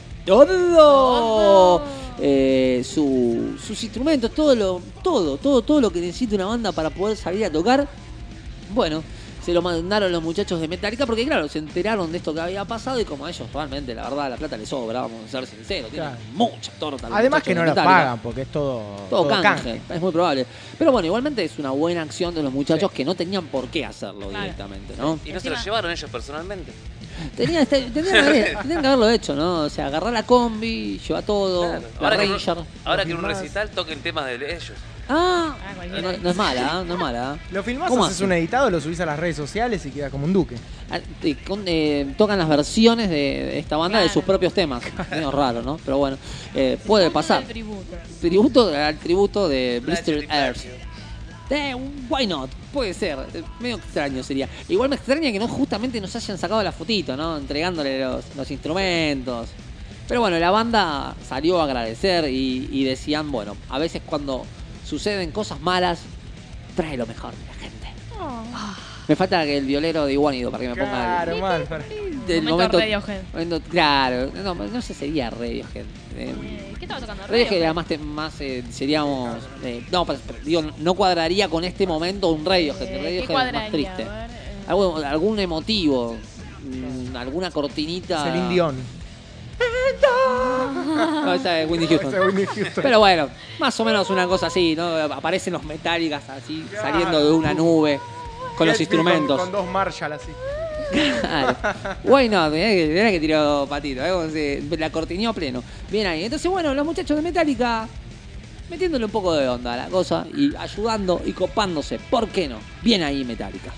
Todo. Eh, su- sus instrumentos, todo lo, todo, todo, todo lo que necesita una banda para poder salir a tocar. Bueno, se lo mandaron los muchachos de Metallica porque, claro, se enteraron de esto que había pasado y como a ellos realmente, la verdad, la plata les sobra, vamos a ser sinceros, tienen Claro. mucha torta. los Además muchachos que no de lo Metallica. pagan porque es todo, Todo, canje, canje. es muy probable. Pero bueno, igualmente es una buena acción de los muchachos que no tenían por qué hacerlo Claro. directamente, ¿no? Y no se lo Encima- llevaron ellos personalmente. Tenía, este- tendrían, que haber- tendrían que haberlo hecho, ¿no? O sea, agarrar la combi, llevar todo, Claro. la Ahora, que en Ranger. un, ahora que en un filmás. recital toquen temas de ellos. Ah, Ah, no, cualquiera. no es mala, ¿eh? No es mala. ¿eh? Lo filmás, ¿Cómo haces hacen? un editado, lo subís a las redes sociales y queda como un duque. Ah, eh, con- eh, tocan las versiones de, de esta banda de Claro. sus propios temas. Medio raro, ¿no? Pero bueno, eh, puede Punto pasar. del tributo. Tributo al tributo de Blister Blister Earth. Eh, why not? Puede ser. Eh, Medio extraño sería. Igual me extraña que no justamente nos hayan sacado la fotito, ¿no? Entregándole los, los instrumentos. Pero bueno, la banda salió a agradecer y, y decían, bueno, a veces cuando suceden cosas malas, trae lo mejor de la gente. Me falta que el violero de Iguanido para que me ponga el, Claro, mal. para- del Momento Radiohead. momento- claro, no, no sé, sería Radiohead. Eh, Eh, ¿Qué estaba tocando? Radiohead Radiohead. era más, te- más eh, seríamos... eh, no, pero- pero digo, no cuadraría con este momento un Radiohead. Eh, El ¿qué Radiohead es cuadraría? más triste. A ver, eh. Algún, algún emotivo, mm, alguna cortinita... Celine Dion. No, esa es Whitney Houston. Esa es Whitney Houston. Pero bueno, más o menos una cosa así, ¿no? Aparecen los Metallicas así, saliendo de una nube, con los Gatsby instrumentos. Con, con dos Marshall así. Claro. Why not? Mirá que, mirá que tiró patito, ¿eh? Como se- la cortineó a pleno. Bien ahí. Entonces, bueno, los muchachos de Metallica metiéndole un poco de onda a la cosa y ayudando y copándose. ¿Por qué no? Bien ahí Metallica.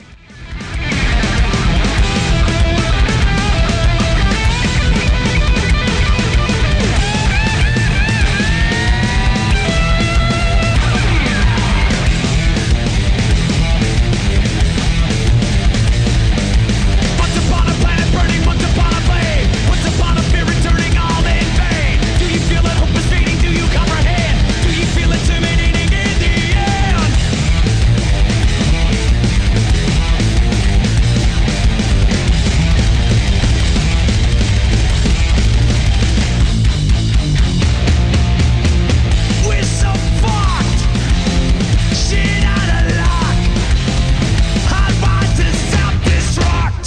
Once upon a planet burning, once upon a flame, once upon a fear returning all in vain. Do you feel that hope is fading? Do you comprehend? Do you feel intimidating in the end? We're so fucked, shit out of luck. Hotwire to self-destruct.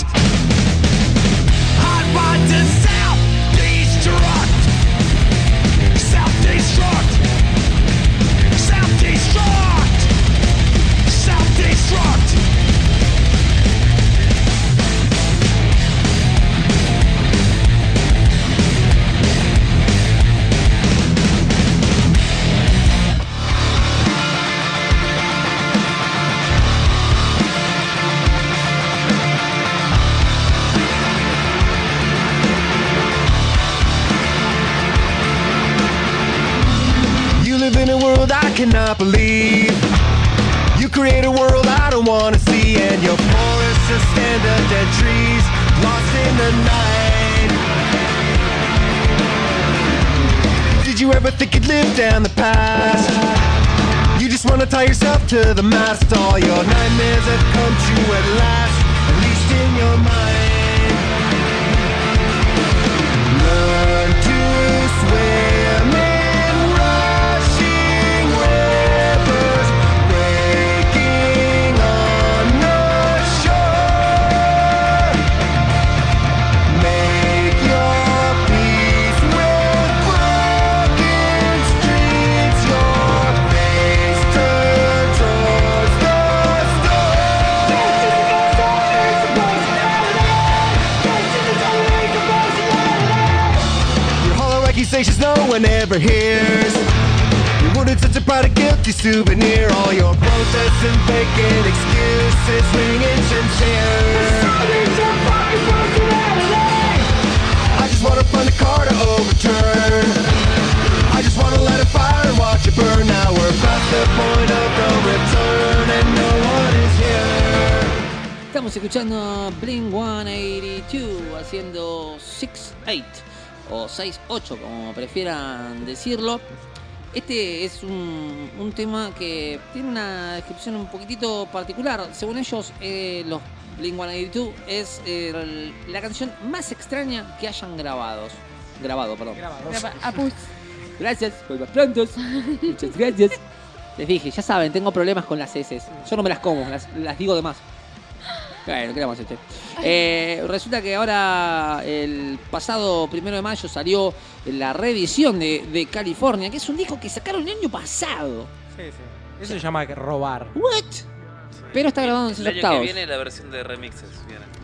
Hotwire to self-destruct. Self-destruct. Self-destruct. Self-destruct. You live in a world I cannot believe. You create a world I don't wanna see, and your forests just stand of dead trees, lost in the night. Did you ever think you'd live down the past? You just wanna tie yourself to the mast. All your nightmares have come true at last, at least in your mind. Learn to swim in rushing rivers, breaking on the shore. Make your peace with broken streets. Your face turned towards the Your hollow accusations no one ever hears. Your wounded such a proud and guilty souvenir. All your protests and vacant excuses ringing sincere. I just wanna find a car to overturn. I just wanna light a fire and watch it burn. Now we're past the point of no return and no one is here. Estamos escuchando Blink ciento ochenta y dos haciendo seis ocho o seis ocho como prefieran decirlo. Este es un, un tema que tiene una descripción un poquitito particular. Según ellos, eh, los Blink ciento ochenta y dos es eh, el- la canción más extraña que hayan grabados. Grabado, perdón. Graba- Apus. Gracias, por los prontos. Muchas gracias. Les dije, ya saben, tengo problemas con las S. Yo no me las como, las, las digo de más. Bueno, ¿qué le vamos a hacer? Eh, resulta que ahora, el pasado primero de mayo, salió la reedición de, de California, que es un disco que sacaron el año pasado. Sí, sí. Eso se llama robar. ¿What? Pero está grabado en El seis año que octavos. viene la versión de remixes viene.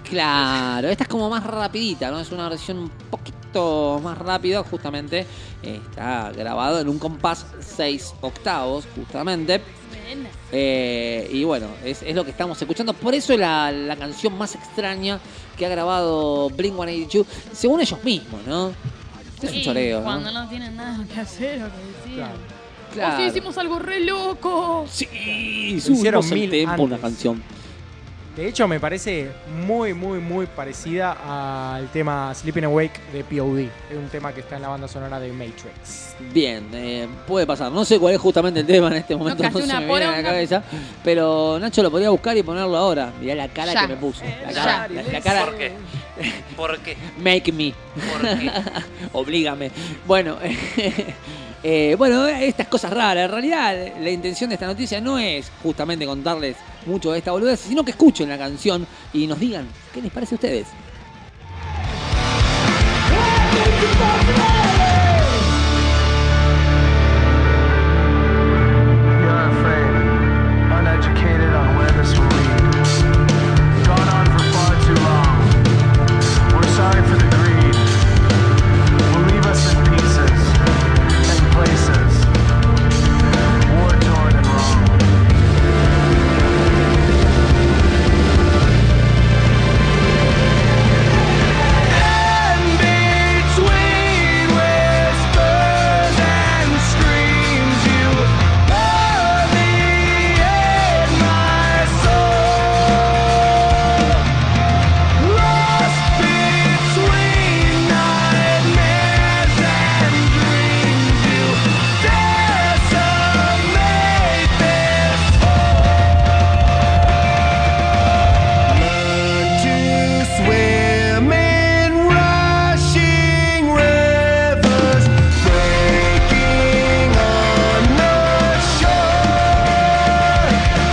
Claro, esta es como más rapidita, ¿no? Es una versión un poquito más rápida, justamente. Está grabado en un compás seis octavos, justamente. Eh, y bueno, es, es lo que estamos escuchando. Por eso es la, la canción más extraña que ha grabado Blink ciento ochenta y dos, según ellos mismos, ¿no? Es un Sí, choreo, ¿no? cuando no tienen nada que hacer o que decir. Claro. O sí, hicimos algo re loco. Sí, hicieron subimos el mil tempo, antes. una canción. De hecho, me parece muy, muy, muy parecida al tema Sleeping Awake de P O D. Es un tema que está en la banda sonora de Matrix. Bien, eh, puede pasar. No sé cuál es justamente el tema en este momento, no, cayó se una me viene a la poronga. cabeza. Pero Nacho lo podría buscar y ponerlo ahora. Mirá la cara Ya. que me puso. La Ya. cara, la, la cara. ¿Por qué? ¿Por qué? Make me. ¿Por qué? Oblígame. Bueno, eh, bueno, estas cosas raras. En realidad, la intención de esta noticia no es justamente contarles mucho de esta boludez, sino que escuchen la canción y nos digan qué les parece a ustedes. You're afraid, uneducated on where this will lead. Gone on for far too long. We're sorry for the greed. Will leave us in pieces, in places, war-torn and wrong. Between whispers and screams, you permeate my soul. Lost between nightmares and dreams, you decimate this whole. Learn to swim in rushing rivers, breaking on the shore.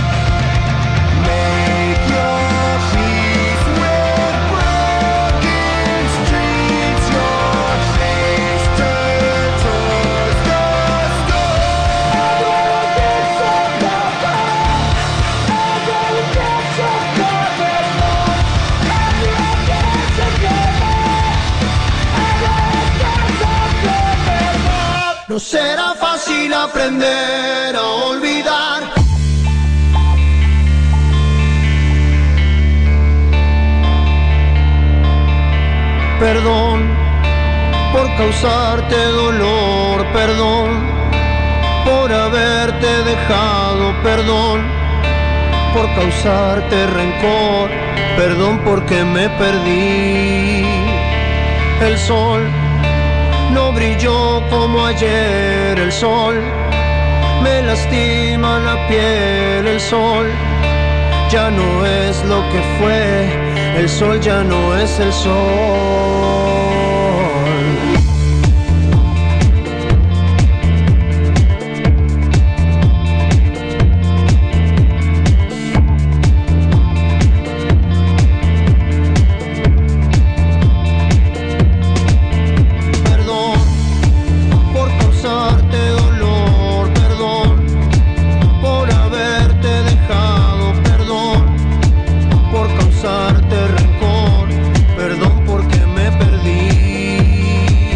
Make your peace with broken streets, your face turned towards the Everyone gets a cover. Everyone gets a cover. Everyone gets a cover. No será fácil aprender a olvidar. Perdón por causarte dolor, perdón por haberte dejado, perdón por causarte rencor, perdón porque me perdí. El sol no brilló como ayer, el sol me lastima la piel, el sol ya no es lo que fue, el sol ya no es el sol. Perdón por causarte dolor, perdón por haberte dejado, perdón por causarte rencor, perdón porque me perdí.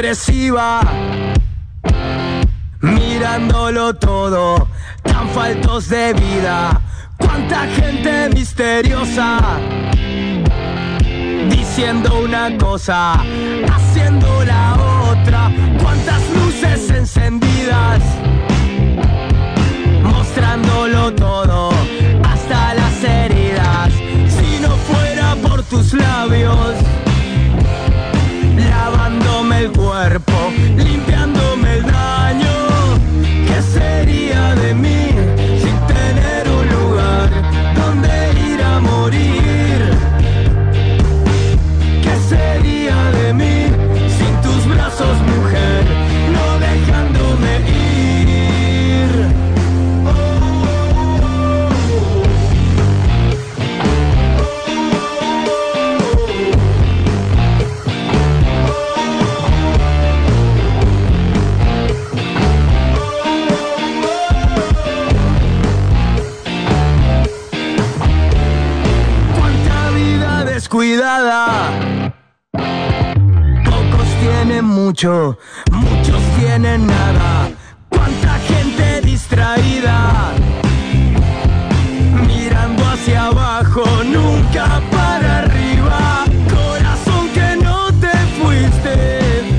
depresiva, mirándolo todo, tan faltos de vida. Cuánta gente misteriosa, diciendo una cosa, haciendo la otra. Cuántas luces encendidas, mostrándolo todo, hasta las heridas. Si no fuera por tus labios, lavándome el cuerpo, limpiándome el daño, ¿qué sería de mí sin tener un lugar donde ir a morir? ¿Qué sería de mí sin tus brazos, mujer, no dejándome ir? Cuánta vida descuidada, pocos tienen mucho, muchos tienen nada. Cuánta gente distraída, mirando hacia abajo, nunca para arriba. Corazón que no te fuiste,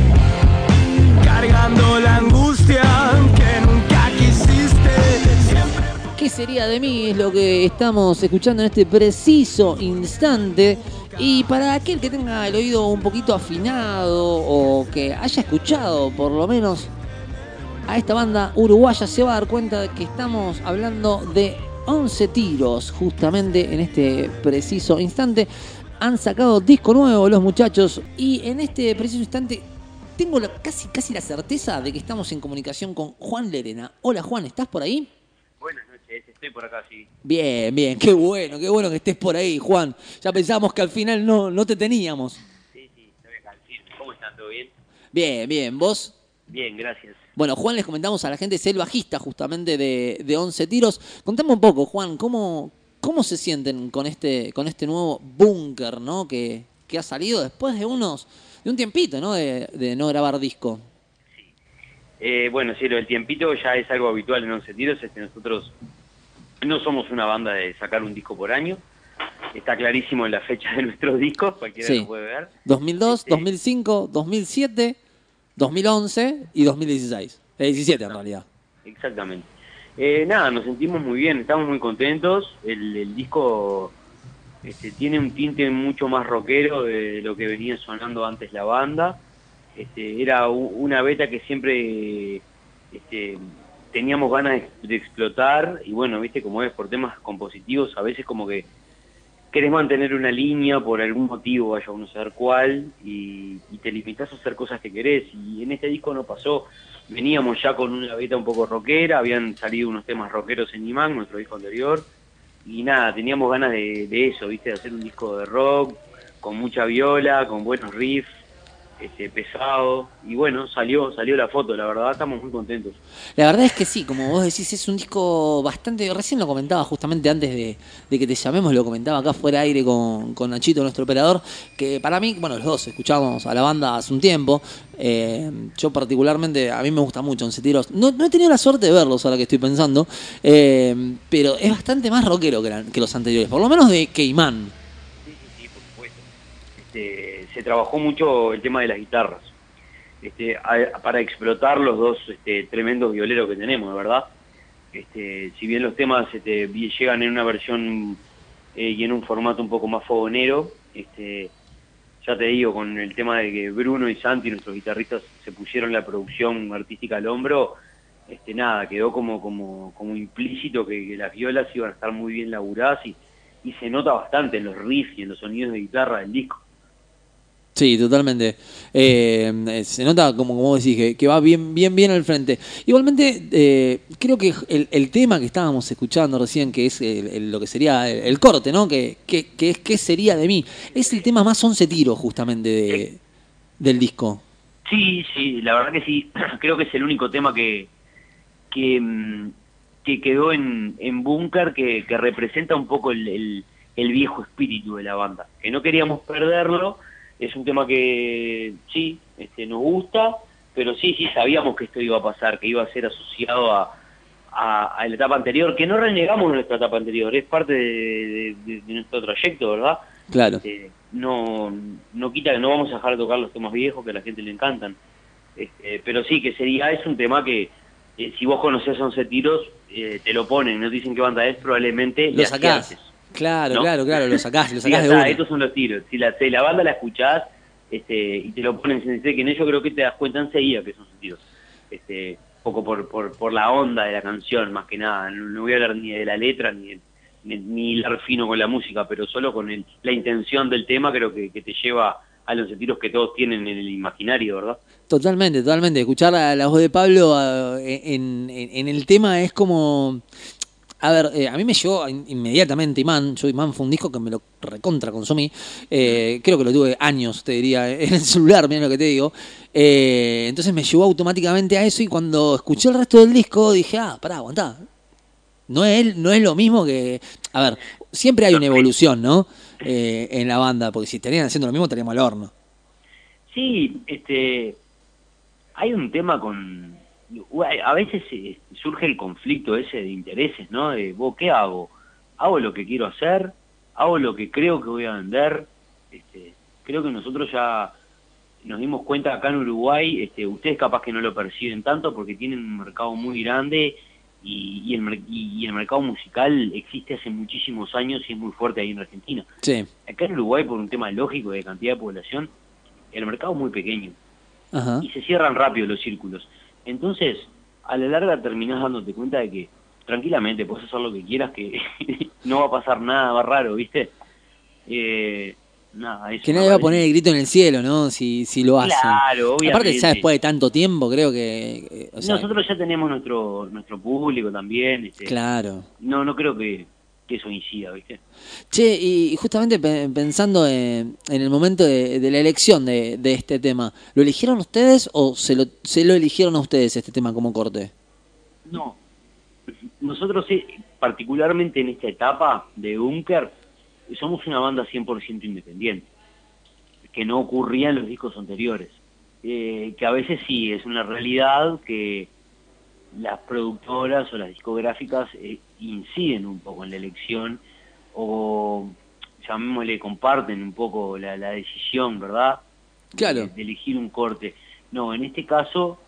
cargando la angustia que nunca quisiste. Siempre ¿Qué sería de mí? Es lo que estamos escuchando en este preciso instante. Y para aquel que tenga el oído un poquito afinado o que haya escuchado por lo menos a esta banda uruguaya, se va a dar cuenta de que estamos hablando de once Tiros justamente en este preciso instante. Han sacado disco nuevo los muchachos y en este preciso instante tengo la- casi, casi la certeza de que estamos en comunicación con Juan Lerena. Hola Juan, ¿estás por ahí? Buenas noches, estoy por acá, sí. Bien, bien, qué bueno, qué bueno que estés por ahí, Juan. Ya pensábamos que al final no, no te teníamos. Sí, sí, estoy acá al firme. ¿Cómo están? ¿Todo bien? Bien, bien, ¿vos? Bien, gracias. Bueno, Juan, les comentamos a la gente, es el bajista justamente de, de once Tiros. Contame un poco, Juan, ¿cómo, cómo se sienten con este, con este nuevo búnker, ¿no? que, que ha salido después de unos de un tiempito, ¿no? De, de no grabar disco. Eh, bueno, sí, lo del tiempito ya es algo habitual en once Tiros. Este, nosotros no somos una banda de sacar un disco por año. Está clarísimo en la fecha de nuestros discos, cualquiera Sí. lo puede ver. dos mil dos, dos mil cinco, dos mil siete, dos mil once y dos mil dieciséis. Eh, diecisiete en realidad. Exactamente. Eh, nada, nos sentimos muy bien, estamos muy contentos. El, el disco este, tiene un tinte mucho más rockero de lo que venía sonando antes la banda. Este, era u- una beta que siempre este, teníamos ganas de, de explotar, y bueno, viste cómo es, por temas compositivos, a veces como que querés mantener una línea por algún motivo, vaya uno a saber cuál, y, y te limitás a hacer cosas que querés, y en este disco no pasó. Veníamos ya con una beta un poco rockera, habían salido unos temas rockeros en Imán, nuestro disco anterior, y nada, teníamos ganas de, de eso, viste, de hacer un disco de rock, con mucha viola, con buenos riffs, este, pesado, y bueno, salió salió la foto, la verdad, estamos muy contentos. La verdad es que sí, como vos decís, es un disco bastante... Recién lo comentaba justamente antes de, de que te llamemos, lo comentaba acá fuera de aire con, con Nachito, nuestro operador, que para mí, bueno, los dos escuchábamos a la banda hace un tiempo. Eh, yo particularmente, a mí me gusta mucho once Tiros. No, no he tenido la suerte de verlos ahora que estoy pensando, eh, pero es bastante más rockero que, la- que los anteriores, por lo menos de que Imán. Este, se trabajó mucho el tema de las guitarras, este, a- para explotar los dos este, tremendos violeros que tenemos, de verdad. Este, si bien los temas este, vi- llegan en una versión eh, y en un formato un poco más fogonero, este, ya te digo, con el tema de que Bruno y Santi, nuestros guitarristas, se pusieron la producción artística al hombro, este, nada, quedó como, como, como implícito que, que las violas iban a estar muy bien laburadas, y, y se nota bastante en los riffs y en los sonidos de guitarra del disco. Sí, totalmente. Eh, eh, se nota, como, como vos decís, que, que va bien, bien, bien al frente. Igualmente, eh, creo que el, el tema que estábamos escuchando recién, que es el- el- lo que sería el, el corte, ¿no? Que, que, que es ¿Qué sería de mí? Es el tema más once Tiros, justamente, de, del disco. Sí, sí, la verdad que sí. Creo que es el único tema que que, mm, que quedó en, en Búnker, que, que representa un poco el, el, el viejo espíritu de la banda. Que no queríamos perderlo, es un tema que sí, este, nos gusta, pero sí, sí sabíamos que esto iba a pasar, que iba a ser asociado a, a, a la etapa anterior, que no renegamos nuestra etapa anterior, es parte de, de, de nuestro trayecto, ¿verdad? Claro. Este, no, no quita que no vamos a dejar de tocar los temas viejos que a la gente le encantan, este, pero sí, que sería, es un tema que eh, si vos conocés a Once Tiros, eh, te lo ponen, no dicen qué banda es, probablemente Lo le sacás. aciertes. Claro, ¿no? claro, claro, lo sacás, lo Sí, sacás de está, una. estos son los tiros. Si la, si la banda la escuchás este, y te lo ponen sin decir quién es, yo creo que te das cuenta enseguida que son sus tiros. Este, poco por, por, por la onda de la canción, más que nada. No, no voy a hablar ni de la letra, ni, de- ni, ni hilar fino con la música, pero solo con el, la intención del tema creo que, que te lleva a los sentidos que todos tienen en el imaginario, ¿verdad? Totalmente, totalmente. Escuchar la, la voz de Pablo ah, en, en, en el tema es como... A ver, eh, a mí me llegó in- inmediatamente Imán. Yo Imán fue un disco que me lo recontra consumí. Eh, creo que lo tuve años, te diría, en el celular, mira lo que te digo. Eh, entonces me llevó automáticamente a eso y cuando escuché el resto del disco dije, ah, pará, aguantá. No es, no es lo mismo que... A ver, siempre hay una evolución, ¿no? Eh, en la banda, porque si estarían haciendo lo mismo estaríamos al horno. Sí, este, hay un tema con... A veces eh, surge el conflicto ese de intereses, ¿no? De, ¿vos qué hago? ¿Hago lo que quiero hacer? ¿Hago lo que creo que voy a vender? Este, creo que nosotros ya nos dimos cuenta acá en Uruguay, este, ustedes capaz que no lo perciben tanto porque tienen un mercado muy grande y, y, el, mer- y, y el mercado musical existe hace muchísimos años y es muy fuerte ahí en Argentina. Sí. Acá en Uruguay, por un tema lógico de cantidad de población, el mercado es muy pequeño Ajá. y se cierran rápido los círculos. Entonces, a la larga terminás dándote cuenta de que tranquilamente puedes hacer lo que quieras, que no va a pasar nada más raro, ¿viste? Eh, nada, eso Que me nadie va a parece- poner el grito en el cielo, ¿no? Si, si lo hacen. Claro, Aparte, obviamente. ya después de tanto tiempo, creo que... eh, o sea, Nosotros ya tenemos nuestro nuestro público también. Este, claro. No, no creo que, que eso incida, ¿viste? Che, y justamente pe- pensando en, en el momento de, de la elección de, de este tema, ¿lo eligieron ustedes o se lo, se lo eligieron a ustedes este tema como corte? No. Nosotros, eh, particularmente en esta etapa de Búnker, somos una banda cien por ciento independiente, que no ocurría en los discos anteriores. Eh, que a veces sí, es una realidad que las productoras o las discográficas eh, inciden un poco en la elección o, llamémosle, comparten un poco la, la decisión, ¿verdad? Claro. De, de elegir un corte. No, en este caso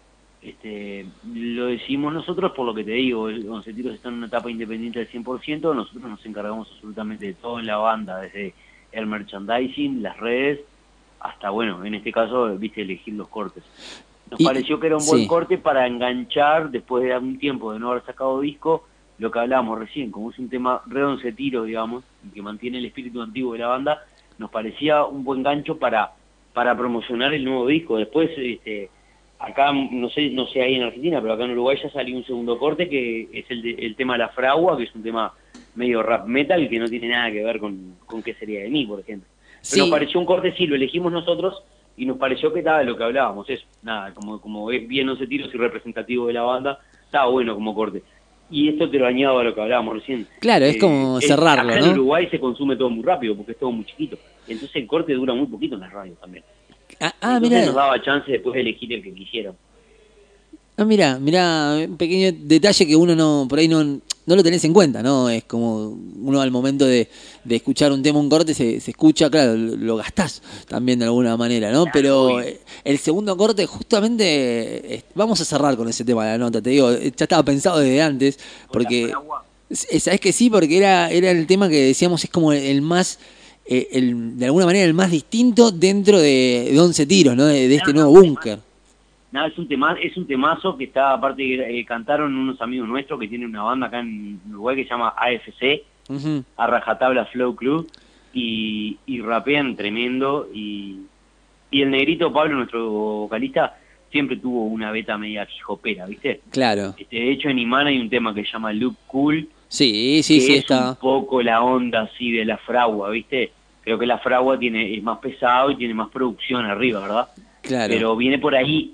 este, lo decidimos nosotros por lo que te digo, el Once Tiros está en una etapa independiente del cien por ciento, nosotros nos encargamos absolutamente de todo en la banda, desde el merchandising, las redes, hasta, bueno, en este caso, viste, elegir los cortes. Nos Y- pareció que era un buen sí. corte para enganchar, después de algún tiempo de no haber sacado disco, lo que hablábamos recién, como es un tema re Once Tiros, digamos, y que mantiene el espíritu antiguo de la banda, nos parecía un buen gancho para, para promocionar el nuevo disco. Después, este, acá, no sé, no sé ahí en Argentina, pero acá en Uruguay ya salió un segundo corte que es el, de- el tema La Fragua, que es un tema medio rap metal que no tiene nada que ver con, con qué sería de mí, por ejemplo. Pero Sí. nos pareció un corte, sí, lo elegimos nosotros y nos pareció que estaba de lo que hablábamos, eso, nada, como, como es bien Once Tiros y representativo de la banda, estaba bueno como corte. Y esto te lo añado a lo que hablábamos recién. Claro, es como eh, cerrarlo, acá ¿no? en Uruguay se consume todo muy rápido porque es todo muy chiquito. Entonces el corte dura muy poquito en la radio también. Ah, ah, Entonces mira. nos daba chance después de elegir el que quisiéramos. Ah, mira, mira, un pequeño detalle que uno no, por ahí no, no lo tenés en cuenta, ¿no? Es como uno al momento de, de escuchar un tema, un corte, se, se escucha, claro, lo, lo gastás también de alguna manera, ¿no? Pero eh, el segundo corte, justamente, eh, vamos a cerrar con ese tema de la nota, te digo, eh, ya estaba pensado desde antes, porque, eh, ¿sabés que sí? Porque era, era el tema que decíamos, es como el más, eh, el, de alguna manera, el más distinto dentro de, de Once Tiros, ¿no? De, de este nuevo búnker. Nada, es un tema, es un temazo que está, aparte, eh, cantaron unos amigos nuestros que tienen una banda acá en Uruguay que se llama A F C, Ujú. a Rajatabla Flow Club, y, y rapean tremendo, y, y el negrito Pablo, nuestro vocalista, siempre tuvo una beta media hijopera, ¿viste? Claro. Este, de hecho, en Imán hay un tema que se llama Look Cool, Sí, sí, que sí, es está. un poco la onda así de La Fragua, ¿viste? Creo que La Fragua tiene, es más pesado y tiene más producción arriba, ¿verdad? Claro. Pero viene por ahí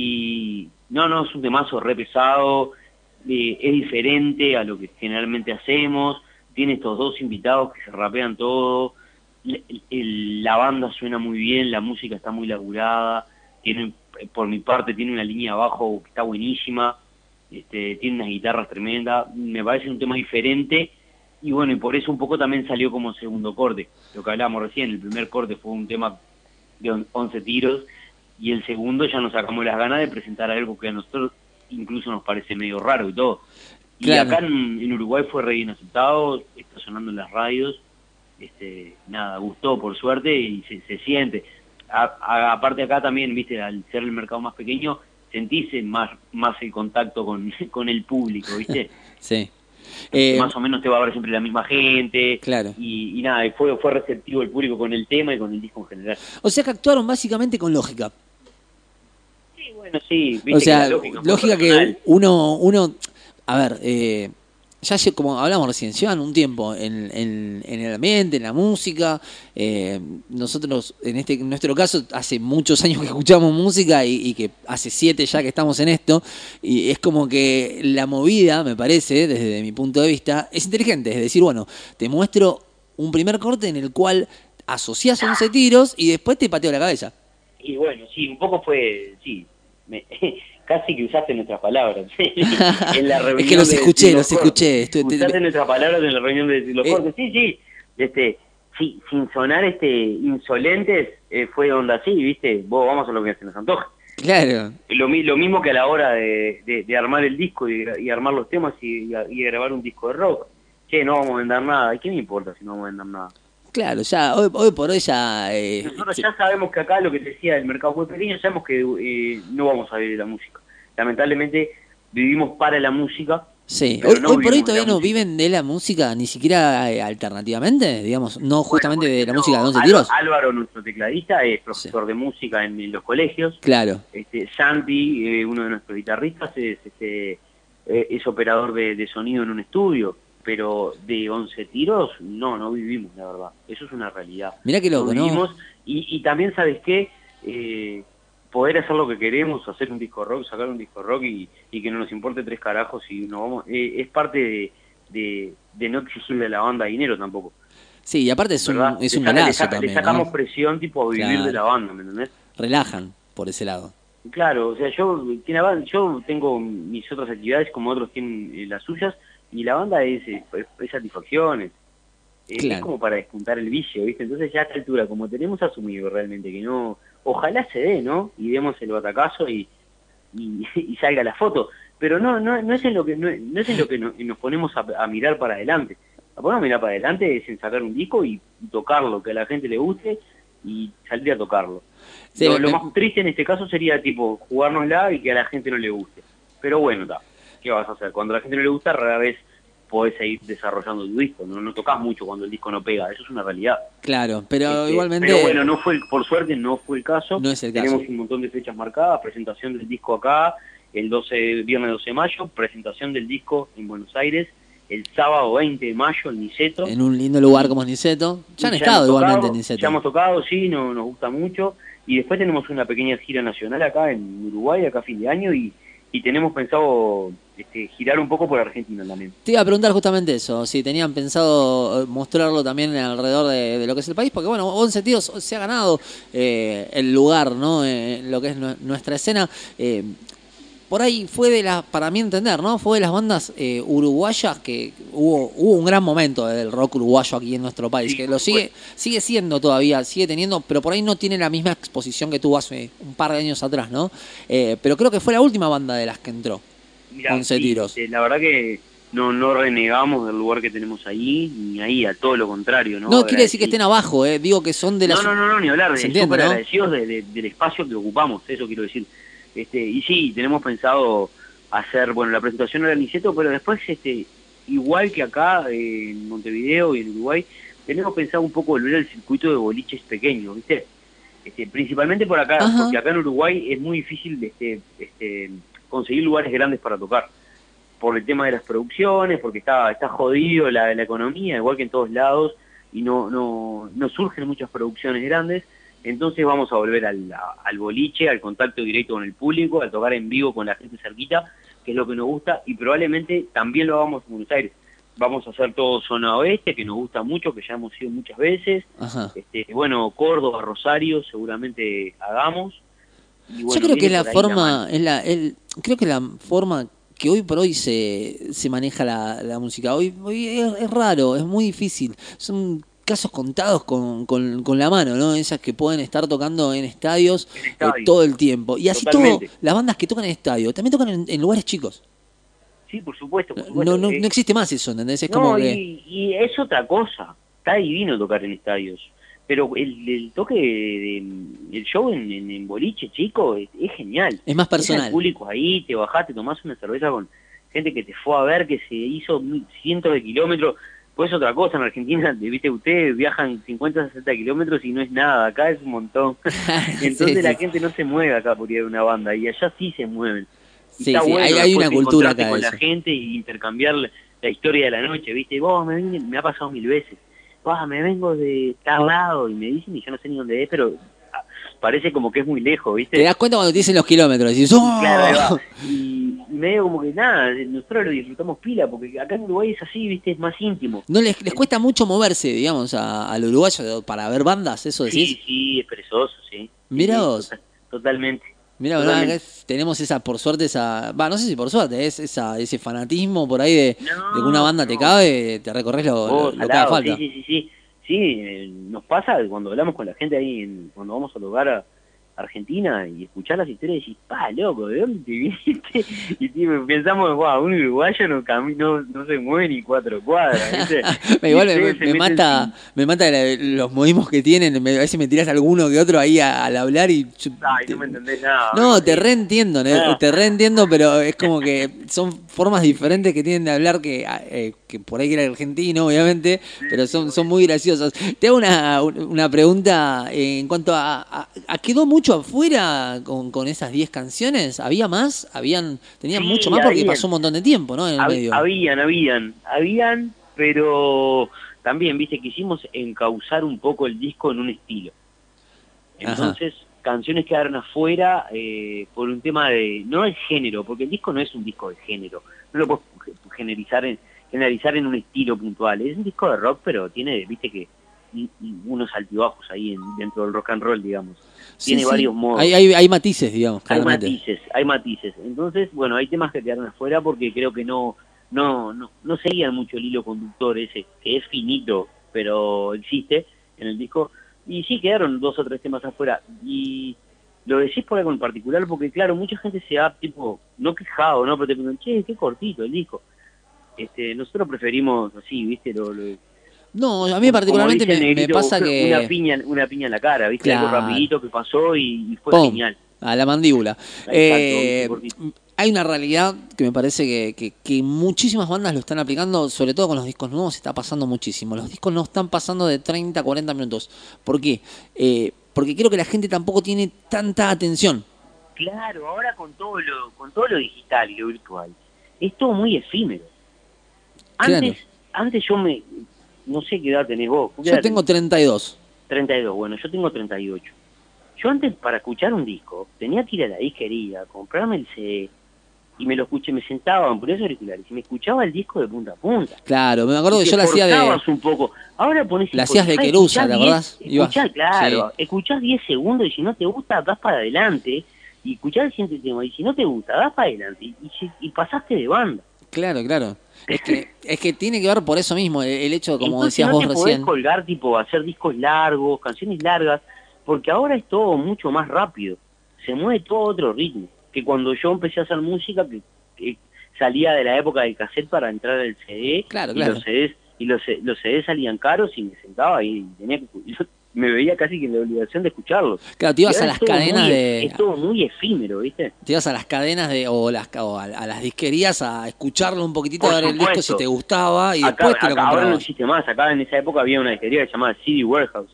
y no, no, es un temazo re pesado, eh, es diferente a lo que generalmente hacemos, tiene estos dos invitados que se rapean todo, el- el- la banda suena muy bien, la música está muy laburada, tiene, por mi parte tiene una línea abajo que está buenísima, este, tiene unas guitarras tremendas, me parece un tema diferente, y bueno, y por eso un poco también salió como segundo corte, lo que hablábamos recién, el primer corte fue un tema de on- once tiros, y el segundo ya nos sacamos las ganas de presentar algo que a nosotros incluso nos parece medio raro y todo. Y Claro. acá en, en Uruguay fue re bien aceptado, está sonando en las radios, este, nada, gustó por suerte y se, se siente. A- a- aparte acá también, viste, al ser el mercado más pequeño, sentís más, más el contacto con, con el público, viste. Sí. Eh, Más o menos te va a ver siempre la misma gente. Claro. Y, y nada, y fue, fue receptivo el público con el tema y con el disco en general. O sea que actuaron básicamente con lógica. Bueno, sí, viste O sea, que la lógica, lógica fue personal. que uno, uno, a ver, eh, ya lle- como hablamos recién, llevan un tiempo en, en, en el ambiente, en la música. eh, nosotros, en este en nuestro caso, hace muchos años que escuchamos música y, y que hace siete ya que estamos en esto. Y es como que la movida, me parece, desde mi punto de vista, es inteligente. Es decir, bueno, te muestro un primer corte en el cual asociás once tiros y después te pateo la cabeza. Y bueno, sí, un poco fue, sí, me- casi que usaste nuestras palabras. en la reunión Es que los de- escuché, de los cortes. escuché. Estoy- te- Usaste nuestras palabras en la reunión de los Eh. cortes. Sí, sí, este, sí, sin sonar este insolentes, eh, fue onda así, viste, vos vamos a lo que se nos antoja. Claro. Lo, mi- lo mismo que a la hora de, de- de armar el disco y, gra- y armar los temas y, y a- y grabar un disco de rock. Che, no vamos a vender nada. ¿Y qué me importa si no vamos a vender nada? Claro, ya hoy, hoy por hoy ya... eh, Nosotros ya sabemos que acá, lo que te decía, el mercado es muy pequeño, sabemos que eh, no vamos a vivir de la música. Lamentablemente vivimos para la música. sí, pero hoy, no hoy por hoy vivimos de la todavía no música. viven de la música ni siquiera eh, alternativamente, digamos, no justamente de la música de once Álvaro- tiros. Álvaro, nuestro tecladista, es profesor de música en, en los colegios. Claro. Este, Santi, eh, uno de nuestros guitarristas, es, este, eh, es operador de, de sonido en un estudio. Pero de once tiros, no, no vivimos, la verdad. Eso es una realidad. Mirá qué loco, ¿no? vivimos. Y, y también, ¿sabes qué? Eh, poder hacer lo que queremos, hacer un disco rock, sacar un disco rock y, y que no nos importe tres carajos y no vamos, eh, es parte de, de, de no exigirle a la banda dinero tampoco. Sí, y aparte es un, ¿verdad? es Le un saca- le golazo saca- también, Le sacamos ¿no? presión tipo a vivir Claro. de la banda, ¿me entendés? Relajan por ese lado. Claro, o sea, yo, tiene la banda- yo tengo mis otras actividades como otros tienen eh, las suyas y la banda es, eh, es, es satisfacciones. Eh, Claro. Es como para despuntar el vicio, ¿viste? Entonces ya a esta altura, como tenemos asumido realmente que no... Ojalá se dé, ¿no? Y demos el batacazo y, y, y salga la foto. Pero no no no es en lo que no, no es en lo que no- nos ponemos a, a mirar para adelante. A poner a mirar para adelante es en sacar un disco y, y tocarlo, que a la gente le guste y salir a tocarlo. Sí, lo, me- lo me- más triste en este caso sería tipo jugárnosla y que a la gente no le guste. Pero bueno, ta, ¿qué vas a hacer? Cuando a la gente no le gusta, rara vez podés seguir desarrollando tu disco. No, no tocas mucho cuando el disco no pega, eso es una realidad. Claro, pero Este, igualmente... Pero bueno, no fue el- por suerte no fue el caso. No es el caso. Tenemos un montón de fechas marcadas, presentación del disco acá, el doce, viernes doce de mayo, presentación del disco en Buenos Aires, el sábado veinte de mayo en Niceto. En un lindo lugar como Niceto. Ya han Y estado hemos igualmente tocado, en Niceto. Ya hemos tocado, sí, no, nos gusta mucho. Y después tenemos una pequeña gira nacional acá en Uruguay, acá a fin de año, y, y tenemos pensado este, girar un poco por Argentina también. Te iba a preguntar justamente eso, si tenían pensado eh, mostrarlo también alrededor de, de lo que es el país, porque bueno, once tiros se ha ganado eh, el lugar, ¿no? Eh, lo que es nu- nuestra escena. Eh, por ahí fue de las, para mí entender, ¿no? Fue de las bandas eh, uruguayas que hubo hubo un gran momento del rock uruguayo aquí en nuestro país, que lo sigue sigue siendo todavía, sigue teniendo, pero por ahí no tiene la misma exposición que tuvo hace un par de años atrás, ¿no? Eh, pero creo que fue la última banda de las que entró. Mirá, once sí, tiros. eh, la verdad que no, no renegamos del lugar que tenemos ahí, ni ahí, a todo lo contrario, ¿no? No, quiere decir que Agradecidos. estén abajo, eh. Digo que son de las... No, no, no, no, ni hablar, ¿Se de entiende, súper no? agradecidos de- de- del espacio que ocupamos, eso quiero decir. Este, y sí, tenemos pensado hacer, bueno, la presentación era en Niceto, pero después, este, igual que acá, eh, en Montevideo y en Uruguay, tenemos pensado un poco volver al circuito de boliches pequeños, ¿viste? Este, principalmente por acá, Ajá. porque acá en Uruguay es muy difícil este, este, conseguir lugares grandes para tocar. Por el tema de las producciones, porque está, está jodido la, la economía, igual que en todos lados, y no, no, no surgen muchas producciones grandes. Entonces vamos a volver al, a- al boliche, al contacto directo con el público, a tocar en vivo con la gente cerquita, que es lo que nos gusta, y probablemente también lo hagamos en Buenos Aires. vamos a hacer todo zona oeste, que nos gusta mucho, que ya hemos ido muchas veces. Ajá. Este, bueno, Córdoba, Rosario, seguramente hagamos. Y bueno, Yo creo que viene la por ahí forma, mano. es la, el, creo que la forma que hoy por hoy se, se maneja la, la música, hoy, hoy es, es raro, es muy difícil. Son casos contados con, con, con la mano, ¿no? Esas que pueden estar tocando en estadios, En estadios. eh, todo el tiempo. Y así Totalmente. todo, las bandas que tocan en estadio, también tocan en, en lugares chicos. Sí, por supuesto, por supuesto. No, no, Eh, no existe más eso, ¿entendés? Es no, como y, que... y es otra cosa. Está divino tocar en estadios. Pero el, el toque, de, de- el show en, en, en boliche, chico, es, es genial. Es más Ves al personal. público ahí, te bajás, te tomás una cerveza con gente que te fue a ver, que se hizo mil- cientos de kilómetros. Pues es otra cosa, en Argentina, viste, ustedes viajan cincuenta, sesenta kilómetros y no es nada, acá es un montón. Entonces Sí, la sí. gente no se mueve acá por ir a una banda, y allá sí se mueven. Y Sí, está sí, bueno hay- hay después una cultura encontrarte acá con de la eso. gente y intercambiar la, la historia de la noche, viste, vos me, vine- me ha pasado mil veces, vos me vengo de tal lado y me dicen y yo no sé ni dónde es, pero ah, parece como que es muy lejos, viste. Te das cuenta cuando te dicen los kilómetros, y dices, ¡oh! Claro, ahí va. Y medio como que nada, nosotros lo disfrutamos pila, porque acá en Uruguay es así, viste, es más íntimo. No les, les cuesta mucho moverse, digamos, a- al uruguayo para ver bandas, eso decís. Sí, sí, es perezoso, sí. Mirá Sí, vos. total- Totalmente. Mirá, ¿verdad? Totalmente. Acá es- tenemos esa, por suerte, esa, va, no sé si por suerte, es esa, ese fanatismo por ahí de, de que una banda te cabe, te recorres lo, lo, Vos, lo que haga salado, falta. Sí, sí, sí, sí. Sí, eh, nos pasa cuando hablamos con la gente ahí, en- cuando vamos al lugar a Argentina y escuchar las historias y decís, pa, loco, ¿de dónde te viniste? Y tipo, pensamos, wow, un uruguayo no, cami- no, no se mueve ni cuatro cuadras, ¿viste? Me- Igual Y me, ustedes se me meten mata, me mata la- los modismos que tienen, me- a veces me tirás alguno que otro ahí a- al hablar y... yo- sin- Ay, no me entendés nada. No, te reentiendo, ¿no? Ah. te reentiendo, pero es como que son formas diferentes que tienen de hablar que, eh, que por ahí que era argentino, obviamente, pero son, son muy graciosos. Te hago una, una pregunta en cuanto a, a, a ¿quedó mucho afuera con, con esas diez canciones? ¿Había más? ¿Habían tenían Sí, mucho más? Porque habían. pasó un montón de tiempo, ¿no? En el Hab- medio. Habían, habían, habían, pero también, viste, quisimos encauzar un poco el disco en un estilo. Entonces, canciones quedaron afuera eh, por un tema de, no el género, porque el disco no es un disco de género, no lo puedes generalizar en, generalizar en un estilo puntual, es un disco de rock, pero tiene, viste que, y- y unos altibajos ahí en- dentro del rock and roll, digamos. Sí, Tiene sí. varios modos. Hay, hay, hay matices, digamos, Hay claramente. matices, hay matices. Entonces, bueno, hay temas que quedaron afuera porque creo que no no no, no seguían mucho el hilo conductor ese, que es finito, pero existe en el disco. Y sí, quedaron dos o tres temas afuera. Y lo decís por algo en particular porque, claro, mucha gente se ha, tipo, no quejado, ¿no? Pero te preguntan, che, qué cortito el disco. Este, nosotros preferimos así, ¿viste? Lo, lo- No, a mí como particularmente dice el me, me negrito, pasa que... Una piña, una piña en la cara, ¿viste? Claro. Algo rapidito que pasó y, y fue ¡Pum! genial. A la mandíbula. Exacto, Eh, cortito. hay una realidad que me parece que, que, que muchísimas bandas lo están aplicando, sobre todo con los discos nuevos, está pasando muchísimo. Los discos no están pasando de treinta a cuarenta minutos. ¿Por qué? Eh, porque creo que la gente tampoco tiene tanta atención. Claro, ahora con todo lo con todo lo digital y lo virtual, es todo muy efímero. Antes, Claro. antes yo me, no sé qué edad tenés vos. ¿Qué Yo edad tengo tenés? treinta y dos. treinta y dos, bueno, yo tengo treinta y ocho. Yo antes para escuchar un disco tenía que ir a la disquería, comprarme el C D y me lo escuché, me sentaba, me ponía los auriculares y me escuchaba el disco de punta a punta. Claro, me acuerdo Y que te yo la hacía de... forzabas un poco. Ahora ponés La hacías de Spotify, Querusa, escuchás ¿te diez, acordás? Ibas- Escuchás, claro, sí. escuchás diez segundos y si no te gusta, das para adelante y escuchás el siguiente tema y si no te gusta, das para adelante y, y, si- y pasaste de banda. Claro, claro. Es que, es que tiene que ver por eso mismo, el, el hecho, como Entonces decías no vos te podés recién. colgar, tipo, hacer discos largos, canciones largas, porque ahora es todo mucho más rápido. Se mueve todo a otro ritmo. Que cuando yo empecé a hacer música, que, que salía de la época del cassette para entrar al C D, Claro, y claro. los C Ds y los, C- los C Ds salían caros y me sentaba ahí y tenía que, yo me veía casi que en la obligación de escucharlos. Claro, te ibas Y a ahora las es todo cadenas muy- de... Es todo muy efímero, ¿viste? Te ibas a las cadenas de o, las, o a, a las disquerías a escucharlo un poquitito, Por a ver el disco supuesto. si te gustaba y Acá, después te lo acá ahora no comprabas. existe más. Acá en esa época había una disquería que se llamaba C D Warehouse.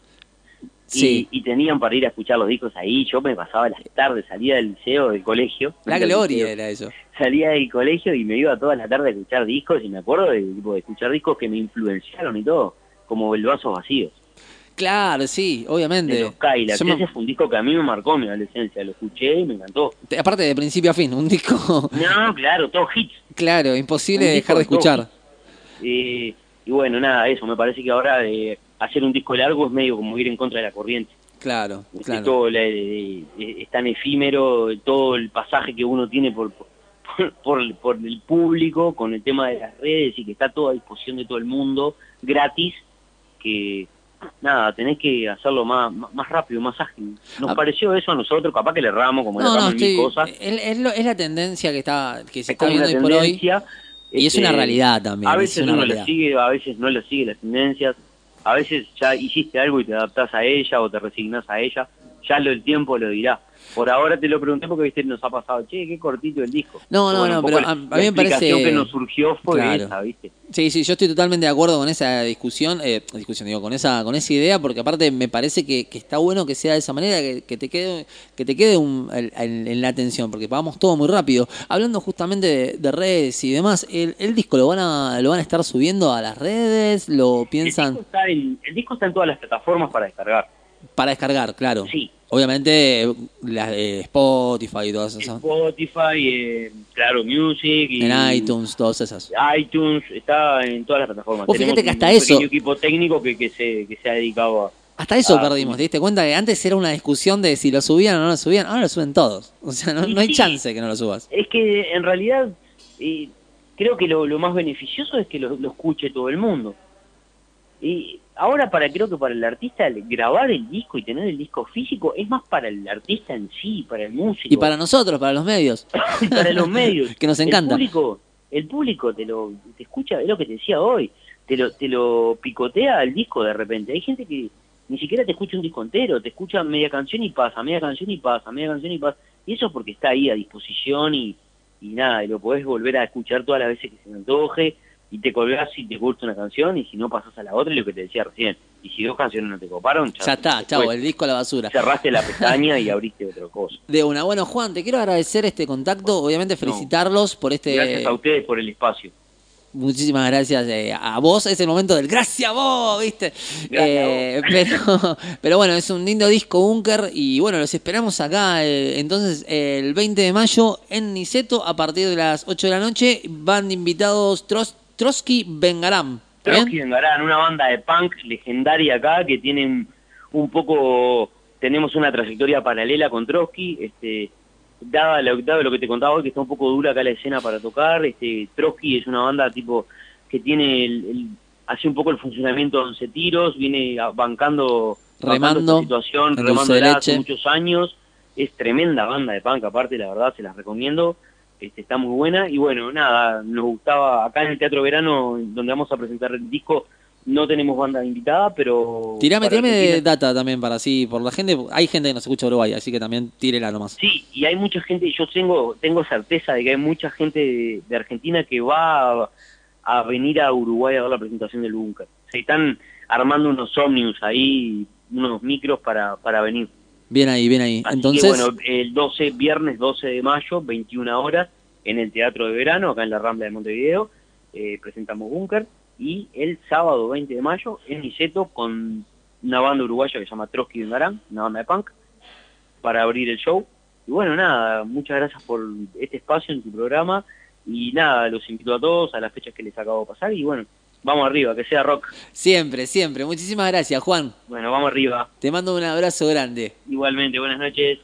Sí. Y, y tenían para ir a escuchar los discos ahí. Yo me pasaba las tardes, salía del liceo, del colegio. La del gloria liceo, era eso. Salía del colegio y me iba toda la tarde a escuchar discos. Y me acuerdo de, tipo, de escuchar discos que me influenciaron y todo, como El Vasos Vacíos, Claro, sí, obviamente. de los Kylax. Yo me- Ese fue un disco que a mí me marcó mi adolescencia. Lo escuché y me encantó. Aparte de principio a fin, un disco... No, claro, todo hits. Claro, imposible Un dejar de disco de escuchar. Eh, y bueno, nada, eso, me parece que ahora eh, hacer un disco largo es medio como ir en contra de la corriente. Claro, Este, claro. Todo la- eh, eh, es tan efímero, todo el pasaje que uno tiene por, por, por, por el público, con el tema de las redes y que está todo a disposición de todo el mundo, gratis, que nada, tenés que hacerlo más, más más rápido, más ágil. Nos Ah. pareció eso a nosotros, capaz que le erramos, como le No, no, erramos en mil estoy, cosas. es, es lo- es la tendencia que está que se Es está como viendo una hoy por hoy. tendencia, Y es este, una realidad también. A es veces una uno realidad. lo sigue, a veces no lo sigue las tendencias, a veces ya hiciste algo y te adaptás a ella o te resignás a ella, ya lo el tiempo lo dirá. Por ahora te lo pregunté porque viste nos ha pasado, che, qué cortito el disco. No, no, Bueno, no, un poco pero la- a, a la mí me explicación parece que nos surgió fue Claro. esa, ¿viste? Sí, sí, yo estoy totalmente de acuerdo con esa discusión, eh, discusión digo, con esa, con esa idea, porque aparte me parece que, que está bueno que sea de esa manera, que, que te quede, que te quede un- el- el- en la atención, porque vamos todo muy rápido. Hablando justamente de, de redes y demás, el, el disco lo van a, lo van a estar subiendo a las redes, lo piensan El disco, está en, el disco está en todas las plataformas para descargar. para descargar, claro. Sí. Obviamente eh, las de Spotify y todas esas, Spotify, eh, Claro Music, y en iTunes, todas esas. iTunes, está en todas las plataformas. Vos fíjate Tenemos que hasta un eso- pequeño equipo técnico que, que se que se ha dedicado a... Hasta eso a- perdimos, ¿te diste cuenta? Que antes era una discusión de si lo subían o no lo subían, ahora lo suben todos. O sea, no, Y no hay sí. chance que no lo subas. Es que en realidad eh, creo que lo, lo más beneficioso es que lo, lo escuche todo el mundo. Y ahora para creo que para el artista el grabar el disco y tener el disco físico es más para el artista en sí, para el músico. Y para nosotros, para los medios. y para los medios. Que nos encanta. El público, el público te lo te escucha, es lo que te decía hoy, te lo te lo picotea el disco de repente. Hay gente que ni siquiera te escucha un disco entero, te escucha media canción y pasa, media canción y pasa, media canción y pasa. Y eso es porque está ahí a disposición y, y nada, y lo podés volver a escuchar todas las veces que se te antoje y te colgás si te gusta una canción y si no pasás a la otra, y lo que te decía recién. Y si dos canciones no te coparon, Ya está, chao, el disco a la basura. cerraste la pestaña y abriste otra cosa. De una. Bueno, Juan, te quiero agradecer este contacto, obviamente felicitarlos por este... Gracias a ustedes por el espacio. Muchísimas gracias eh, a vos. Es el momento del gracias a vos, ¿viste? Eh, pero, pero bueno, es un lindo disco Búnker y bueno, los esperamos acá eh, entonces el veinte de mayo en Niceto a partir de las ocho de la noche. Van invitados Tros, Trotsky Bengaram. ¿Está bien? Trotsky Bengaram, una banda de punk legendaria acá que tienen un poco, tenemos una trayectoria paralela con Trotsky, este, dada lo, dado lo que te contaba hoy, que está un poco dura acá la escena para tocar. este Trotsky es una banda tipo que tiene el, el- hace un poco el funcionamiento de once tiros, viene a- bancando, bancando Remando esta situación, en dulce de remándola hace leche. muchos años. Es tremenda banda de punk, aparte, la verdad, se las recomiendo. Este, está muy buena y bueno, nada, nos gustaba acá en el Teatro Verano, donde vamos a presentar el disco, no tenemos banda invitada, pero... Tirame, para tirame Argentina- data también para así, por la gente. Hay gente que nos escucha de Uruguay, así que también tírela nomás. Sí, y hay mucha gente, yo tengo tengo certeza de que hay mucha gente de, de Argentina que va a, a venir a Uruguay a ver la presentación del Búnker. Se están armando unos ómnibus ahí, unos micros para, para venir. Bien ahí, bien ahí. Así Entonces, que bueno, el doce, viernes doce de mayo, veintiuna horas, en el Teatro de Verano, acá en la Rambla de Montevideo, eh, presentamos Búnker. Y el sábado veinte de mayo, en Niceto, con una banda uruguaya que se llama Trotsky Bengaram, una banda de punk, para abrir el show. Y bueno, nada, muchas gracias por este espacio en tu programa. Y nada, los invito a todos a las fechas que les acabo de pasar. Y bueno, vamos arriba, que sea rock. siempre, siempre. Muchísimas gracias, Juan. Bueno, vamos arriba. Te mando un abrazo grande. Igualmente, buenas noches.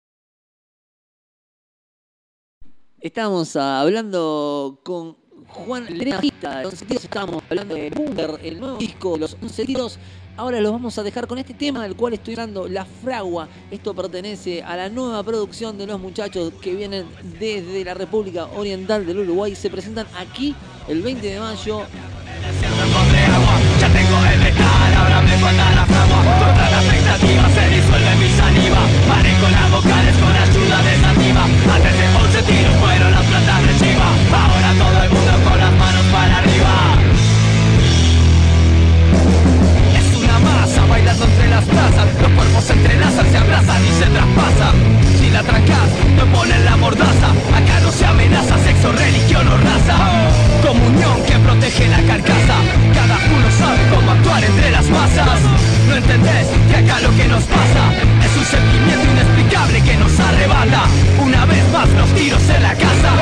Estábamos ah, hablando con Juan Lenajista, de los once tiros, estábamos hablando de Búnker, el nuevo disco de los once tiros. Ahora los vamos a dejar con este tema del cual estoy dando La Fragua. Esto pertenece a la nueva producción de los muchachos que vienen desde la República Oriental del Uruguay. Se presentan aquí el veinte de mayo. Ya tengo el metal, ahora me falta la fragua. Toda la expectativa se disuelve mi saliva. Paré con las vocales con ayuda de Sativa. Antes de once tiros fueron las plantas de Chiva. Ahora todo el mundo con las manos para arriba. Es una masa bailando entre las plazas. Los cuerpos se entrelazan, se abrazan y se traspasan. Si la trancas, te ponen la mordaza. Acá no se amenaza sexo, religión o raza. Comunión que protege la carcasa. Cada uno sabe cómo actuar entre las masas. No entendés que acá lo que nos pasa es un sentimiento inexplicable que nos arrebata. Una vez más los tiros en la casa.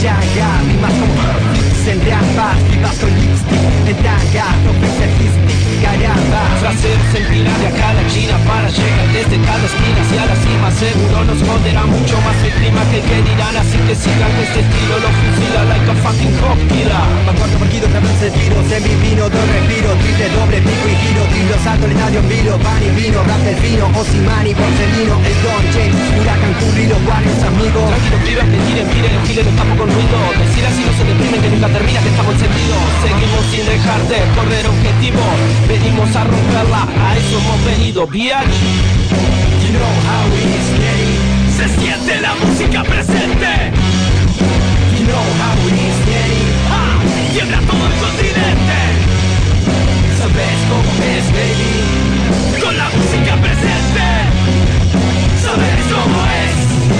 llaga, rimas como flips en rampas, vivas con lipstick en tanga, no fuiste artistic, caramba. Traseros en fila de acá a la China para llegar desde cada esquina hacia la cima. Seguro nos joderá mucho más el clima que el que dirán, así que sigan que este estilo lo fusila like a fucking cop killer. Más cuarto marquido que hablan sentidos en mi vino, dos respiro, triple doble, pico y giro, tiro, salto el estadio en vilo, pan y vino, rap del fino, Osimani, Porcelino, el Don James, Huracán, Curry, los Warriors, amigos. Tranquilos pibes, que tiren, miren, el gile los tapo con ruido. Decir así no se deprimen, que nunca termina, que estamos encendidos. Seguimos sin dejar de correr objetivo, venimos a romperla, a eso hemos venido, bitch. You know how it is, Nelly. Se siente la música presente. You know how it is, Nelly. Ah, tiembla todo el continente. Sabes cómo es, baby. Con la música presente. Sabes cómo es.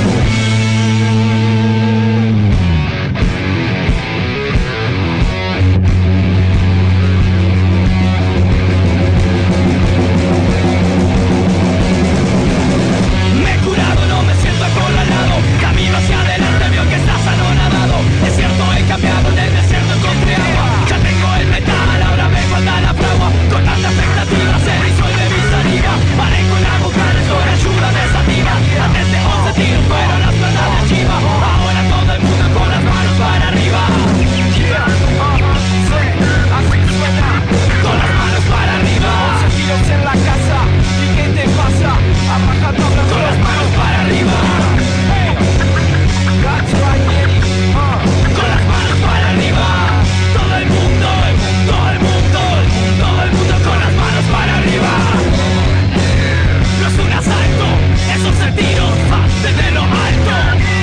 Camino hacia adelante, veo que estás anonadado. Es cierto, he cambiado en el desierto, encontré agua. Ya tengo el metal, ahora me falta la fragua. Con tanta expectativa se disuelve mi saliva. Paré con las mujeres con ayuda de sativa. Antes de once tiros fueron las plantas de chiva. Ahora todo el mundo con las manos para arriba. Yeah, uh-huh, sí, así suena. Con las manos para arriba. once tiros en la casa, ¿y qué te pasa? Arranca todo con las manos para arriba. That's right, Nelly. Uh. Con las manos para arriba. Todo el mundo, el mundo, el mundo, el mundo, el mundo con las manos para arriba. No es un asalto, es un sentido desde lo alto.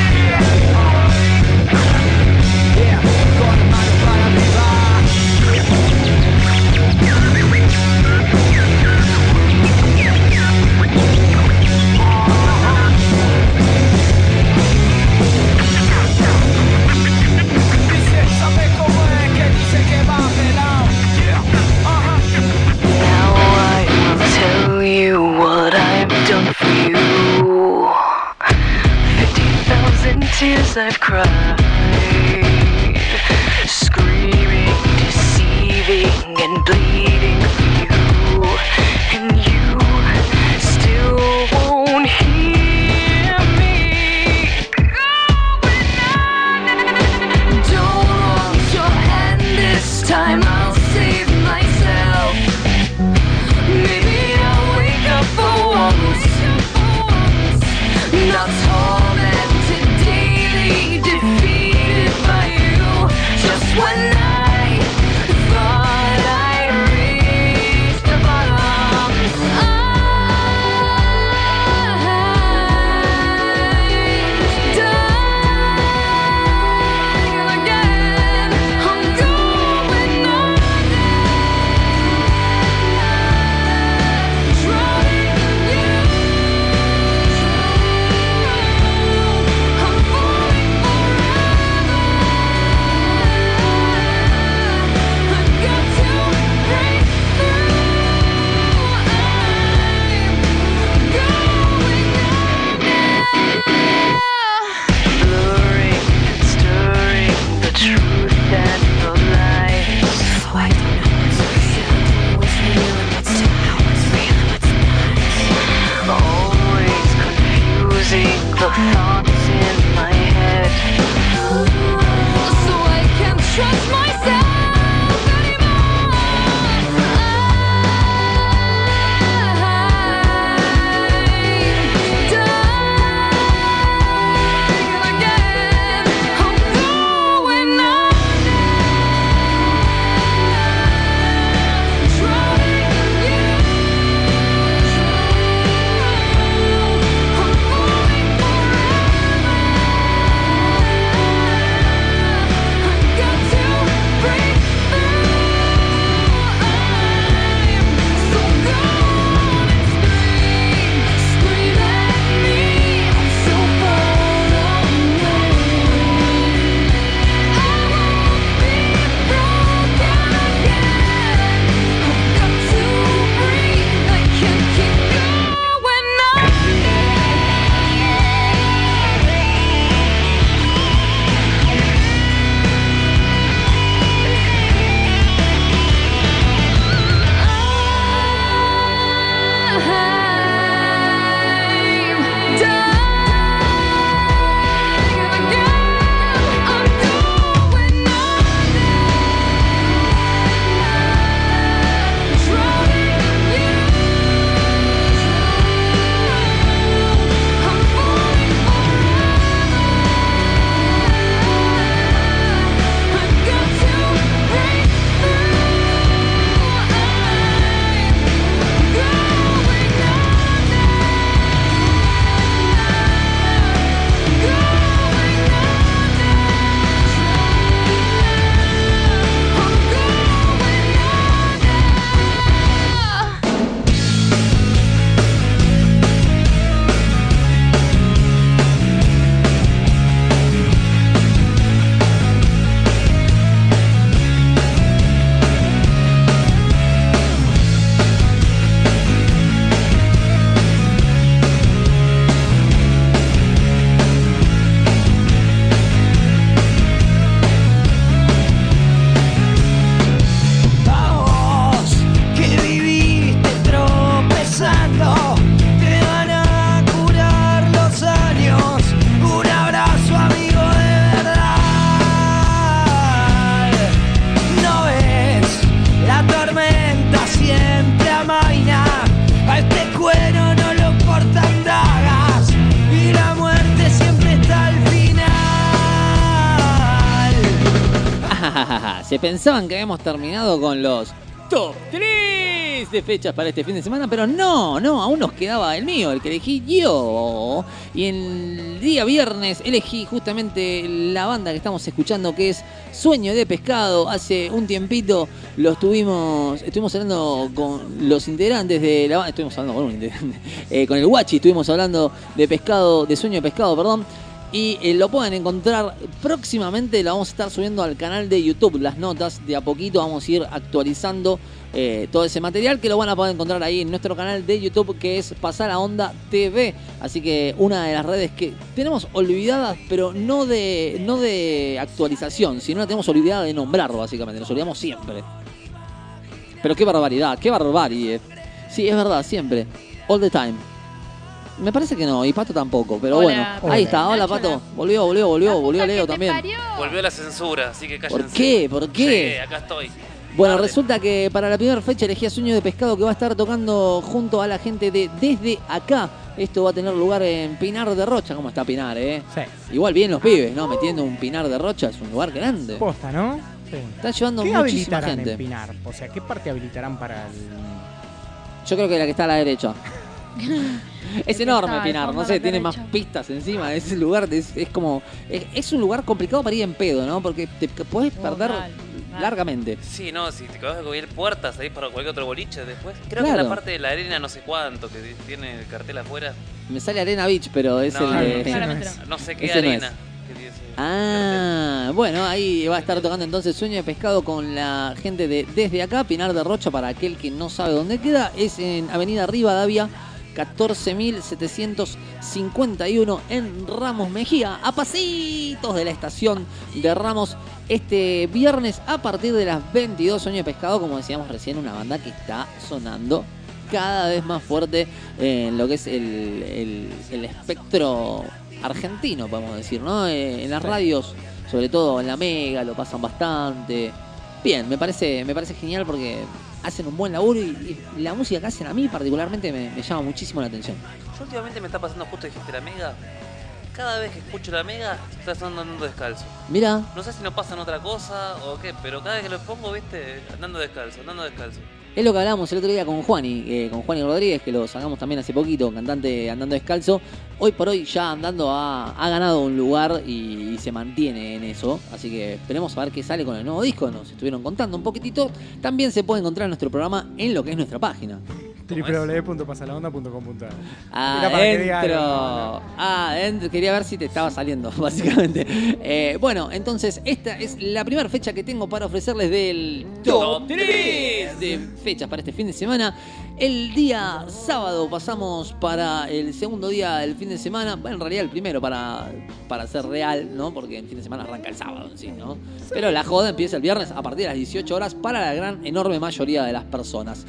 Yeah, con las manos para arriba. Tears I've cried, screaming, deceiving, and bleeding for you, and you still won't hear me. Don't want your hand this time, I'll save myself. Maybe I'll wake up for once, not tormented, daily defeated by you. Just when I thought I'd reached the bottom, I'm dying again. I'm going under, drowning in you. I'm falling forever. I've got to break through. I'm going under. Blurring and stirring the truth and the lies. Oh, I don't know what's real, what's real and what's not, what's real and what's not. Always confusing the thoughts in my head. So I can't trust myself anymore. I'm dying again. I'm going under, drowning in you. I'm falling forever. Se pensaban que habíamos terminado con los top tres de fechas para este fin de semana, pero no, no, aún nos quedaba el mío, el que elegí yo. Y el día viernes elegí justamente la banda que estamos escuchando, que es Sueño de Pescado. Hace un tiempito lo estuvimos, estuvimos hablando con los integrantes de la banda, estuvimos hablando con un integrante, eh, con el Guachi, estuvimos hablando de pescado, de Sueño de Pescado, perdón. Y eh, lo pueden encontrar próximamente, lo vamos a estar subiendo al canal de YouTube, las notas, de a poquito vamos a ir actualizando eh, todo ese material, que lo van a poder encontrar ahí en nuestro canal de YouTube, que es Pasá la Onda T V. Así que una de las redes que tenemos olvidadas, pero no de, no de actualización, sino la tenemos olvidada de nombrar, básicamente, nos olvidamos siempre. Pero qué barbaridad, qué barbarie. Sí, es verdad, siempre, all the time. Me parece que no, y Pato tampoco, pero Hola, bueno, ahí está, hola Nacho. Pato, volvió, volvió, volvió, volvió Leo también. Volvió la censura, así que cállense. ¿Por qué? ¿Por qué? Sí, acá estoy. Bueno, resulta que para la primera fecha elegí a Sueño de Pescado, que va a estar tocando junto a la gente de Desde Acá. Esto va a tener lugar en Pinar de Rocha. ¿Cómo está Pinar, eh? Sí. Igual bien los pibes, ¿no? Metiendo un Pinar de Rocha, es un lugar grande. Posta, ¿no? Sí. Está llevando ¿Qué muchísima habilitarán gente. en Pinar? O sea, ¿qué parte habilitarán para el...? Yo creo que la que está a la derecha. Es que enorme está al Pinar, fondo no a sé, la tiene derecha. más pistas encima. Ese lugar es, es como. Es, es un lugar complicado para ir en pedo, ¿no? Porque te podés perder largamente. Sí, no, si te acabas de cubrir puertas ahí para cualquier otro boliche después. Creo Claro. que la parte de la arena no sé cuánto, que tiene el cartel afuera. Me sale Arena Beach, pero es No, el de. no, no, no sé qué Ese no arena. es. que tiene ese- Ah, bueno, ahí va a estar tocando entonces Sueño de Pescado con la gente de Desde Acá, Pinar de Rocha, para aquel que no sabe dónde queda. Es en Avenida Rivadavia, catorce mil setecientos cincuenta y uno en Ramos Mejía, a pasitos de la estación de Ramos, este viernes a partir de las veintidós. Sueño de Pescado, como decíamos recién, una banda que está sonando cada vez más fuerte en lo que es el, el, el espectro argentino, podemos decir, ¿no? Eh, en las radios, sobre todo en la Mega, lo pasan bastante. Bien, me parece, me parece genial porque hacen un buen laburo y, y la música que hacen a mí particularmente me, me llama muchísimo la atención. Yo últimamente me está pasando justo dijiste la Mega. Cada vez que escucho la Mega, está sonando andando descalzo. Mira, No sé si no pasa en otra cosa o qué, pero cada vez que lo pongo, viste, andando descalzo, andando descalzo. es lo que hablábamos el otro día con Juani, eh, con Juani Rodríguez, que lo sacamos también hace poquito, cantante Andando Descalzo. Hoy por hoy ya andando ha, ha ganado un lugar y, y se mantiene en eso. Así que esperemos a ver qué sale con el nuevo disco. Nos estuvieron contando un poquitito. También se puede encontrar en nuestro programa en lo que es nuestra página. doble u doble u doble u punto pasalaonda punto com punto a r. Era para que diga algo, Adentro. Ah, adentro. Quería ver si te estaba saliendo, básicamente. Eh, bueno, entonces esta es la primera fecha que tengo para ofrecerles del Top tres de fechas para este fin de semana. El día sábado pasamos para el segundo día del fin de semana. Bueno, en realidad el primero para, para ser real, ¿no? Porque el fin de semana arranca el sábado en sí, ¿no? Pero la joda empieza el viernes a partir de las dieciocho horas para la gran, enorme mayoría de las personas.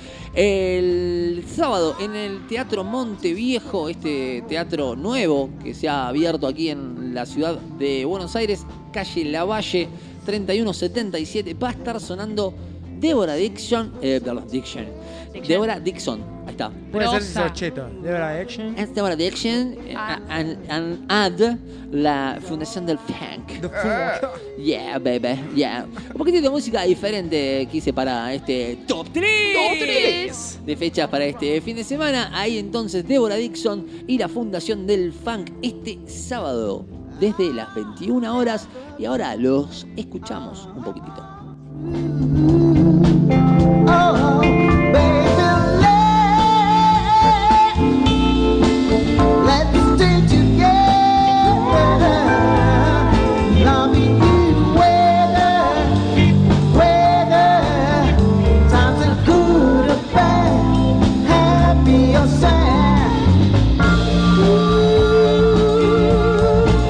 El sábado en el Teatro Monteviejo, este teatro nuevo que se ha abierto aquí en la ciudad de Buenos Aires, calle Lavalle treinta y uno setenta y siete, va a estar sonando Débora Dixon, eh, perdón, Dixon, Débora Dixon, ahí está. Puede ser si sos cheto. Débora Action. Es Débora Dixon, eh, and, and add la fundación del funk. Yeah, baby, yeah. Un poquitito de música diferente quise para este Top tres de fechas para este fin de semana. Ahí entonces Débora Dixon y la fundación del funk este sábado desde las veintiuna horas. Y ahora los escuchamos un poquitito. Oh, baby, let's stay together, loving you, whether, whether times are good or bad, happy or sad.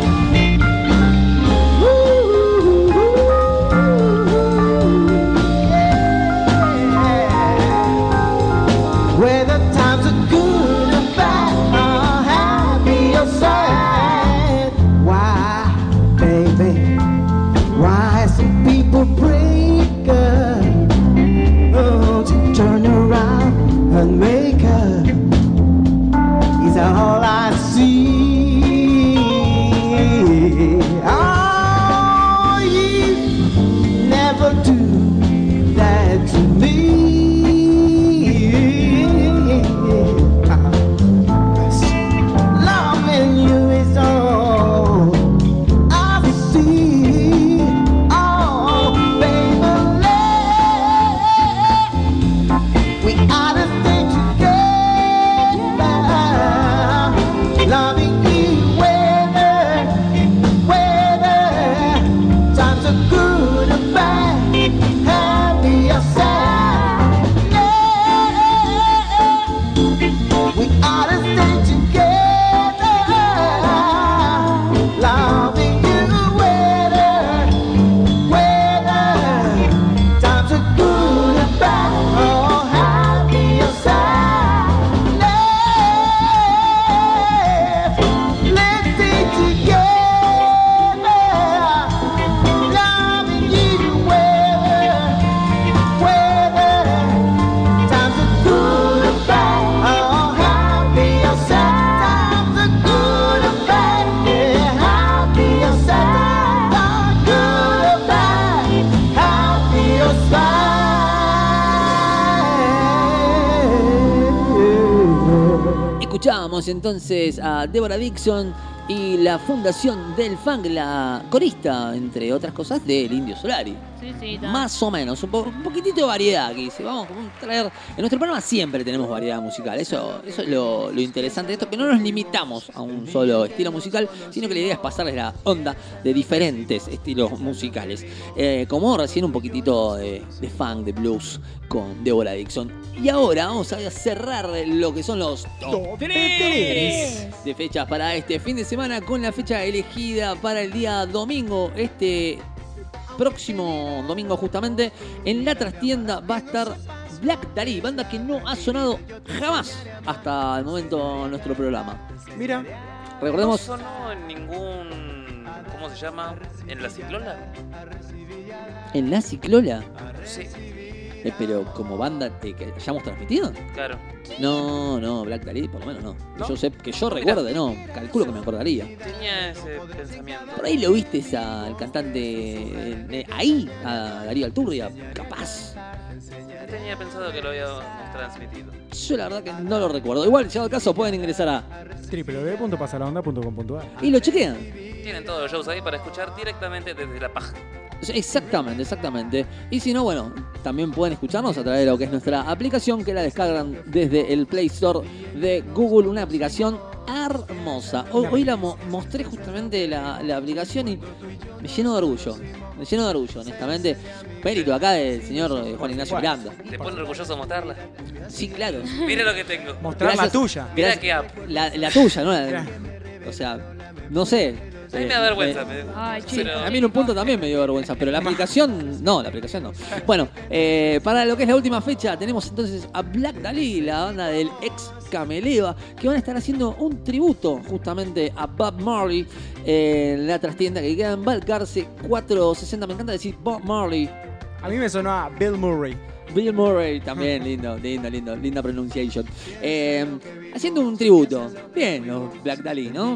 Ooh, ooh, ooh. Escuchábamos entonces a Deborah Dixon y la fundación del funk, la corista, entre otras cosas, del Indio Solari. Sí, sí, está. Más o menos, un, po- un poquitito de variedad aquí. Dice, vamos a traer. En nuestro programa siempre tenemos variedad musical. Eso, eso es lo, lo interesante de esto, que no nos limitamos a un solo estilo musical, sino que la idea es pasarles la onda de diferentes estilos musicales. Eh, como recién un poquitito de, de funk, de blues con Deborah Dixon. Y ahora vamos a cerrar lo que son los top tres de fechas para este fin de semana con la fecha elegida para el día domingo. Este próximo domingo justamente en la trastienda va a estar Black Dahlia, banda que no ha sonado jamás hasta el momento en nuestro programa. Mira, recordemos. No sonó en ningún... ¿Cómo se llama? ¿En la Ciclola? ¿En la Ciclola? Sí. Eh, pero como banda eh, que hayamos transmitido. Claro. No, no, Black Dahlia por lo menos no. ¿No? Yo sé, que yo Mira. recuerde, no. Calculo que me acordaría. Tenía ese pensamiento. Por ahí lo viste al cantante eh, eh, ahí, a Darío Alturria, capaz. Tenía pensado que lo habíamos transmitido. Yo la verdad que no lo recuerdo. Igual, si al caso, pueden ingresar a w w w punto pasalaonda punto com punto a r. y lo chequean. Tienen todos los shows ahí para escuchar directamente desde la paja. Exactamente, exactamente. Y si no, bueno, también pueden escucharnos a través de lo que es nuestra aplicación, que la descargan desde el Play Store de Google, una aplicación hermosa. Hoy, hoy la mo- mostré justamente la, la aplicación y me lleno de orgullo. Me lleno de orgullo, honestamente. Mérito acá del señor eh, Juan Ignacio Miranda. ¿Te pone orgulloso mostrarla? Sí, claro. Mira lo que tengo. Mostrar la tuya. Mira Gracias. qué app. La, la tuya, ¿no? La- o sea, no sé. A mí me Eh, da vergüenza. eh, me- Ay, pero- chico. A mí en un punto también me dio vergüenza, pero la aplicación, no, la aplicación no. Bueno, eh, para lo que es la última fecha, tenemos entonces a Black Dahlia, la banda del ex Cameleva, que van a estar haciendo un tributo justamente a Bob Marley eh, en la trastienda que queda en Balcarce cuatrocientos sesenta. Me encanta decir Bob Marley. A mí me sonó a Bill Murray. Bill Murray también, lindo, lindo, lindo, linda pronunciation. Eh, haciendo un tributo. Bien, los Black Dahlia, ¿no?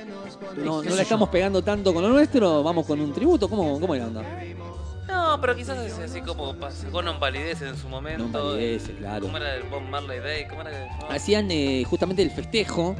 No, no la estamos pegando tanto con lo nuestro, vamos con un tributo. ¿Cómo, cómo era onda? No, pero quizás es así como pasó Non Palidece en su momento. Non Palidece, claro. ¿Cómo era el Bob Marley Day? ¿Cómo era que llamaba? Hacían eh, justamente el festejo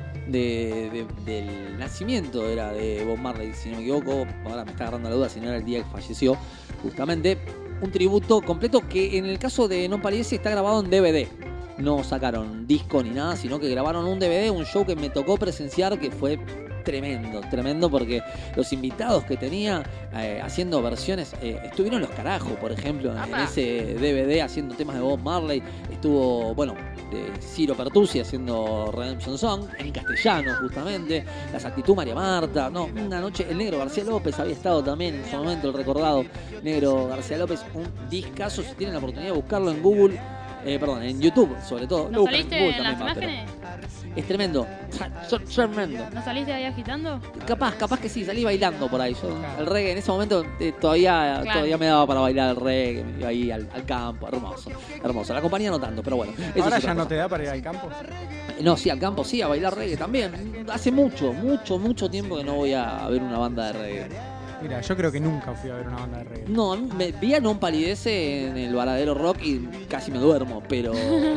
de, de- del nacimiento, era de Bob Marley, si no me equivoco. Ahora me está agarrando la duda, si no era el día que falleció. Justamente un tributo completo que en el caso de Non Palidece está grabado en D V D. No sacaron disco ni nada, sino que grabaron un D V D, un show que me tocó presenciar que fue tremendo, tremendo porque los invitados que tenía eh, haciendo versiones, eh, estuvieron los carajos, por ejemplo, en, en ese D V D haciendo temas de Bob Marley, estuvo, bueno, de Ciro Pertusi haciendo Redemption Song, en castellano justamente, las actitud María Marta, no, una noche, el Negro García López había estado también en su momento, el recordado Negro García López, un discazo, si tienen la oportunidad de buscarlo en Google, eh, perdón, en YouTube sobre todo. ¿No Lo buscan en saliste Google en las también va, pero imágenes? es tremendo, tra- tremendo. ¿No saliste ahí agitando? Capaz, capaz que sí, salí bailando por ahí. Yo, el reggae en ese momento eh, todavía, Claro. todavía me daba para bailar el reggae, me iba ahí al, al campo, hermoso, hermoso. La compañía no tanto, pero bueno. eso Ahora es ya otra no cosa. te da para ir al campo. No, sí, al campo sí, a bailar reggae también. Hace mucho, mucho, mucho tiempo que no voy a ver una banda de reggae. Mira, yo creo que nunca fui a ver una banda de reggae. No, a mí me vi a Non Palidece en el Varadero Rock y casi me duermo, pero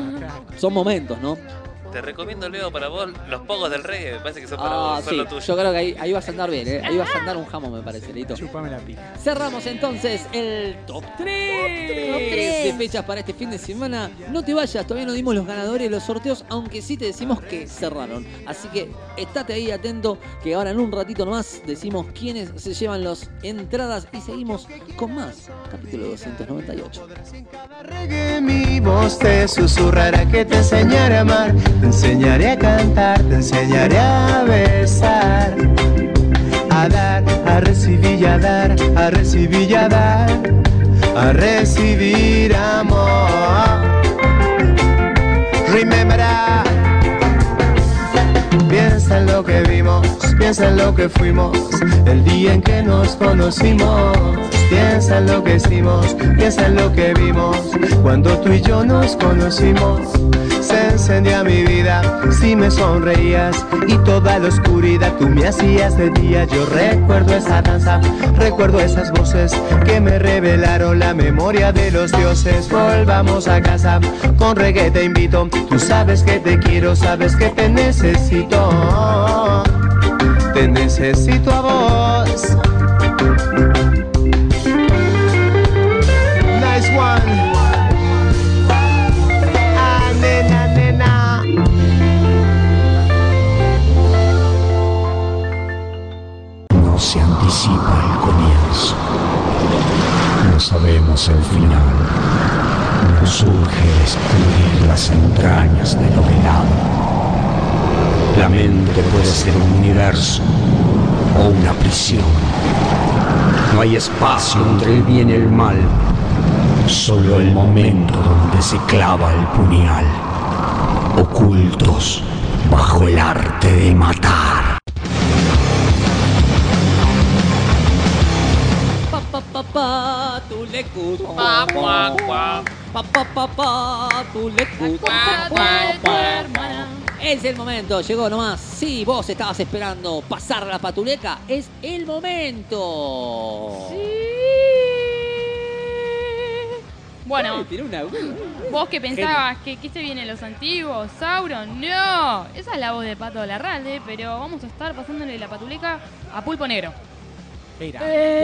son momentos, ¿no? Te recomiendo, Leo, para vos los pogos del reggae. Me parece que son para Ah, vos, son sí, lo tuyo. yo creo que ahí, ahí vas a andar bien, ¿eh? Ahí vas a andar un jamón, me parece, Lito. Chupame la pija. Cerramos entonces el top tres, Top tres. de fechas para este fin de semana. No te vayas, todavía no dimos los ganadores de los sorteos, aunque sí te decimos que cerraron. Así que estate ahí atento, que ahora en un ratito nomás decimos quiénes se llevan las entradas y seguimos con más. Capítulo doscientos noventa y ocho. Reggae, mi voz te susurrará que te enseñaré a amar, te enseñaré a cantar, te enseñaré a besar, a dar, a recibir y a dar, a recibir y a dar, a recibir amor. Remember, piensa en lo que vimos, piensa en lo que fuimos, el día en que nos conocimos. Piensa en lo que hicimos, piensa en lo que vimos, cuando tú y yo nos conocimos. Sen- encendía mi vida, si me sonreías y toda la oscuridad tú me hacías de día. Yo recuerdo esa danza, recuerdo esas voces que me revelaron la memoria de los dioses. Volvamos a casa, con reggae te invito, tú sabes que te quiero, sabes que te necesito, te necesito a vos. Nice one. Ah, nena, nena. No se anticipa el comienzo. No sabemos el final. Nos surge descubrir las entrañas de lo velado. La mente puede ser un universo o una prisión. No hay espacio entre el bien y el mal. Solo el momento donde se clava el puñal. Ocultos bajo el arte de matar. Pa pa pa pa, tu le cu- Pa, pa, pa. Pa pa pa pa, tu le cu- Pa, pa, pa. Es el momento, llegó nomás. Si vos estabas esperando pasar la patuleca, es el momento. Bueno, Ay, tiró una- vos que pensabas que, que se vienen los antiguos, Sauron, no. Esa es la voz de Pato Larralde, pero vamos a estar pasándole la patuleca a Pulpo Negro. Mira.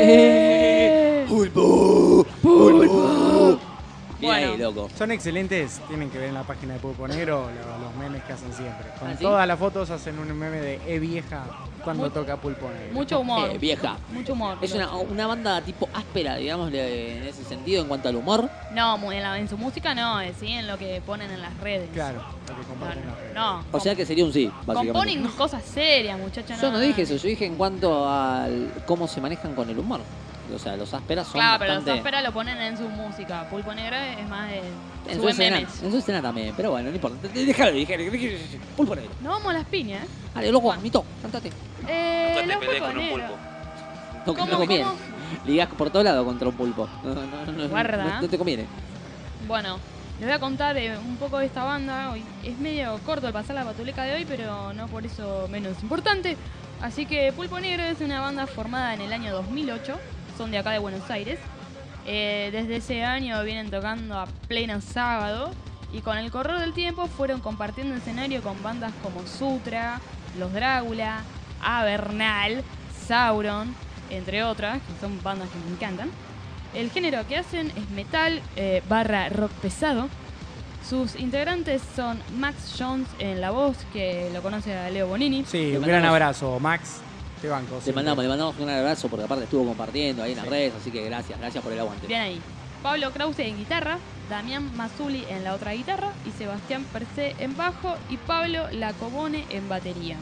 Eh. Pulpo, pulpo. Bien Bueno, ahí, loco. son excelentes, tienen que ver en la página de Pulpo Negro lo- los memes que hacen siempre. Con ¿Ah, sí? todas las fotos hacen un meme de E vieja cuando Mu- toca Pulpo Negro. Mucho humor. Eh, vieja. Mucho humor. Es una, una banda tipo áspera, digamos, de- en ese sentido, en cuanto al humor. No, mu- en, la- en su música no, eh, sí en lo que ponen en las redes. Claro, lo que comparten No, las redes. No, O sea que sería un sí, básicamente. componen cosas serias, muchachos. Yo no dije eso, yo dije en cuanto al cómo se manejan con el humor. O sea, los ásperas son Claro, pero los bastante... áspera lo ponen en su música. Pulpo Negro es más de. En su, suben escena, memes. en su escena también, pero bueno, no importa. Déjalo, déjalo, déjalo. Pulpo negro. No vamos a las piñas, ¿eh? Dale, loco, mito, cantate. Eh, Nunca te los pelees Pulpo con un Negro. pulpo. No, ¿Cómo, no conviene. cómo? Ligás por todos lados contra un pulpo. No, no, no, no, Guarda. no, no te conviene. Bueno, les voy a contar eh, un poco de esta banda. Hoy es medio corto el pasar la patuleca de hoy, pero no por eso menos importante. Así que Pulpo Negro es una banda formada en el año dos mil ocho. Son de acá de Buenos Aires. Eh, desde ese año vienen tocando a pleno sábado. Y con el correr del tiempo fueron compartiendo escenario con bandas como Sutra, Los Drácula, Avernal, Sauron, entre otras, que son bandas que me encantan. El género que hacen es metal eh, barra rock pesado. Sus integrantes son Max Jones en la voz, que lo conoce a Leo Bonini. Sí, Le un gran mandamos- abrazo, Max. Te banco. Le siempre. mandamos, le mandamos un abrazo porque aparte estuvo compartiendo ahí en las Sí. redes, así que gracias, gracias por el aguante. Bien ahí. Pablo Krause en guitarra, Damián Mazzulli en la otra guitarra y Sebastián Percé en bajo y Pablo Lacobone en batería.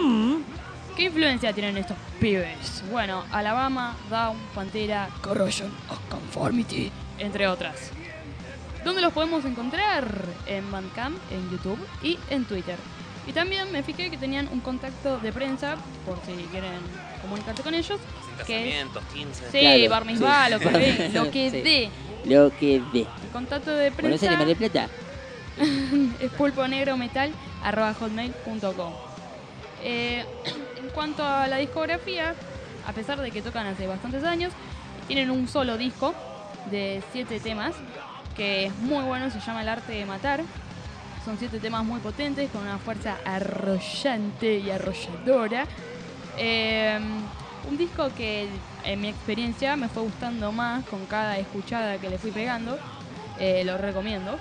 ¿Qué influencia tienen estos pibes? Bueno, Alabama, Down, Pantera, Corrosion of Conformity, entre otras. ¿Dónde los podemos encontrar? En Bandcamp, en YouTube y en Twitter. Y también me fijé que tenían un contacto de prensa, por si quieren comunicarse con ellos. Sin que es- casamientos, quince. Sí, Claro, bar mitzvah, sí. lo que ve, lo que Sí. dé. Lo que ve. El contacto de ¿Conoces prensa de Mar del Plata? es pulponegrometal arroba hotmail punto com. Eh, en cuanto a la discografía, a pesar de que tocan hace bastantes años, tienen un solo disco de siete temas que es muy bueno, se llama El Arte de Matar. Son siete temas muy potentes con una fuerza arrollante y arrolladora. Eh, un disco que en mi experiencia me fue gustando más con cada escuchada que le fui pegando. Eh, lo recomiendo.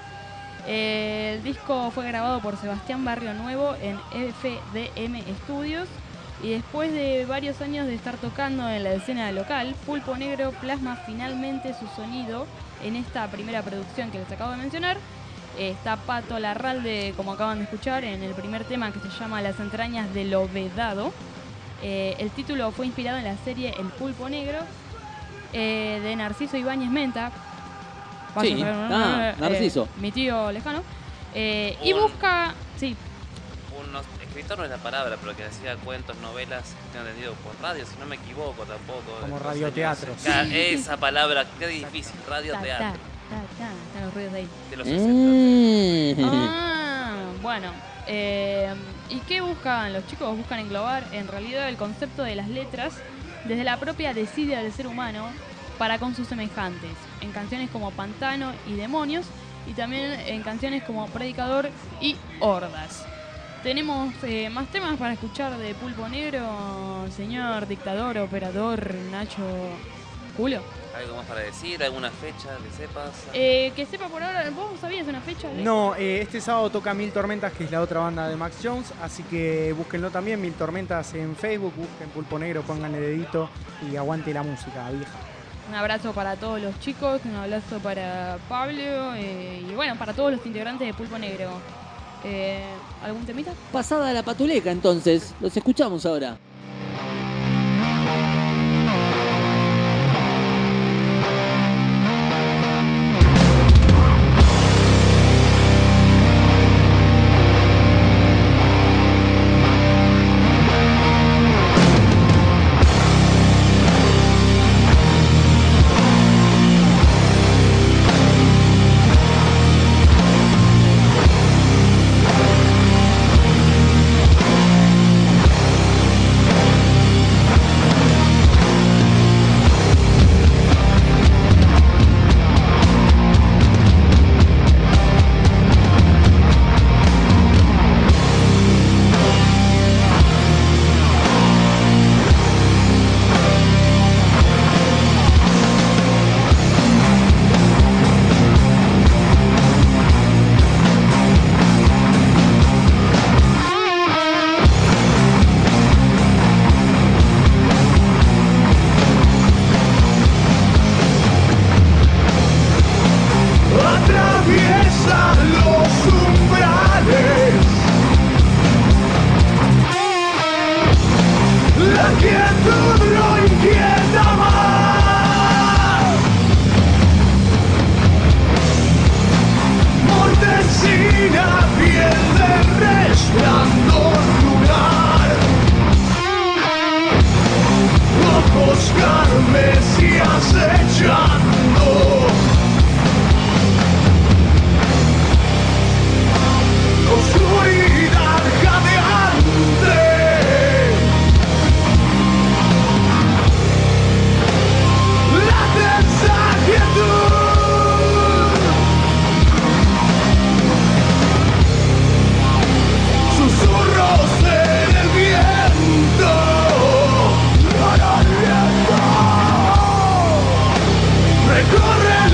Eh, el disco fue grabado por Sebastián Barrio Nuevo en F D M Studios y después de varios años de estar tocando en la escena local, Pulpo Negro plasma finalmente su sonido en esta primera producción que les acabo de mencionar. Eh, está Pato Larralde, como acaban de escuchar, en el primer tema que se llama Las entrañas de lo vedado. Eh, el título fue inspirado en la serie El Pulpo Negro eh, de Narciso Ibáñez Menta. Vaya Sí, a saber, ah, eh, Narciso. mi tío lejano. Eh, y Un- busca. Sí, Un no- escritor no es la palabra, pero que hacía cuentos, novelas, tengo entendido por radio, si no me equivoco tampoco. Como No sé, radioteatro. no sé. Ca- Esa palabra, qué difícil, ta, ta, radioteatro. ta, ta, están los ruidos de ahí. De los Eh. Ah, Bueno, eh, ¿y qué buscan los chicos? Buscan englobar en realidad el concepto de las letras desde la propia desidia del ser humano para con sus semejantes, en canciones como Pantano y Demonios, y también en canciones como Predicador y Hordas. Tenemos eh, más temas para escuchar de Pulpo Negro, señor dictador, operador, Nacho Julio. ¿Algo más para decir? ¿Alguna fecha que sepas? Eh, que sepa por ahora, ¿vos sabías una fecha? Ale? No, eh, este sábado toca Mil Tormentas, que es la otra banda de Max Jones, así que búsquenlo también, Mil Tormentas en Facebook, busquen Pulpo Negro, pónganle dedito y aguante la música, vieja. Un abrazo para todos los chicos, un abrazo para Pablo eh, y bueno, para todos los integrantes de Pulpo Negro. Eh, ¿Algún temita? Pasada la patuleca, entonces. Los escuchamos ahora. Atraviesa los umbrales, la quietud lo inquieta más. Mortecina, piel de resplandor lunar, ojos carmesí acechando. Oscuridad jadeante, la tensa quietud, susurros en el viento, al aliento, recorre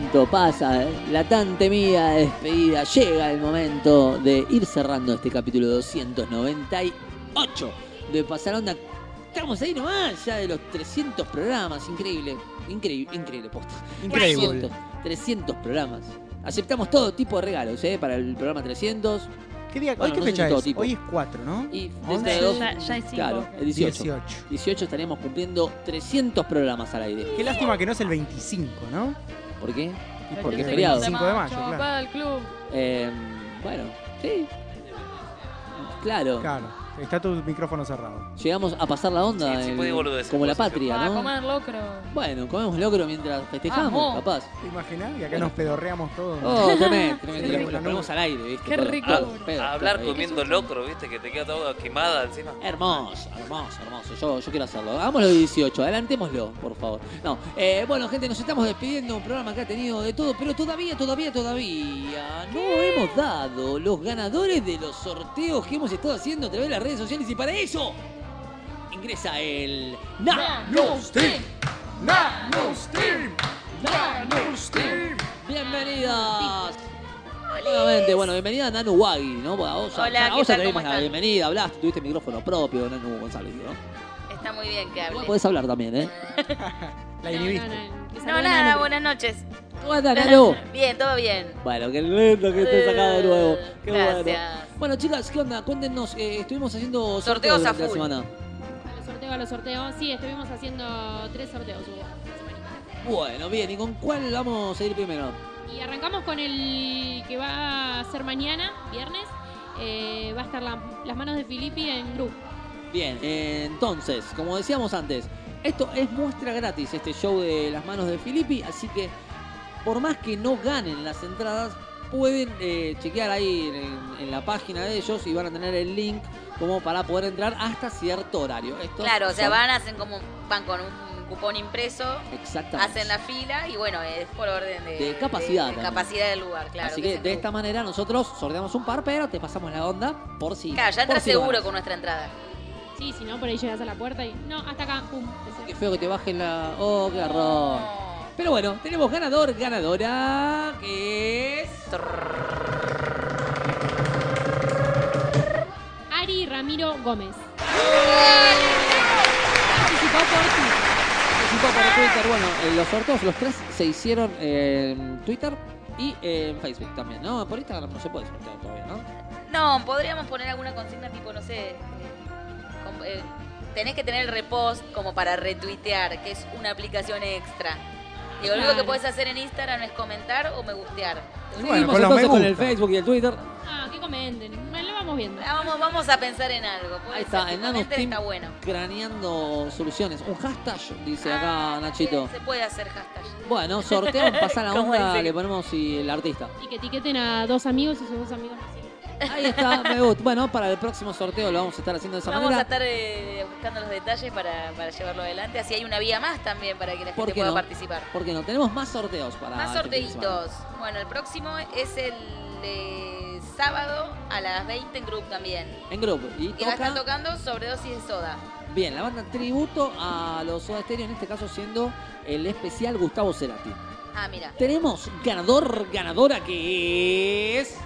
momento pasa, ¿eh? La tan temida despedida. Llega el momento de ir cerrando este capítulo doscientos noventa y ocho de Pasar Onda. Estamos ahí nomás, ya de los trescientos programas. Increíble, increíble, increíble, posta. Increíble. trescientos, trescientos programas. Aceptamos todo tipo de regalos, ¿eh? Para el programa trescientos. ¿Qué día? Bueno, ¿Hoy qué no sé si fecha todo es? tipo. Hoy es cuatro, ¿no? Y once. dentro de dos, Ya- ya es cinco. claro, el dieciocho. dieciocho. dieciocho estaríamos cumpliendo trescientos programas al aire. Qué lástima que no es el veinticinco, ¿no? ¿Por qué? Y Porque porque es es feriado. veinticinco de mayo, Macho, claro. va al club. Eh, bueno, sí. Claro. Claro. Está tu micrófono cerrado. Llegamos a pasar la onda. Sí, sí, en- puede boludecer, como la puede patria, Va a ¿no? comer locro. Bueno, comemos locro mientras festejamos, Vamos. capaz. ¿Te imaginas? Y acá nos pedorreamos todos. Oh, tremendo, tremendo. Sí, Lo- lo la ponemos al aire, ¿viste? Qué Todo- rico. todo pedo, A hablar todo ahí. comiendo locro, viste, que te queda todo quemada encima. Hermoso, hermoso, hermoso. Yo, yo quiero hacerlo. Hagámoslo de dieciocho, adelantémoslo, por favor. No, eh, bueno, gente, nos estamos despidiendo. Un programa que ha tenido de todo, pero todavía, todavía, todavía no hemos dado los ganadores de los sorteos que hemos estado haciendo a través de las redes sociales. Y para eso ingresa el NanoStream. NanoStream. NanoStream. Bienvenidas. Nuevamente, bueno, bienvenida a Nanu Wagi, ¿no? Bueno, a vos, Hola, a ¿qué vos tal? te dimos ¿Cómo la están? bienvenida, hablaste, tuviste micrófono propio, Nanu González, ¿no? Está muy bien que hable. Podés hablar también, ¿eh? La inhibiste. No, nada, buenas noches. ¿Cómo estás, Nanu? Bien, todo bien. Bueno, qué lindo que estés acá de nuevo. Qué Gracias. bueno. Bueno, chicas, ¿qué onda? Cuéntenos, eh, estuvimos haciendo sorteos, Sorteos a durante la full. semana. A los sorteos, a los sorteos. Sí, estuvimos haciendo tres sorteos. hubo. Bueno, bien, ¿y con cuál vamos a ir primero? Y arrancamos con el que va a ser mañana, viernes. Eh, va a estar la- las manos de Filippi en grupo. Bien, eh, entonces, como decíamos antes, esto es muestra gratis, este show de las manos de Filippi, así que por más que no ganen las entradas, pueden eh, chequear ahí en, en la página de ellos y van a tener el link como para poder entrar hasta cierto horario. Estos Claro, o sea, son- van, hacen como, van con un cupón impreso, Exactamente. hacen la fila y bueno, es por orden de, De capacidad de también. capacidad del lugar, claro. Así que que es de en esta manera nosotros sorteamos un par, pero te pasamos la onda por si. Claro, ya por entras si seguro ganas. con nuestra entrada. Sí, si no, por ahí llegas a la puerta y. No, hasta acá, pum. Qué feo que te bajen la. Oh, qué error. Pero bueno, tenemos ganador, ganadora, que es. Ari Ramiro Gómez. Participó por Twitter. Participó por Twitter. Bueno, eh, los sorteos, los tres se hicieron en Twitter y en Facebook también, ¿no? Por Instagram no se puede sortear todavía, ¿no? No, podríamos poner alguna consigna tipo, no sé, eh, com- eh, tenés que tener el repost como para retuitear, que es una aplicación extra. Digo, lo único que Claro. puedes hacer en Instagram es comentar o me gustear. Seguimos entonces con el Facebook y el Twitter. Ah, que comenten. Bueno, lo vamos viendo. Ah, Vamos, vamos a pensar en algo. Puede Ahí ser está, que en comenten, NanoStream está bueno. craneando soluciones. Un hashtag, dice acá Nachito. Se puede hacer hashtag. Bueno, sorteamos, pasar la ¿Cómo onda, dice? le ponemos y el artista. Y que etiqueten a dos amigos y sus dos amigos nos siguen. Ahí está, me gusta. Bueno, para el próximo sorteo lo vamos a estar haciendo de esa Vamos a manera. estar eh, buscando los detalles para, para llevarlo adelante. Así hay una vía más también para que la ¿Por gente qué pueda no? participar. ¿Por qué no? Tenemos más sorteos para. Más este fin de semana. sorteitos. Bueno, el próximo es el eh, sábado a las veinte en Group también. En grupo. Y Que va a estar toca. tocando Sobredosis de Soda. Bien, la banda tributo a los Soda Stereo, en este caso siendo el especial Gustavo Cerati. Ah, mira. Tenemos ganador, ganadora que es.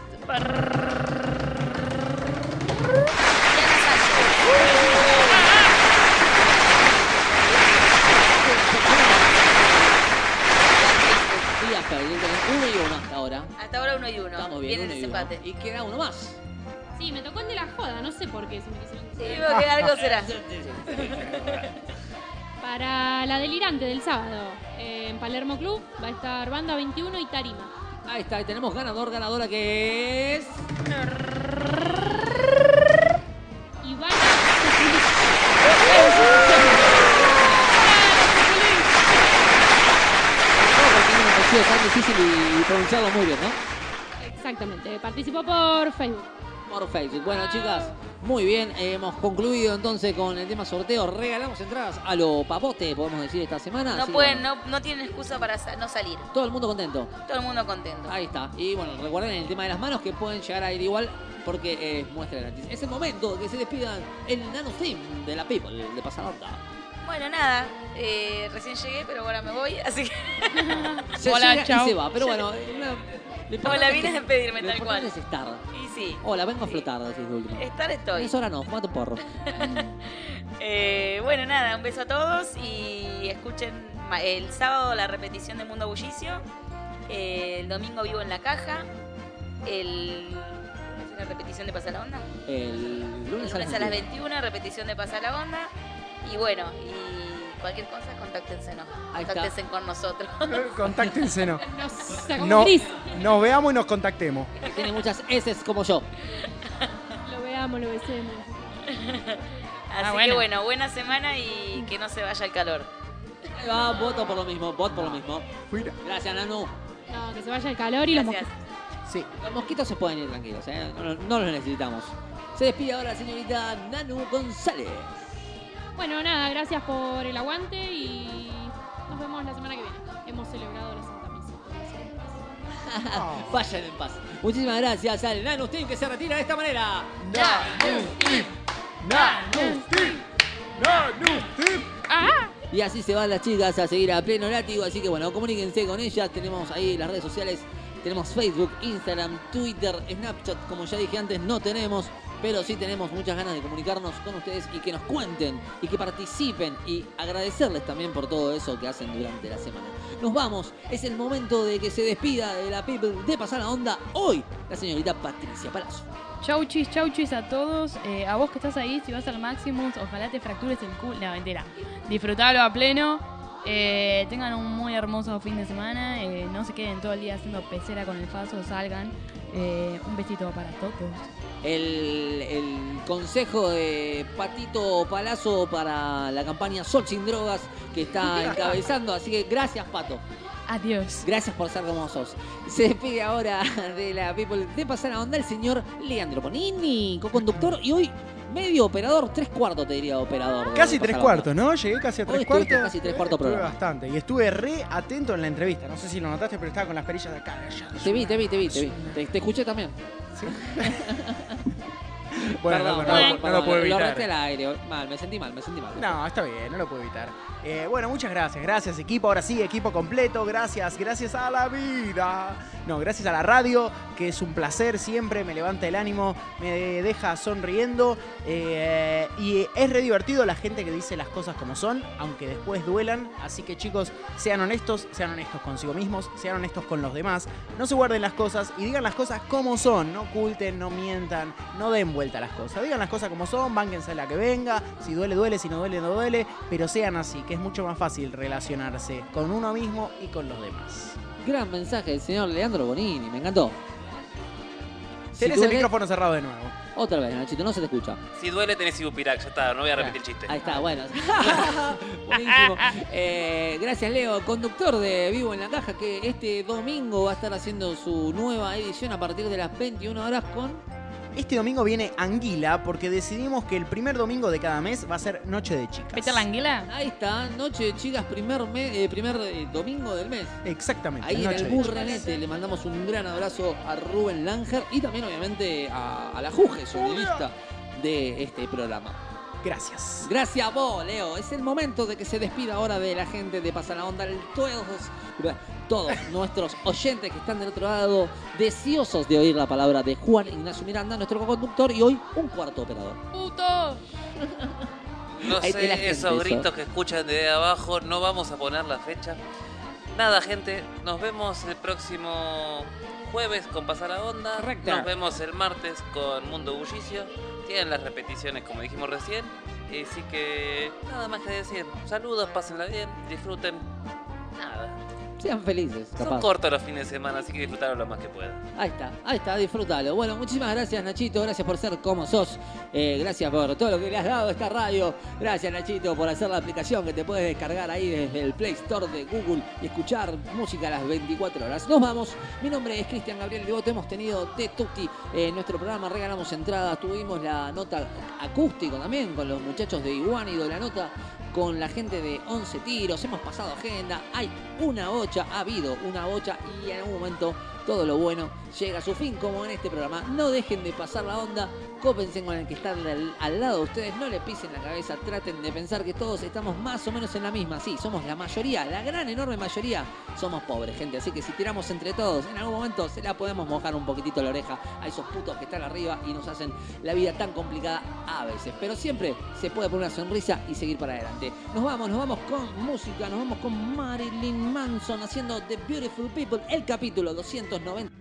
Díaz perdió uno y uno hasta ahora. Hasta ahora uno y uno. Estamos bien, Viene uno el y uno. desempate. Y queda uno más. Sí, me tocó el de la joda, no sé por qué. Si me quisieron Sí, veo que algo será. Para la delirante del sábado, eh, en Palermo Club, va a estar Banda veintiuno y Tarima. Ahí está, y tenemos ganador, ganadora que es. Iván. Tiene un apellido tan difícil y pronunciarlo muy bien, ¿no? Exactamente, participó por Facebook. Por Facebook. Bueno, chicas, muy bien. eh, hemos concluido entonces con el tema sorteo. Regalamos entradas a lo papote, podemos decir, esta semana. No así que, pueden, bueno, no, no tienen excusa para sa- no salir. todo el mundo contento. Todo el mundo contento. Ahí está. Y bueno, recuerden el tema de las manos que pueden llegar a ir igual porque es muestra gratis. Es el momento que se despidan el NanoStream de la People, de Pasar Onda. Bueno, nada. eh, recién llegué, pero ahora me voy. Así que Se Hola, llega chao. y se va, pero bueno. eh, una- lo importante Hola, es vine que- a despedirme, lo tal cual. importante es estar. Y sí, Hola, vengo a flotar, decís de último. estar estoy. Es hora no, fumate un porro. Eh, bueno, nada, un beso a todos y escuchen ma- el sábado la repetición de Mundo Bullicio, eh, el domingo Vivo en la Caja, el ¿es la repetición de Pasa la Onda? El lunes, El lunes a las veintiuna, repetición de Pasa la Onda. Y bueno, y cualquier cosa, contáctense, ¿no? Ahí está. Contáctense con nosotros. Contáctense, no. como No, Cris. nos veamos y nos contactemos. Que tiene muchas S como yo. Lo veamos, lo besemos. Así Ah, que bueno. bueno, buena semana y que no se vaya el calor. Ahí va, voto por lo mismo, voto por lo mismo. Fuera. Gracias, Nanu. No, que se vaya el calor y los Gracias. mosquitos. Sí. Los mosquitos se pueden ir tranquilos, ¿eh? no, no los necesitamos. Se despide ahora la señorita Nanu González. Bueno, nada, gracias por el aguante y nos vemos la semana que viene. Hemos celebrado la Santa Misa. Vayan en paz. Muchísimas gracias al Nanu Team que se retira de esta manera. Nanu Team. Nanu Team. Nanu Team. Y así se van las chicas a seguir a pleno látigo. Así que bueno, comuníquense con ellas. Tenemos ahí las redes sociales. Tenemos Facebook, Instagram, Twitter, Snapchat. Como ya dije antes, no tenemos. Pero sí tenemos muchas ganas de comunicarnos con ustedes y que nos cuenten y que participen. Y agradecerles también por todo eso que hacen durante la semana. Nos vamos. Es el momento de que se despida de la People de Pasar la Onda. Hoy, la señorita Patricia Palazzo. Chauchis, chauchis a todos. Eh, a vos que estás ahí, si vas al Maximus, ojalá te fractures el culo. No, mentira. Disfrutalo a pleno. Eh, tengan un muy hermoso fin de semana. Eh, no se queden todo el día haciendo pecera con el faso, salgan. Eh, un besito para todos. El, el consejo de Patito Palazzo para la campaña Sol sin Drogas que está encabezando. Así que gracias, Pato. Adiós. Gracias por ser como sos. Se despide ahora de la People de Pasar la Onda el señor Leandro Bonini, co-conductor y hoy medio operador, tres cuartos te diría operador. de Casi Pasar tres la cuartos, Onda. ¿no? Llegué casi a Hoy tres estuviste cuartos. casi tres cuartos Estuve programa. bastante. Y estuve re atento en la entrevista. No sé si lo notaste, pero estaba con las perillas de acá. Te vi, te vi, te vi, te vi. Te, te escuché también. Bueno, Perdón, no, no, perdón, no lo perdón, puedo Lo evitar. arrastré al aire. Mal, me sentí mal, me sentí mal. No, está bien, no lo puedo evitar. Eh, bueno, muchas gracias, gracias equipo, ahora sí, equipo completo, gracias, gracias a la vida. No, gracias a la radio, que es un placer siempre, me levanta el ánimo, me deja sonriendo eh, y es re divertido la gente que dice las cosas como son, aunque después duelan. Así que chicos, sean honestos, sean honestos consigo mismos, sean honestos con los demás, no se guarden las cosas y digan las cosas como son, no oculten, no mientan, no den vuelta a las cosas, digan las cosas como son, bánquense la que venga, si duele, duele, si no duele, no duele, pero sean así, que es mucho más fácil relacionarse con uno mismo y con los demás. Gran mensaje del señor Leandro Bonini, me encantó. Si Tenés el duele- micrófono cerrado de nuevo. Otra vez, Nachito, no se te escucha. Si duele tenés Ibupirac, ya está, no voy a repetir el chiste. Ahí está, bueno. Buenísimo. Eh, gracias, Leo, conductor de Vivo en la Caja, que este domingo va a estar haciendo su nueva edición a partir de las veintiuna horas con... Este domingo viene Anguila porque decidimos que el primer domingo de cada mes va a ser Noche de Chicas. ¿Vete a la anguila? Ahí está, Noche de Chicas, primer, me- eh, primer eh, domingo del mes. Exactamente. Ahí en Noche el de Chicas. Burrenete le mandamos un gran abrazo a Rubén Langer y también obviamente a, a la Juge, sonidista de este programa. Gracias. Gracias a vos, Leo. Es el momento de que se despida ahora de la gente de Pasa la Onda. Todos, todos nuestros oyentes que están del otro lado, deseosos de oír la palabra de Juan Ignacio Miranda, nuestro co-conductor y hoy un cuarto operador. ¡Puto! No Ahí te la sé, gente, esos eso. gritos que escuchan de abajo, no vamos a poner la fecha. Nada, gente, nos vemos el próximo jueves con Pasar la Onda. Correcto. Nos vemos el martes con Mundo Bullicio. Tienen las repeticiones como dijimos recién. Así que nada más que decir. Saludos, pásenla bien, disfruten. Nada. Sean felices, Son capaz. cortos los fines de semana, así que disfrutaron lo más que puedan. Ahí está, ahí está, disfrútalo. Bueno, muchísimas gracias, Nachito. Gracias por ser como sos. Eh, gracias por todo lo que le has dado a esta radio. Gracias, Nachito, por hacer la aplicación que te puedes descargar ahí desde el Play Store de Google y escuchar música a las veinticuatro horas. Nos vamos. Mi nombre es Cristian Gabriel Devoto. Hemos tenido Te Tutti en nuestro programa. Regalamos entradas. Tuvimos la nota acústico también con los muchachos de Iguanido. La nota con la gente de once Tiros. Hemos pasado agenda. Hay una bocha, ha habido una bocha y en algún momento todo lo bueno llega a su fin, como en este programa. No dejen de pasar la onda, cópense con el que está al, al lado de ustedes, no le pisen la cabeza, traten de pensar que todos estamos más o menos en la misma. Sí, somos la mayoría, la gran enorme mayoría, somos pobres, gente. Así que si tiramos entre todos, en algún momento se la podemos mojar un poquitito la oreja a esos putos que están arriba y nos hacen la vida tan complicada a veces. Pero siempre se puede poner una sonrisa y seguir para adelante. Nos vamos, nos vamos con música, nos vamos con Marilyn Manson haciendo The Beautiful People, el capítulo doscientos noventa.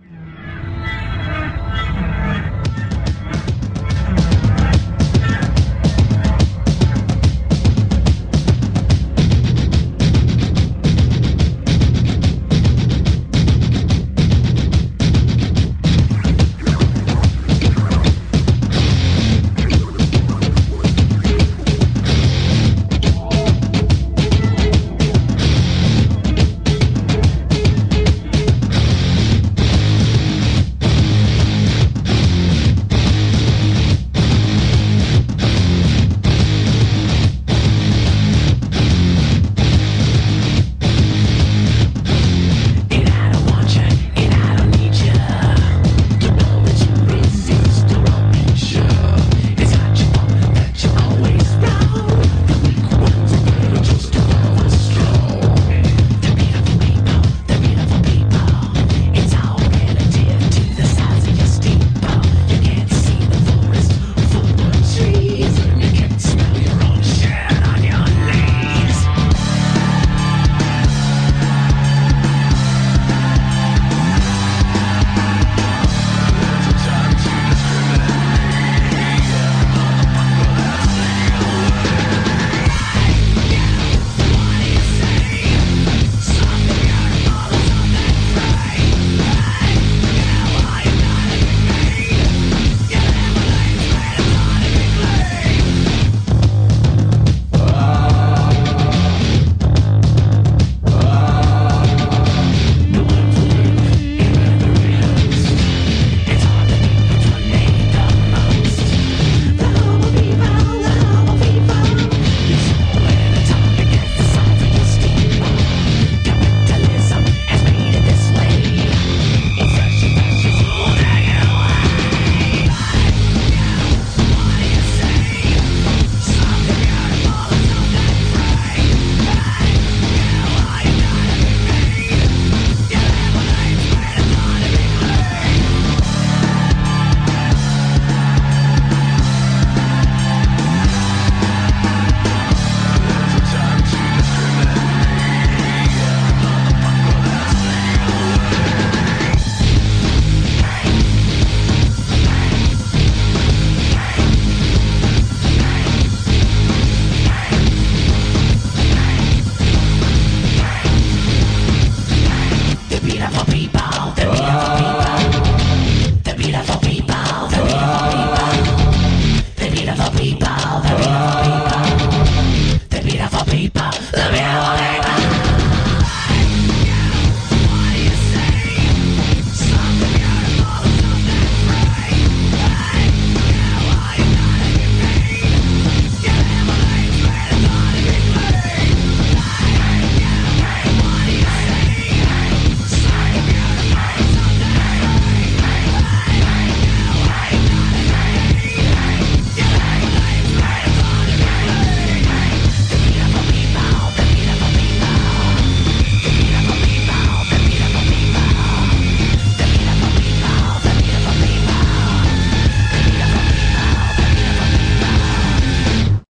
The beautiful people, the beautiful